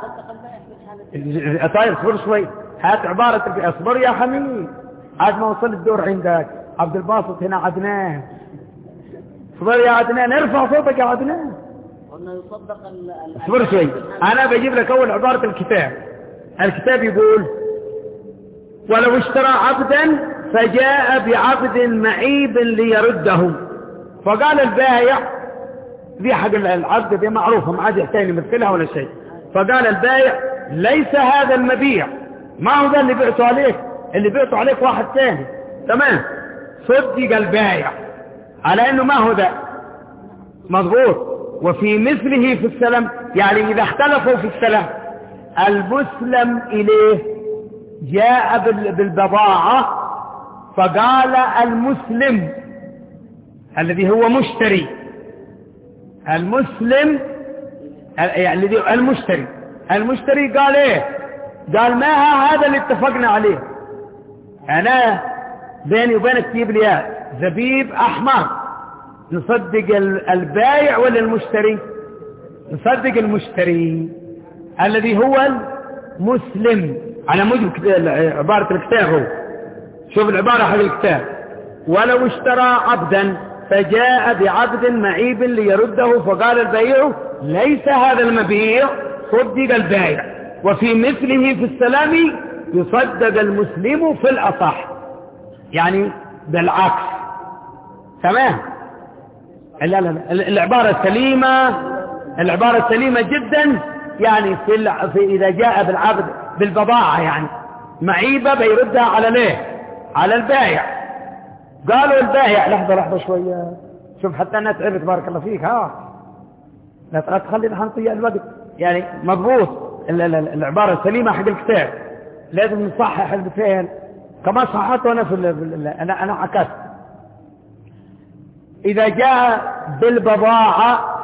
طيب صبر شوي، هات عبارة. اصبر يا حميد، عاد ما وصل الدور عندك. عبد الباسط هنا عدنان. صبر يا عدنان، ارفع صوتك يا عدنان. قلنا يصدق. صبر شوي، انا بجيب لك اول عبارة الكتاب. الكتاب يقول ولو اشترى عبدا فجاء بعبد معيب ليرده، فقال البائع دي حق العبد دي معروفة، ما عاد يحتاج يمثلها ولا شيء. فقال البائع ليس هذا المبيع، ما هو ذا اللي بعته عليك، اللي بعته عليك واحد ثاني. تمام. صدق البائع على انه ما هو ذا مضبوط. وفي مثله في السلام، يعني اذا اختلفوا في السلام، المسلم اليه جاء بالبضاعة فقال المسلم الذي هو مشتري، المسلم يعني المشتري المشتري قال ايه؟ قال ما هذا اللي اتفقنا عليه، انا بيني وبينك تجيب لي زبيب احمر. نصدق البائع ولا المشتري؟ نصدق المشتري الذي هو المسلم على موجب عبارة الكتاب. هو شوف العبارة حق الكتاب. ولو اشترى عبدا فجاء بعبد معيب ليرده، فقال البائع ليس هذا المبيع. صدق البائع. وفي مثله في السلام يصدق المسلم في الأصح، يعني بالعكس. تمام. لا لا لا، العبارة سليمة، العبارة سليمة جدا. يعني في, في إذا جاء بالعبد بالبضاعة يعني معيبة بيردها على ليه؟ على البائع. قالوا البائع لحظة لحظة شوية، شوف حتى الناس تعرف بارك الله فيك. ها لا تخلي نحن نضيع الوقت، يعني مضبوط. العبارة سليمة حق الكتاب، لازم نصحح البثين كما صححته أنا في أنا أنا عكست. إذا جاء بالبضاعة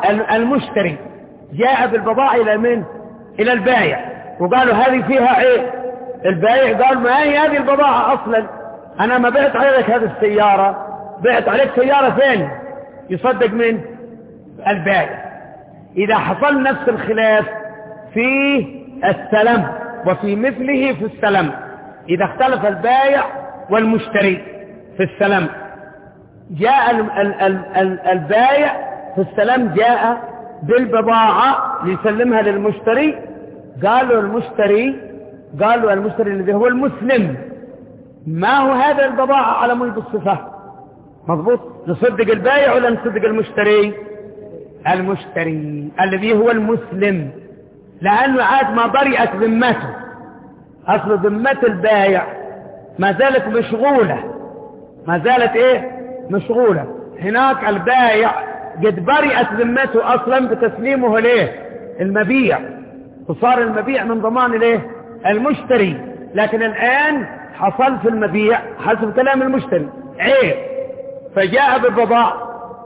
المشتري جاء بالبضاعة إلى من؟ إلى البائع، وقالوا هذه فيها عيب، البائع قال ما هي هذه البضاعة أصلا، أنا ما بعت عليك هذه السيارة، بعت عليك سيارة ثانية. يصدق من البائع. إذا حصل نفس الخلاف في السلم وفي مثله في السلم، إذا اختلف البائع والمشتري في السلم، جاء ال ال ال ال البائع في السلم جاء بالبضاعة ليسلمها للمشتري، قالوا المشتري قالوا المشتري الذي هو المسلم ما هو هذا البضاعة على مجد الصفة، مضبوط؟ نصدق البائع ولا نصدق المشتري؟ المشتري الذي هو المسلم، لأنه عاد ما برئت ذمته، أصل ذمة البائع ما زالت مشغولة، ما زالت إيه؟ مشغولة. هناك البائع قد برئت ذمته أصلا بتسليمه ليه؟ المبيع، وصار المبيع من ضمان ليه؟ المشتري. لكن الآن حصل في المبيع حسب كلام المشتري عيب، فجاء بالبضاعة،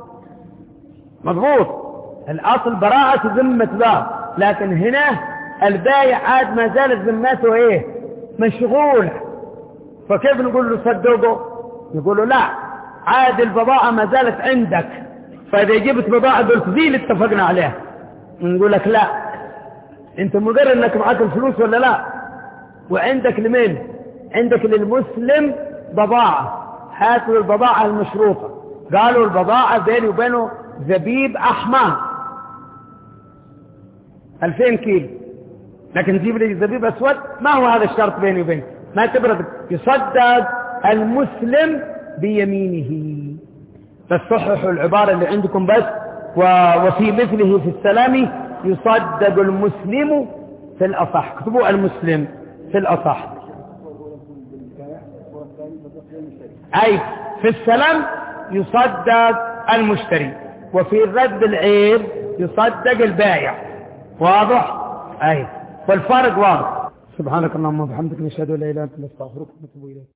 مضبوط؟ الأصل براءة ذمة ذا، لكن هنا البائع عاد ما زالت ذمته ايه؟ مشغولة. فكيف نقول له صدقه؟ نقول له لا، عاد البضاعة ما زالت عندك، فإذا جبت بضاعة قلت ذي اللي اتفقنا عليها، نقول لك لا، انت مقرر انك معك الفلوس ولا لا؟ وعندك لمين؟ عندك للمسلم بضاعة، هاتوا البضاعة المشروطة. قالوا البضاعة بيني وبينه زبيب أحمر ألفين كيلو، لكن تجيب لي زبيب أسود، ما هو هذا الشرط بيني وبينه، ما تبرد. يصدق المسلم بيمينه. تصححوا العبارة اللي عندكم بس. وفي مثله في السلام يصدق المسلم في الأصح، اكتبوا المسلم في الأصح. أي في السلام يصدق المشتري، وفي الرد العيب يصدق البائع. واضح؟ أي، والفرق واضح. سبحانك اللهم وبحمدك نشهد ان لا اله الا انت نستغفرك ونتوب اليك.